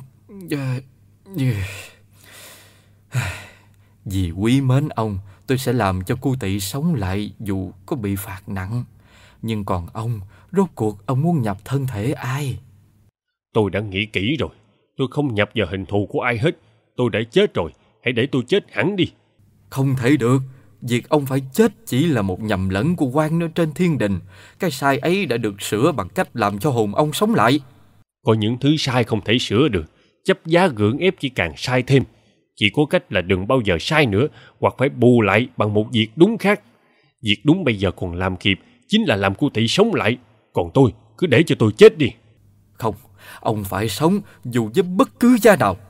Vì quý mến ông, tôi sẽ làm cho cô Tị sống lại dù có bị phạt nặng. Nhưng còn ông, rốt cuộc ông muốn nhập thân thể ai? Tôi đã nghĩ kỹ rồi. Tôi không nhập vào hình thù của ai hết. Tôi đã chết rồi, hãy để tôi chết hẳn đi. Không thể được. Việc ông phải chết chỉ là một nhầm lẫn của quan nơi trên thiên đình. Cái sai ấy đã được sửa bằng cách làm cho hồn ông sống lại. Có những thứ sai không thể sửa được. Chấp giá gượng ép chỉ càng sai thêm. Chỉ có cách là đừng bao giờ sai nữa, hoặc phải bù lại bằng một việc đúng khác. Việc đúng bây giờ còn làm kịp, chính là làm cô Tị sống lại. Còn tôi, cứ để cho tôi chết đi. Không, ông phải sống dù với bất cứ giá nào.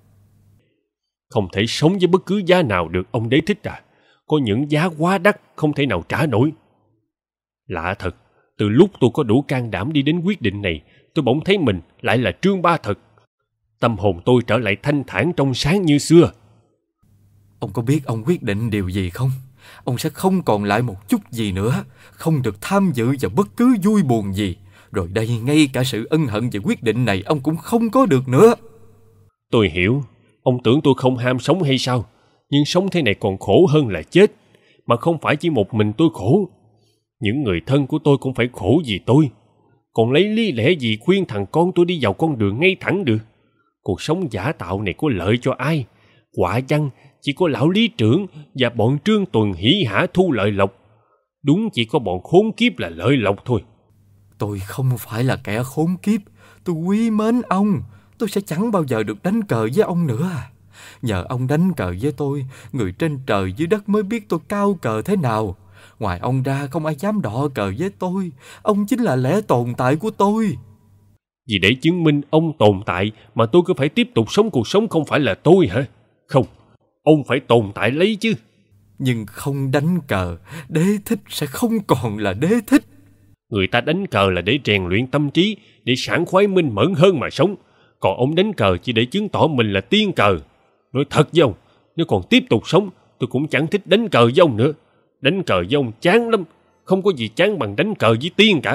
Không thể sống với bất cứ giá nào được, ông đế thích à. Có những giá quá đắt không thể nào trả nổi. Lạ thật, từ lúc tôi có đủ can đảm đi đến quyết định này, tôi bỗng thấy mình lại là Trương Ba thật. Tâm hồn tôi trở lại thanh thản trong sáng như xưa. Ông có biết ông quyết định điều gì không? Ông sẽ không còn lại một chút gì nữa, không được tham dự vào bất cứ vui buồn gì. Rồi đây, ngay cả sự ân hận về quyết định này ông cũng không có được nữa. Tôi hiểu, ông tưởng tôi không ham sống hay sao? Nhưng sống thế này còn khổ hơn là chết. Mà không phải chỉ một mình tôi khổ. Những người thân của tôi cũng phải khổ vì tôi. Còn lấy lý lẽ gì khuyên thằng con tôi đi vào con đường ngay thẳng được? Cuộc sống giả tạo này có lợi cho ai? Quả chăng chỉ có lão lý trưởng và bọn Trương Tuần hỉ hả thu lợi lộc. Đúng chỉ có bọn khốn kiếp là lợi lộc thôi. Tôi không phải là kẻ khốn kiếp. Tôi quý mến ông. Tôi sẽ chẳng bao giờ được đánh cờ với ông nữa. Nhờ ông đánh cờ với tôi, người trên trời dưới đất mới biết tôi cao cờ thế nào. Ngoài ông ra không ai dám đọ cờ với tôi. Ông chính là lẽ tồn tại của tôi. Vì để chứng minh ông tồn tại mà tôi cứ phải tiếp tục sống cuộc sống không phải là tôi hả? Không, ông phải tồn tại lấy chứ. Nhưng không đánh cờ, đế thích sẽ không còn là đế thích. Người ta đánh cờ là để rèn luyện tâm trí, để sảng khoái minh mẫn hơn mà sống. Còn ông đánh cờ chỉ để chứng tỏ mình là tiên cờ. Nói thật với ông, nếu còn tiếp tục sống, tôi cũng chẳng thích đánh cờ với ông nữa. Đánh cờ với ông chán lắm, không có gì chán bằng đánh cờ với tiên cả.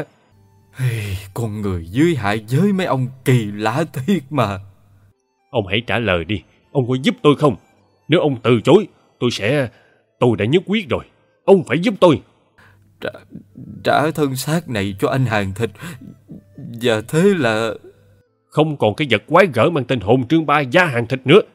Con người dưới hạ giới mấy ông kỳ lạ thiệt mà. Ông hãy trả lời đi, ông có giúp tôi không? Nếu ông từ chối, tôi đã nhất quyết rồi. Ông phải giúp tôi. Trả thân xác này cho anh hàng thịt. Và thế là... Không còn cái vật quái gở mang tên hồn Trương Ba da hàng thịt nữa.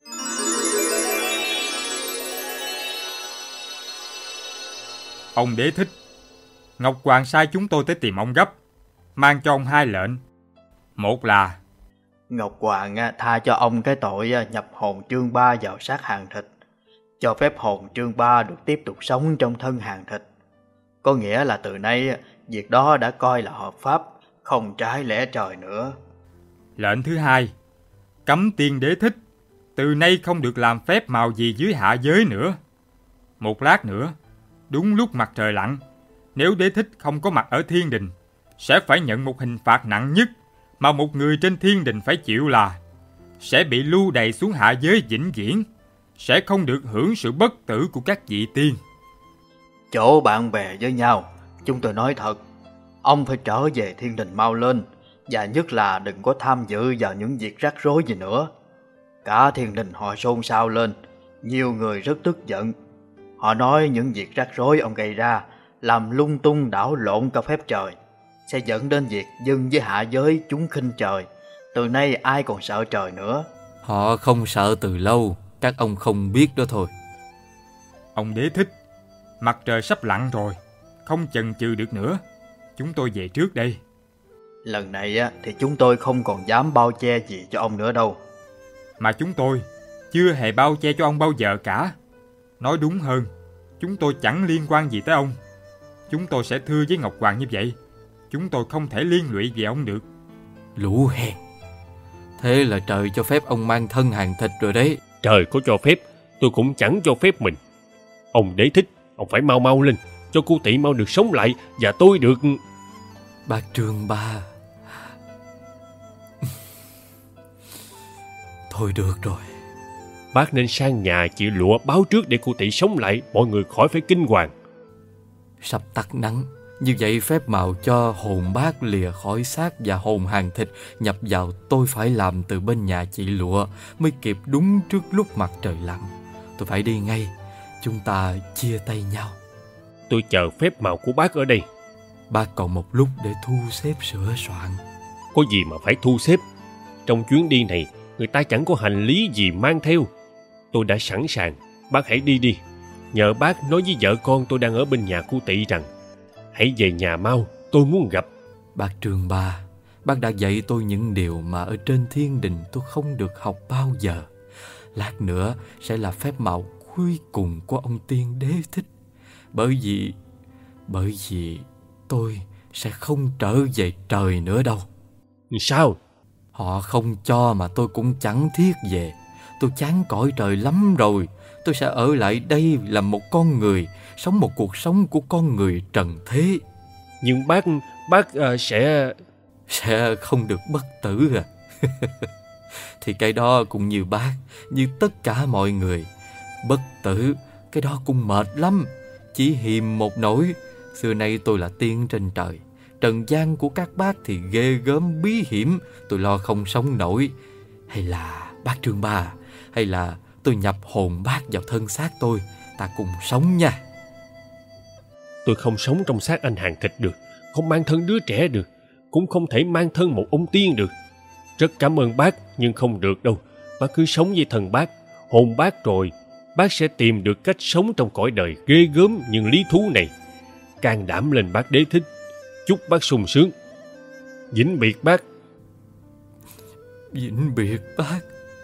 Ông đế thích, Ngọc Hoàng sai chúng tôi tới tìm ông gấp, mang cho ông 2 lệnh. Một là Ngọc Hoàng tha cho ông cái tội nhập hồn Trương Ba vào xác hàng thịt, cho phép hồn Trương Ba được tiếp tục sống trong thân hàng thịt. Có nghĩa là từ nay việc đó đã coi là hợp pháp, không trái lẽ trời nữa. Lệnh thứ 2, cấm tiên đế thích từ nay không được làm phép màu gì dưới hạ giới nữa. Một lát nữa, đúng lúc mặt trời lặn, nếu đế thích không có mặt ở thiên đình, sẽ phải nhận một hình phạt nặng nhất mà một người trên thiên đình phải chịu, là sẽ bị lưu đày xuống hạ giới vĩnh viễn, sẽ không được hưởng sự bất tử của các vị tiên. Chỗ bạn bè với nhau, chúng tôi nói thật, Ông phải trở về thiên đình mau lên, và nhất là đừng có tham dự vào những việc rắc rối gì nữa. Cả thiên đình họ xôn xao lên, nhiều người rất tức giận. Họ nói những việc rắc rối ông gây ra làm lung tung đảo lộn cả phép trời, sẽ dẫn đến việc dân với hạ giới chúng khinh trời. Từ nay ai còn sợ trời nữa. Họ không sợ từ lâu, các ông không biết đó thôi. Ông Đế Thích, mặt trời sắp lặn rồi, không chần chừ được nữa. Chúng tôi về trước đây. Lần này thì chúng tôi không còn dám bao che gì cho ông nữa đâu. Mà chúng tôi chưa hề bao che cho ông bao giờ cả. Nói đúng hơn, chúng tôi chẳng liên quan gì tới ông. Chúng tôi sẽ thưa với Ngọc Hoàng như vậy. Chúng tôi không thể liên lụy về ông được. Lũ hèn. Thế là trời cho phép ông mang thân hàng thịt rồi đấy. Trời có cho phép, tôi cũng chẳng cho phép mình. Ông Đế Thích, ông phải mau mau lên, cho cô Tỵ mau được sống lại và tôi được... Bác Trương Ba. Thôi được rồi. Bác nên sang nhà chị Lụa báo trước để cô Tỵ sống lại, mọi người khỏi phải kinh hoàng. Sắp tắt nắng, như vậy phép màu cho hồn bác lìa khỏi xác và hồn hàng thịt nhập vào tôi phải làm từ bên nhà chị Lụa mới kịp đúng trước lúc mặt trời lặn. Tôi phải đi ngay, chúng ta chia tay nhau. Tôi chờ phép màu của bác ở đây. Bác còn một lúc để thu xếp sửa soạn. Có gì mà phải thu xếp? Trong chuyến đi này, người ta chẳng có hành lý gì mang theo. Tôi đã sẵn sàng, bác hãy đi đi. Nhờ bác nói với vợ con tôi đang ở bên nhà cô Tỵ rằng hãy về nhà mau, tôi muốn gặp. Bác Trương Ba, bác đã dạy tôi những điều mà ở trên thiên đình tôi không được học bao giờ. Lát nữa sẽ là phép màu cuối cùng của ông Tiên Đế Thích. Bởi vì tôi sẽ không trở về trời nữa đâu. Sao? Họ không cho mà tôi cũng chẳng thiết về. Tôi chán cõi trời lắm rồi. Tôi sẽ ở lại đây làm một con người, sống một cuộc sống của con người trần thế. Nhưng bác sẽ không được bất tử à? Thì cái đó cũng như bác, như tất cả mọi người. Bất tử, cái đó cũng mệt lắm. Chỉ hiềm một nỗi, xưa nay tôi là tiên trên trời. Trần gian của các bác thì ghê gớm bí hiểm, tôi lo không sống nổi. Hay là bác Trương Ba, hay là tôi nhập hồn bác vào thân xác tôi, ta cùng sống nha. Tôi không sống trong xác anh hàng thịt được, không mang thân đứa trẻ được, cũng không thể mang thân một ông tiên được. Rất cảm ơn bác, nhưng không được đâu. Bác cứ sống với thân bác, hồn bác rồi, bác sẽ tìm được cách sống trong cõi đời ghê gớm nhưng lý thú này. Can đảm lên bác Đế Thích, chúc bác sung sướng. Vĩnh biệt bác. Vĩnh biệt bác.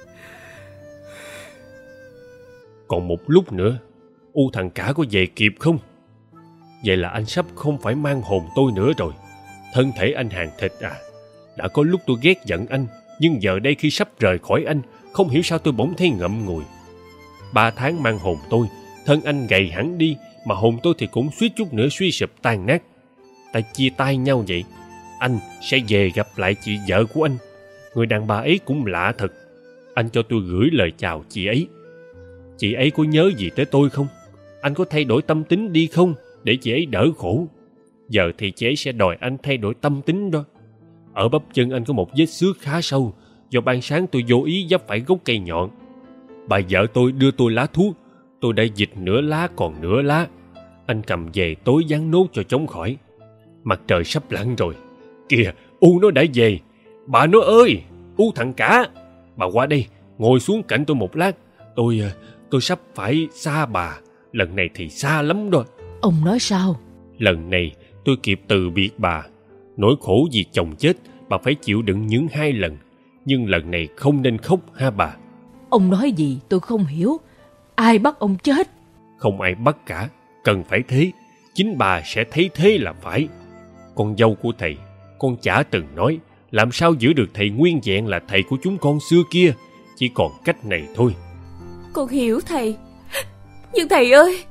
Còn một lúc nữa, U thằng cả có về kịp không? Vậy là anh sắp không phải mang hồn tôi nữa rồi. Thân thể anh hàng thịt à. Đã có lúc tôi ghét giận anh, nhưng giờ đây khi sắp rời khỏi anh, không hiểu sao tôi bỗng thấy ngậm ngùi. 3 tháng mang hồn tôi, thân anh gầy hẳn đi, mà hồn tôi thì cũng suýt chút nữa suy sụp tan nát. Ta chia tay nhau vậy. Anh sẽ về gặp lại chị vợ của anh. Người đàn bà ấy cũng lạ thật. Anh cho tôi gửi lời chào chị ấy. Chị ấy có nhớ gì tới tôi không? Anh có thay đổi tâm tính đi không, để chị ấy đỡ khổ? Giờ thì chị ấy sẽ đòi anh thay đổi tâm tính đó. Ở bắp chân anh có một vết xước khá sâu, do ban sáng tôi vô ý vấp phải gốc cây nhọn. Bà vợ tôi đưa tôi lá thuốc, tôi đã dịch nửa lá còn nửa lá. Anh cầm về tối dán nốt cho chống khỏi. Mặt trời sắp lặn rồi. Kìa, U nó đã về. Bà nó ơi, U thằng cả, bà qua đây, ngồi xuống cạnh tôi một lát. Tôi sắp phải xa bà. Lần này thì xa lắm rồi. Ông nói sao? Lần này tôi kịp từ biệt bà. Nỗi khổ vì chồng chết bà phải chịu đựng những 2 lần. Nhưng lần này không nên khóc ha bà. Ông nói gì tôi không hiểu. Ai bắt ông chết? Không ai bắt cả. Cần phải thế. Chính bà sẽ thấy thế là phải. Con dâu của thầy, con chả từng nói làm sao giữ được thầy nguyên vẹn là thầy của chúng con xưa kia. Chỉ còn cách này thôi. Con hiểu thầy. Nhưng thầy ơi,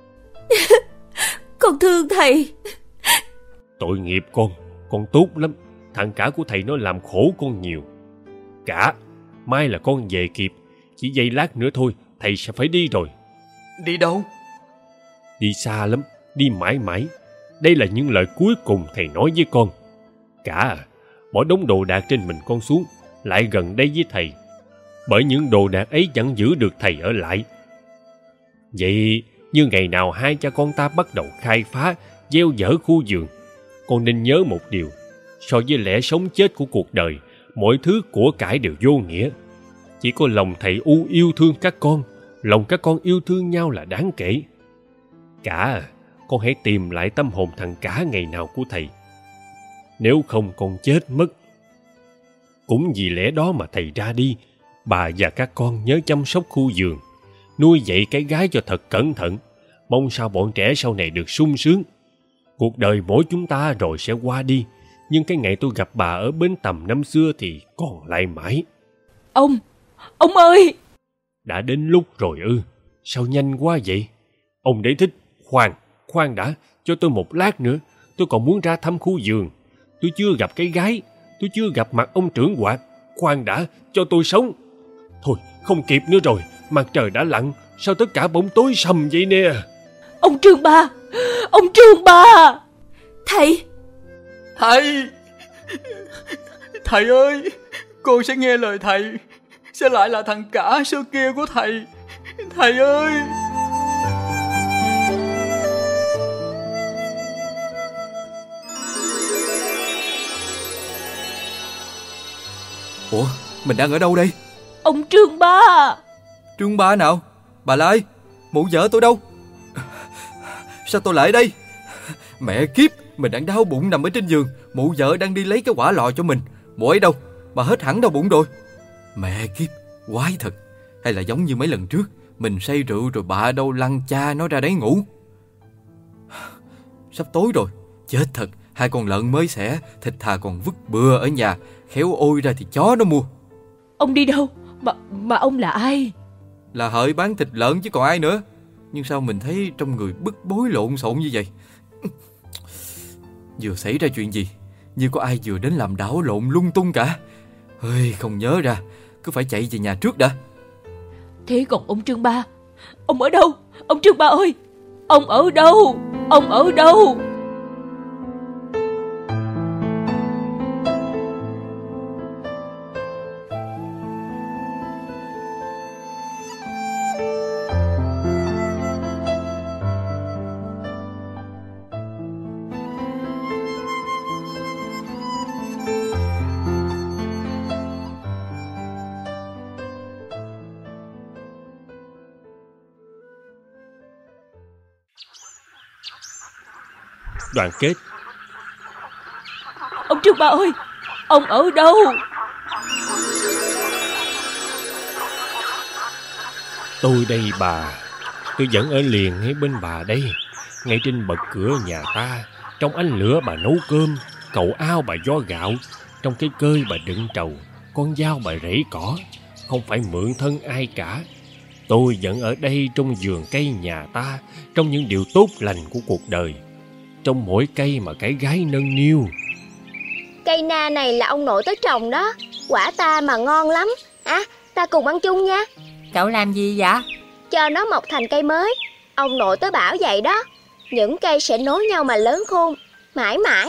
con thương thầy. Tội nghiệp con tốt lắm. Thằng cả của thầy nó làm khổ con nhiều. Cả, mai là con về kịp. Chỉ giây lát nữa thôi, thầy sẽ phải đi rồi. Đi đâu? Đi xa lắm, đi mãi mãi. đây là những lời cuối cùng thầy nói với con. Cả bỏ đống đồ đạc trên mình con xuống, lại gần đây với thầy. Bởi những đồ đạc ấy chẳng giữ được thầy ở lại. Vậy như ngày nào hai cha con ta bắt đầu khai phá, gieo dở khu vườn, con nên nhớ một điều. So với lẽ sống chết của cuộc đời, mọi thứ của cải đều vô nghĩa. Chỉ có lòng thầy yêu thương các con, lòng các con yêu thương nhau là đáng kể. Cả, con hãy tìm lại tâm hồn thằng Cả ngày nào của thầy. Nếu không con chết mất. Cũng vì lẽ đó mà thầy ra đi, bà và các con nhớ chăm sóc khu vườn, nuôi dạy cái gái cho thật cẩn thận, mong sao bọn trẻ sau này được sung sướng. Cuộc đời mỗi chúng ta rồi sẽ qua đi, nhưng cái ngày tôi gặp bà ở bến Tầm năm xưa thì còn lại mãi. Ông ơi! Đã đến lúc rồi ư? Sao nhanh quá vậy? Ông để thích. Khoan đã, cho tôi một lát nữa. Tôi còn muốn ra thăm khu vườn. Tôi chưa gặp cái gái, tôi chưa gặp mặt ông trưởng quạt. Khoan đã, cho tôi sống. Thôi, không kịp nữa rồi, mặt trời đã lặn. Sao tất cả bỗng tối sầm vậy nè? Ông Trương Ba! Thầy ơi, con sẽ nghe lời thầy, sẽ lại là thằng Cả xưa kia của thầy. Thầy ơi! Ủa, mình đang ở đâu đây? Ông Trương Ba! Trương Ba nào? Bà là ai? Mụ vợ tôi đâu? Sao tôi lại ở đây? Mẹ kiếp, mình đang đau bụng nằm ở trên giường, mụ vợ đang đi lấy cái quả lọ cho mình. Mụ ấy đâu? Bà hết hẳn đau bụng rồi. Mẹ kiếp, quái thật. Hay là giống như mấy lần trước, mình say rượu rồi bà đâu lăn cha nó ra đấy ngủ. Sắp tối rồi, chết thật. Hai con lợn mới xẻ, thịt thà còn vứt bừa ở nhà, khéo ôi ra thì chó nó mua. Ông đi đâu? Mà ông là ai? Là Hợi bán thịt lợn chứ còn ai nữa. Nhưng sao mình thấy trong người bức bối lộn xộn như vậy? Vừa xảy ra chuyện gì? Như có ai vừa đến làm đảo lộn lung tung cả. Ơi, không nhớ ra, cứ phải chạy về nhà trước đã. Thế còn ông Trương Ba? Ông ở đâu? Ông Trương Ba ơi! Ông ở đâu? Ông ở đâu? Đoàn kết. Ông Trương Ba ơi! Ông ở đâu? Tôi đây bà. Tôi vẫn ở liền ngay bên bà đây. Ngay trên bậc cửa nhà ta. Trong ánh lửa bà nấu cơm, cậu ao bà vo gạo, trong cái cơi bà đựng trầu, con dao bà rễ cỏ. Không phải mượn thân ai cả. Tôi vẫn ở đây trong vườn cây nhà ta, trong những điều tốt lành của cuộc đời, trong mỗi cây mà cái gái nâng niu. Cây na này là ông nội tới trồng đó, quả ta mà ngon lắm. Ta cùng ăn chung nha. Cậu làm gì vậy? Cho nó mọc thành cây mới. Ông nội tới bảo vậy đó. Những cây sẽ nối nhau mà lớn khôn mãi mãi.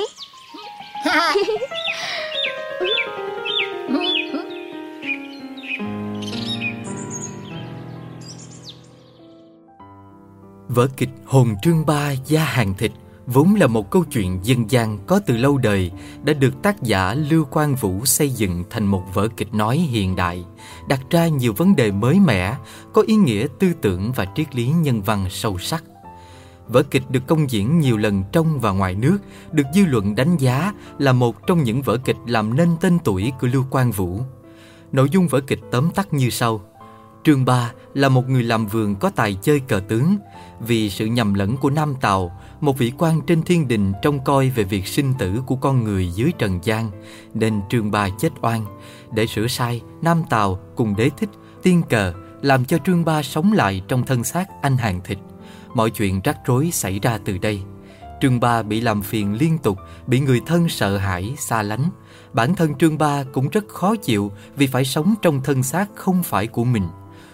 Vở kịch Hồn Trương Ba da hàng thịt vốn là một câu chuyện dân gian có từ lâu đời, đã được tác giả Lưu Quang Vũ xây dựng thành một vở kịch nói hiện đại, đặt ra nhiều vấn đề mới mẻ, có ý nghĩa tư tưởng và triết lý nhân văn sâu sắc. Vở kịch được công diễn nhiều lần trong và ngoài nước, được dư luận đánh giá là một trong những vở kịch làm nên tên tuổi của Lưu Quang Vũ. Nội dung vở kịch tóm tắt như sau. Trương Ba là một người làm vườn có tài chơi cờ tướng. Vì sự nhầm lẫn của Nam Tào, một vị quan trên thiên đình trông coi về việc sinh tử của con người dưới trần gian, nên Trương Ba chết oan. Để sửa sai, Nam Tào cùng Đế Thích, tiên cờ, làm cho Trương Ba sống lại trong thân xác anh hàng thịt. Mọi chuyện rắc rối xảy ra từ đây. Trương Ba bị làm phiền liên tục, bị người thân sợ hãi, xa lánh. Bản thân Trương Ba cũng rất khó chịu vì phải sống trong thân xác không phải của mình.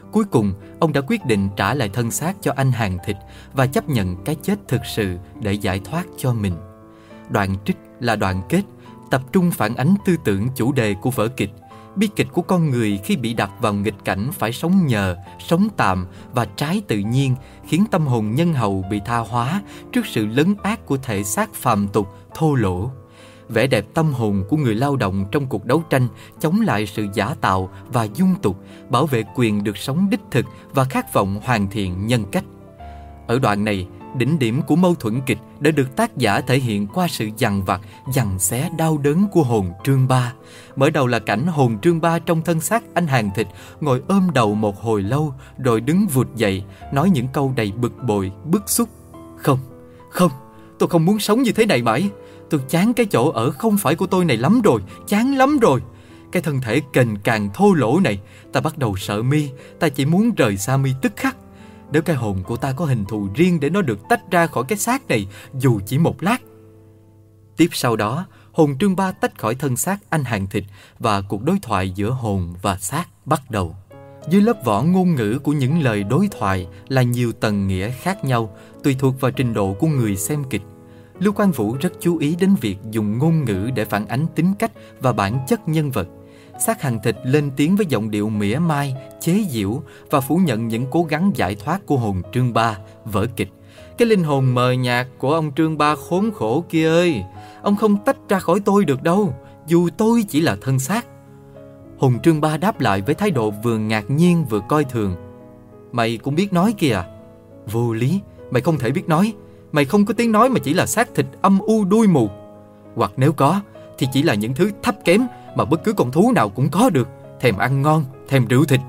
Cuối cùng, ông đã quyết định trả lại thân xác cho anh hàng thịt và chấp nhận cái chết thực sự để giải thoát cho mình. Đoạn trích là đoạn kết, tập trung phản ánh tư tưởng chủ đề của vở kịch, bi kịch của con người khi bị đặt vào nghịch cảnh phải sống nhờ, sống tạm và trái tự nhiên, khiến tâm hồn nhân hậu bị tha hóa trước sự lấn át của thể xác phàm tục, thô lỗ. Vẻ đẹp tâm hồn của người lao động trong cuộc đấu tranh chống lại sự giả tạo và dung tục, bảo vệ quyền được sống đích thực và khát vọng hoàn thiện nhân cách. Ở đoạn này, đỉnh điểm của mâu thuẫn kịch đã được tác giả thể hiện qua sự dằn vặt, giằng xé đau đớn của hồn Trương Ba. Mở đầu là cảnh hồn Trương Ba trong thân xác anh hàng thịt ngồi ôm đầu một hồi lâu rồi đứng vụt dậy, nói những câu đầy bực bội, bức xúc. Không, tôi không muốn sống như thế này mãi. Tôi chán cái chỗ ở không phải của tôi này lắm rồi, chán lắm rồi. Cái thân thể cành càng thô lỗ này, ta bắt đầu sợ mi, ta chỉ muốn rời xa mi tức khắc. Nếu cái hồn của ta có hình thù riêng để nó được tách ra khỏi cái xác này, dù chỉ một lát. Tiếp sau đó, hồn Trương Ba tách khỏi thân xác anh hàng thịt và cuộc đối thoại giữa hồn và xác bắt đầu. Dưới lớp vỏ ngôn ngữ của những lời đối thoại là nhiều tầng nghĩa khác nhau, tùy thuộc vào trình độ của người xem kịch. Lưu Quang Vũ rất chú ý đến việc dùng ngôn ngữ để phản ánh tính cách và bản chất nhân vật. Xác hàng thịt lên tiếng với giọng điệu mỉa mai, chế giễu và phủ nhận những cố gắng giải thoát của hồn Trương Ba, vở kịch. Cái linh hồn mờ nhạt của ông Trương Ba khốn khổ kia ơi, ông không tách ra khỏi tôi được đâu, dù tôi chỉ là thân xác. Hồn Trương Ba đáp lại với thái độ vừa ngạc nhiên vừa coi thường. Mày cũng biết nói kìa. Vô lý, mày không thể biết nói. Mày không có tiếng nói mà chỉ là xác thịt âm u đuôi mù. Hoặc nếu có thì chỉ là những thứ thấp kém mà bất cứ con thú nào cũng có được, thèm ăn ngon, thèm rượu thịt.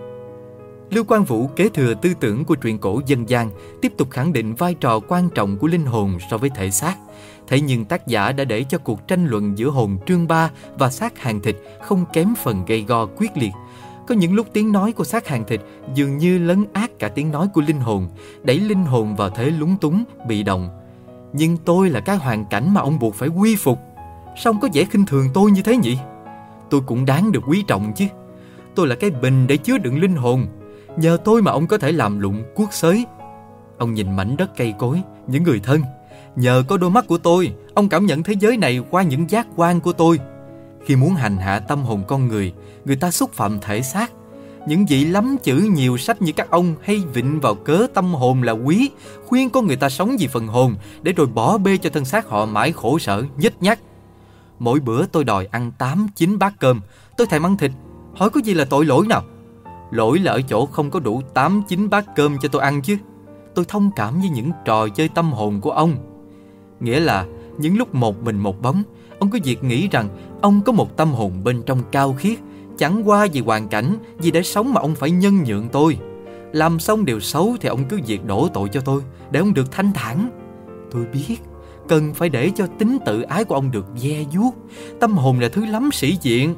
Lưu Quang Vũ kế thừa tư tưởng của truyện cổ dân gian, tiếp tục khẳng định vai trò quan trọng của linh hồn so với thể xác. Thế nhưng tác giả đã để cho cuộc tranh luận giữa hồn Trương Ba và xác hàng thịt không kém phần gay go quyết liệt. Có những lúc tiếng nói của xác hàng thịt dường như lấn át cả tiếng nói của linh hồn, đẩy linh hồn vào thế lúng túng, bị động. Nhưng tôi là cái hoàn cảnh mà ông buộc phải quy phục. Sao ông có vẻ khinh thường tôi như thế nhỉ? Tôi cũng đáng được quý trọng chứ. Tôi là cái bình để chứa đựng linh hồn. Nhờ tôi mà ông có thể làm lụng cuốc xới. Ông nhìn mảnh đất cây cối, những người thân. Nhờ có đôi mắt của tôi, ông cảm nhận thế giới này qua những giác quan của tôi. Khi muốn hành hạ tâm hồn con người, người ta xúc phạm thể xác. Những vị lắm chữ nhiều sách như các ông hay vịn vào cớ tâm hồn là quý, khuyên con người ta sống vì phần hồn, để rồi bỏ bê cho thân xác họ mãi khổ sở, nhếch nhác. Mỗi bữa tôi đòi ăn 8-9 bát cơm, tôi thèm ăn thịt. Hỏi có gì là tội lỗi nào? Lỗi là ở chỗ không có đủ 8-9 bát cơm cho tôi ăn chứ. Tôi thông cảm với những trò chơi tâm hồn của ông. Nghĩa là những lúc một mình một bóng, ông cứ việc nghĩ rằng ông có một tâm hồn bên trong cao khiết, chẳng qua vì hoàn cảnh, vì để sống mà ông phải nhân nhượng tôi. Làm xong điều xấu thì ông cứ việc đổ tội cho tôi, để ông được thanh thản. Tôi biết, cần phải để cho tính tự ái của ông được ve vuốt. Tâm hồn là thứ lắm sĩ diện.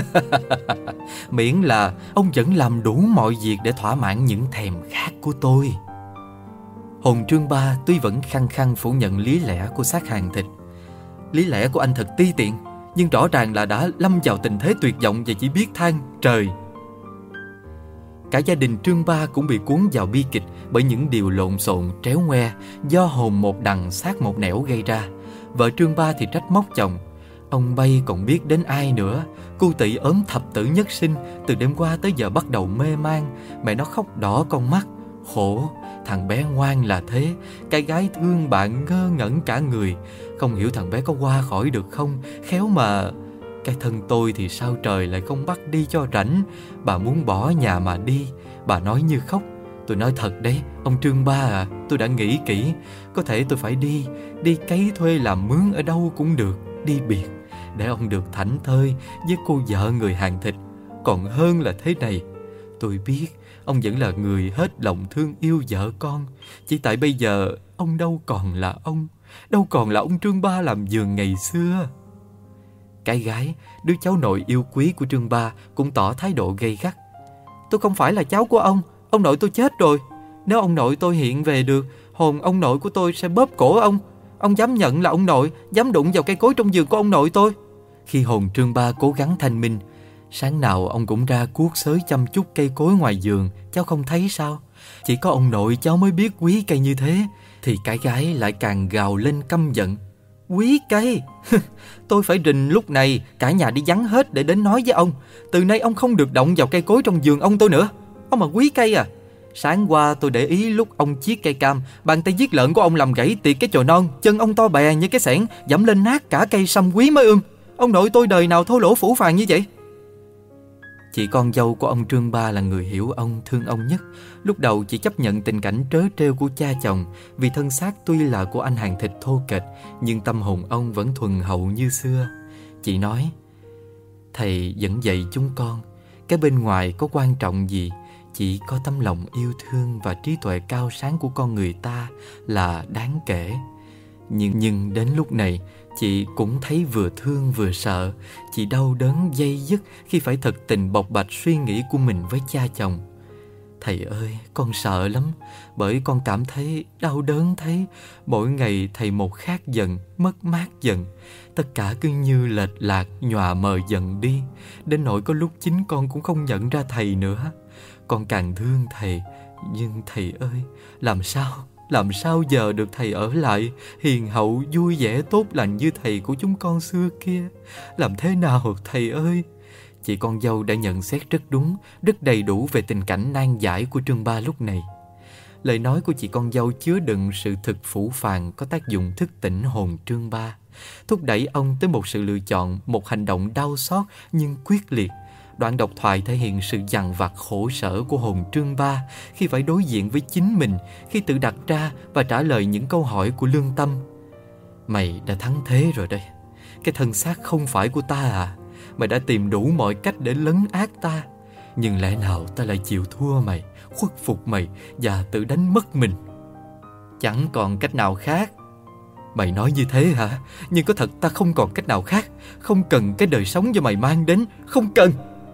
Miễn là ông vẫn làm đủ mọi việc để thỏa mãn những thèm khát của tôi. Hồn Trương Ba tuy vẫn khăng khăng phủ nhận lý lẽ của xác hàng thịt. Lý lẽ của anh thật ti tiện, nhưng rõ ràng là đã lâm vào tình thế tuyệt vọng và chỉ biết than trời. Cả gia đình Trương Ba cũng bị cuốn vào bi kịch bởi những điều lộn xộn, tréo ngoe do hồn một đằng xác một nẻo gây ra. Vợ Trương Ba thì trách móc chồng. Ông bay còn biết đến ai nữa. Cô Tị ốm thập tử nhất sinh, từ đêm qua tới giờ bắt đầu mê man. Mẹ nó khóc đỏ con mắt. Khổ, thằng bé ngoan là thế. Cái gái thương bạn ngơ ngẩn cả người. Không hiểu thằng bé có qua khỏi được không. Khéo mà... Cái thân tôi thì sao trời lại không bắt đi cho rảnh. Bà muốn bỏ nhà mà đi. Bà nói như khóc. Tôi nói thật đấy, ông Trương Ba à, tôi đã nghĩ kỹ. Có thể tôi phải đi cấy thuê làm mướn ở đâu cũng được, đi biệt, để ông được thảnh thơi với cô vợ người hàng thịt. Còn hơn là thế này. Tôi biết ông vẫn là người hết lòng thương yêu vợ con. Chỉ tại bây giờ ông đâu còn là ông, đâu còn là ông Trương Ba làm vườn ngày xưa. Cái gái, đứa cháu nội yêu quý của Trương Ba, cũng tỏ thái độ gay gắt. Tôi không phải là cháu của ông nội tôi chết rồi. Nếu ông nội tôi hiện về được, hồn ông nội của tôi sẽ bóp cổ ông. Ông dám nhận là ông nội, dám đụng vào cây cối trong vườn của ông nội tôi. Khi hồn Trương Ba cố gắng thanh minh, Sáng nào ông cũng ra cuốc xới chăm chút cây cối ngoài vườn, cháu không thấy sao? Chỉ có ông nội cháu mới biết quý cây như thế. Thì cái gái lại càng gào lên căm giận. Quý cây? Tôi phải rình lúc này cả nhà đi vắng hết để đến nói với ông. Từ nay ông không được động vào cây cối trong vườn ông tôi nữa. Ông mà quý cây à? Sáng qua tôi để ý lúc ông chiết cây cam, bàn tay giết lợn của ông làm gãy tiệt cái chồi non, chân ông to bè như cái xẻng, dẫm lên nát cả cây sâm quý mới Ông nội tôi đời nào thô lỗ phũ phàng như vậy? Chị con dâu của ông Trương Ba là người hiểu ông, thương ông nhất. Lúc đầu chị chấp nhận tình cảnh trớ trêu của cha chồng, vì thân xác tuy là của anh hàng thịt thô kệch, nhưng tâm hồn ông vẫn thuần hậu như xưa. Chị nói, thầy vẫn dạy chúng con, cái bên ngoài có quan trọng gì, chỉ có tấm lòng yêu thương và trí tuệ cao sáng của con người ta là đáng kể. Nhưng đến lúc này, chị cũng thấy vừa thương vừa sợ. Chị đau đớn dây dứt khi phải thật tình bộc bạch suy nghĩ của mình với cha chồng. Thầy ơi, con sợ lắm, bởi con cảm thấy đau đớn thấy. Mỗi ngày thầy một khác dần, mất mát dần. Tất cả cứ như lệch lạc, nhòa mờ dần đi. Đến nỗi có lúc chính con cũng không nhận ra thầy nữa. Con càng thương thầy, nhưng thầy ơi, làm sao giờ được thầy ở lại hiền hậu, vui vẻ, tốt lành như thầy của chúng con xưa kia? Làm thế nào thầy ơi? Chị con dâu đã nhận xét rất đúng, rất đầy đủ về tình cảnh nan giải của Trương Ba lúc này. Lời nói của chị con dâu chứa đựng sự thực phũ phàng, có tác dụng thức tỉnh hồn Trương Ba, thúc đẩy ông tới một sự lựa chọn, một hành động đau xót nhưng quyết liệt. Đoạn độc thoại thể hiện sự dằn vặt khổ sở của hồn Trương Ba khi phải đối diện với chính mình, khi tự đặt ra và trả lời những câu hỏi của lương tâm. Mày đã thắng thế rồi đây. Cái thân xác không phải của ta à? Mày đã tìm đủ mọi cách để lấn át ta, nhưng lẽ nào ta lại chịu thua mày, khuất phục mày và tự đánh mất mình? Chẳng còn cách nào khác. Mày nói như thế hả? Nhưng có thật ta không còn cách nào khác. Không cần cái đời sống do mày mang đến. Không cần.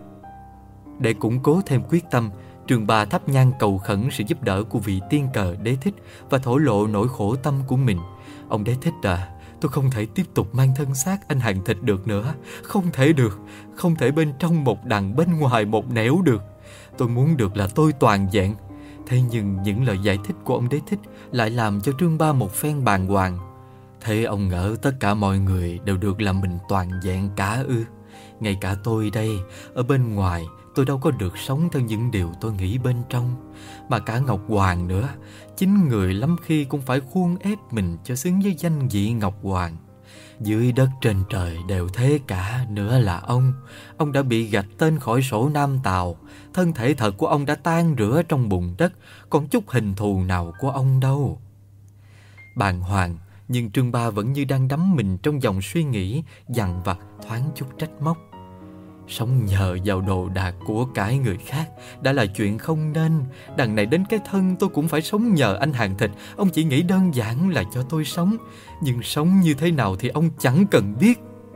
Để củng cố thêm quyết tâm, Trương Ba thắp nhang cầu khẩn sự giúp đỡ của vị tiên cờ Đế Thích và thổ lộ nỗi khổ tâm của mình. Ông Đế Thích à, tôi không thể tiếp tục mang thân xác anh hàng thịt được nữa. Không thể được. Không thể bên trong một đằng bên ngoài một nẻo được. Tôi muốn được là tôi toàn vẹn. Thế nhưng những lời giải thích của ông Đế Thích lại làm cho Trương Ba một phen bàng hoàng. Thế ông ngỡ tất cả mọi người đều được làm mình toàn vẹn cả ư? Ngay cả tôi đây, ở bên ngoài tôi đâu có được sống theo những điều tôi nghĩ bên trong. Mà cả Ngọc Hoàng nữa, chính người lắm khi cũng phải khuôn ép mình cho xứng với danh vị Ngọc Hoàng. Dưới đất trên trời đều thế cả, nữa là ông đã bị gạch tên khỏi sổ Nam Tào. Thân thể thật của ông đã tan rửa trong bùn đất, còn chút hình thù nào của ông đâu. Bàng hoàng, nhưng Trương Ba vẫn như đang đắm mình trong dòng suy nghĩ dằn vặt, thoáng chút trách móc. Sống nhờ vào đồ đạc của cải người khác đã là chuyện không nên. Đằng này đến cái thân tôi cũng phải sống nhờ anh hàng thịt. Ông chỉ nghĩ đơn giản là cho tôi sống, nhưng sống như thế nào thì ông chẳng cần biết.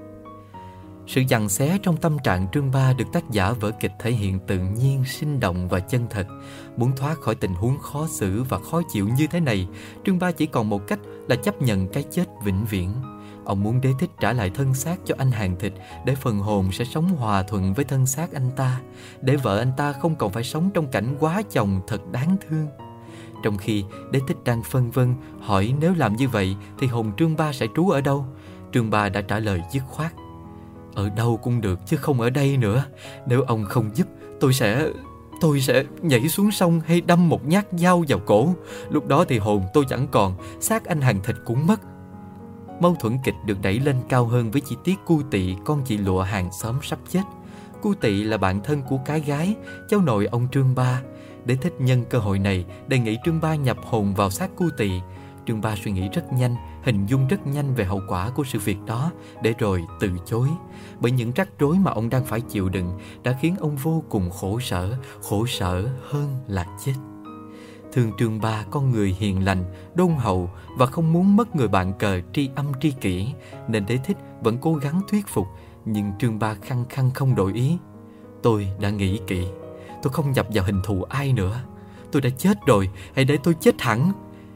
Sự giằng xé trong tâm trạng Trương Ba được tác giả vở kịch thể hiện tự nhiên, sinh động và chân thật. Muốn thoát khỏi tình huống khó xử và khó chịu như thế này, Trương Ba chỉ còn một cách là chấp nhận cái chết vĩnh viễn. Ông muốn Đế Thích trả lại thân xác cho anh hàng thịt, để phần hồn sẽ sống hòa thuận với thân xác anh ta, để vợ anh ta không còn phải sống trong cảnh quá chồng thật đáng thương. Trong khi Đế Thích đang phân vân hỏi nếu làm như vậy thì hồn Trương Ba sẽ trú ở đâu, Trương Ba đã trả lời dứt khoát: ở đâu cũng được chứ không ở đây nữa. Nếu ông không giúp, tôi sẽ nhảy xuống sông hay đâm một nhát dao vào cổ. Lúc đó thì hồn tôi chẳng còn, xác anh hàng thịt cũng mất. Mâu thuẫn kịch được đẩy lên cao hơn với chi tiết Cu Tị, con chị lụa hàng xóm sắp chết. Cu Tị là bạn thân của cái gái, cháu nội ông Trương Ba. Đế Thích nhân cơ hội này đề nghị Trương Ba nhập hồn vào xác Cu Tị. Trương Ba suy nghĩ rất nhanh, hình dung rất nhanh về hậu quả của sự việc đó, để rồi từ chối. Bởi những rắc rối mà ông đang phải chịu đựng đã khiến ông vô cùng khổ sở hơn là chết. Thương Trương Ba con người hiền lành, đôn hậu và không muốn mất người bạn cờ tri âm tri kỷ, nên Đế Thích vẫn cố gắng thuyết phục, nhưng Trương Ba khăng khăng không đổi ý. Tôi đã nghĩ kỹ, tôi không nhập vào hình thù ai nữa. Tôi đã chết rồi, hãy để tôi chết hẳn.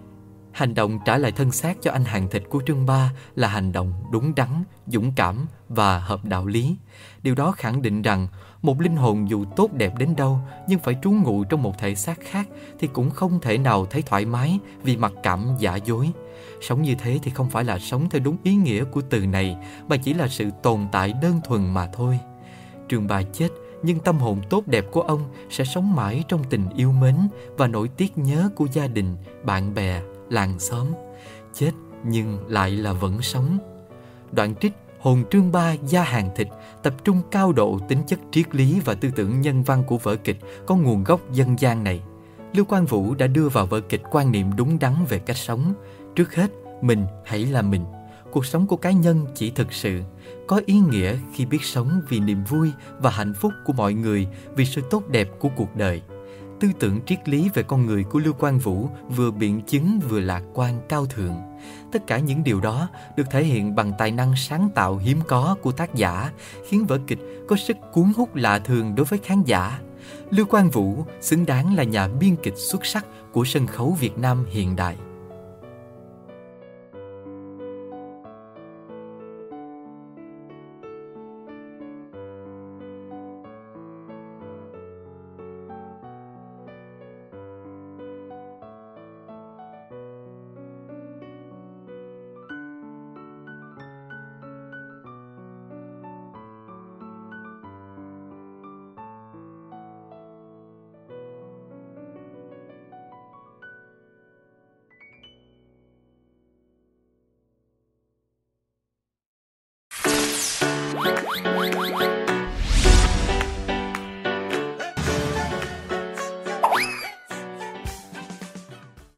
Hành động trả lại thân xác cho anh hàng thịt của Trương Ba là hành động đúng đắn, dũng cảm và hợp đạo lý. Điều đó khẳng định rằng một linh hồn dù tốt đẹp đến đâu nhưng phải trú ngụ trong một thể xác khác thì cũng không thể nào thấy thoải mái vì mặc cảm giả dối. Sống như thế thì không phải là sống theo đúng ý nghĩa của từ này, mà chỉ là sự tồn tại đơn thuần mà thôi. Trương Ba chết, nhưng tâm hồn tốt đẹp của ông sẽ sống mãi trong tình yêu mến và nỗi tiếc nhớ của gia đình, bạn bè, làng xóm. Chết nhưng lại là vẫn sống. Đoạn trích Hồn Trương Ba da hàng thịt tập trung cao độ tính chất triết lý và tư tưởng nhân văn của vở kịch có nguồn gốc dân gian này. Lưu Quang Vũ đã đưa vào vở kịch quan niệm đúng đắn về cách sống. Trước hết, mình hãy là mình. Cuộc sống của cá nhân chỉ thực sự có ý nghĩa khi biết sống vì niềm vui và hạnh phúc của mọi người, vì sự tốt đẹp của cuộc đời. Tư tưởng triết lý về con người của Lưu Quang Vũ vừa biện chứng vừa lạc quan cao thượng. Tất cả những điều đó được thể hiện bằng tài năng sáng tạo hiếm có của tác giả, khiến vở kịch có sức cuốn hút lạ thường đối với khán giả. Lưu Quang Vũ xứng đáng là nhà biên kịch xuất sắc của sân khấu Việt Nam hiện đại.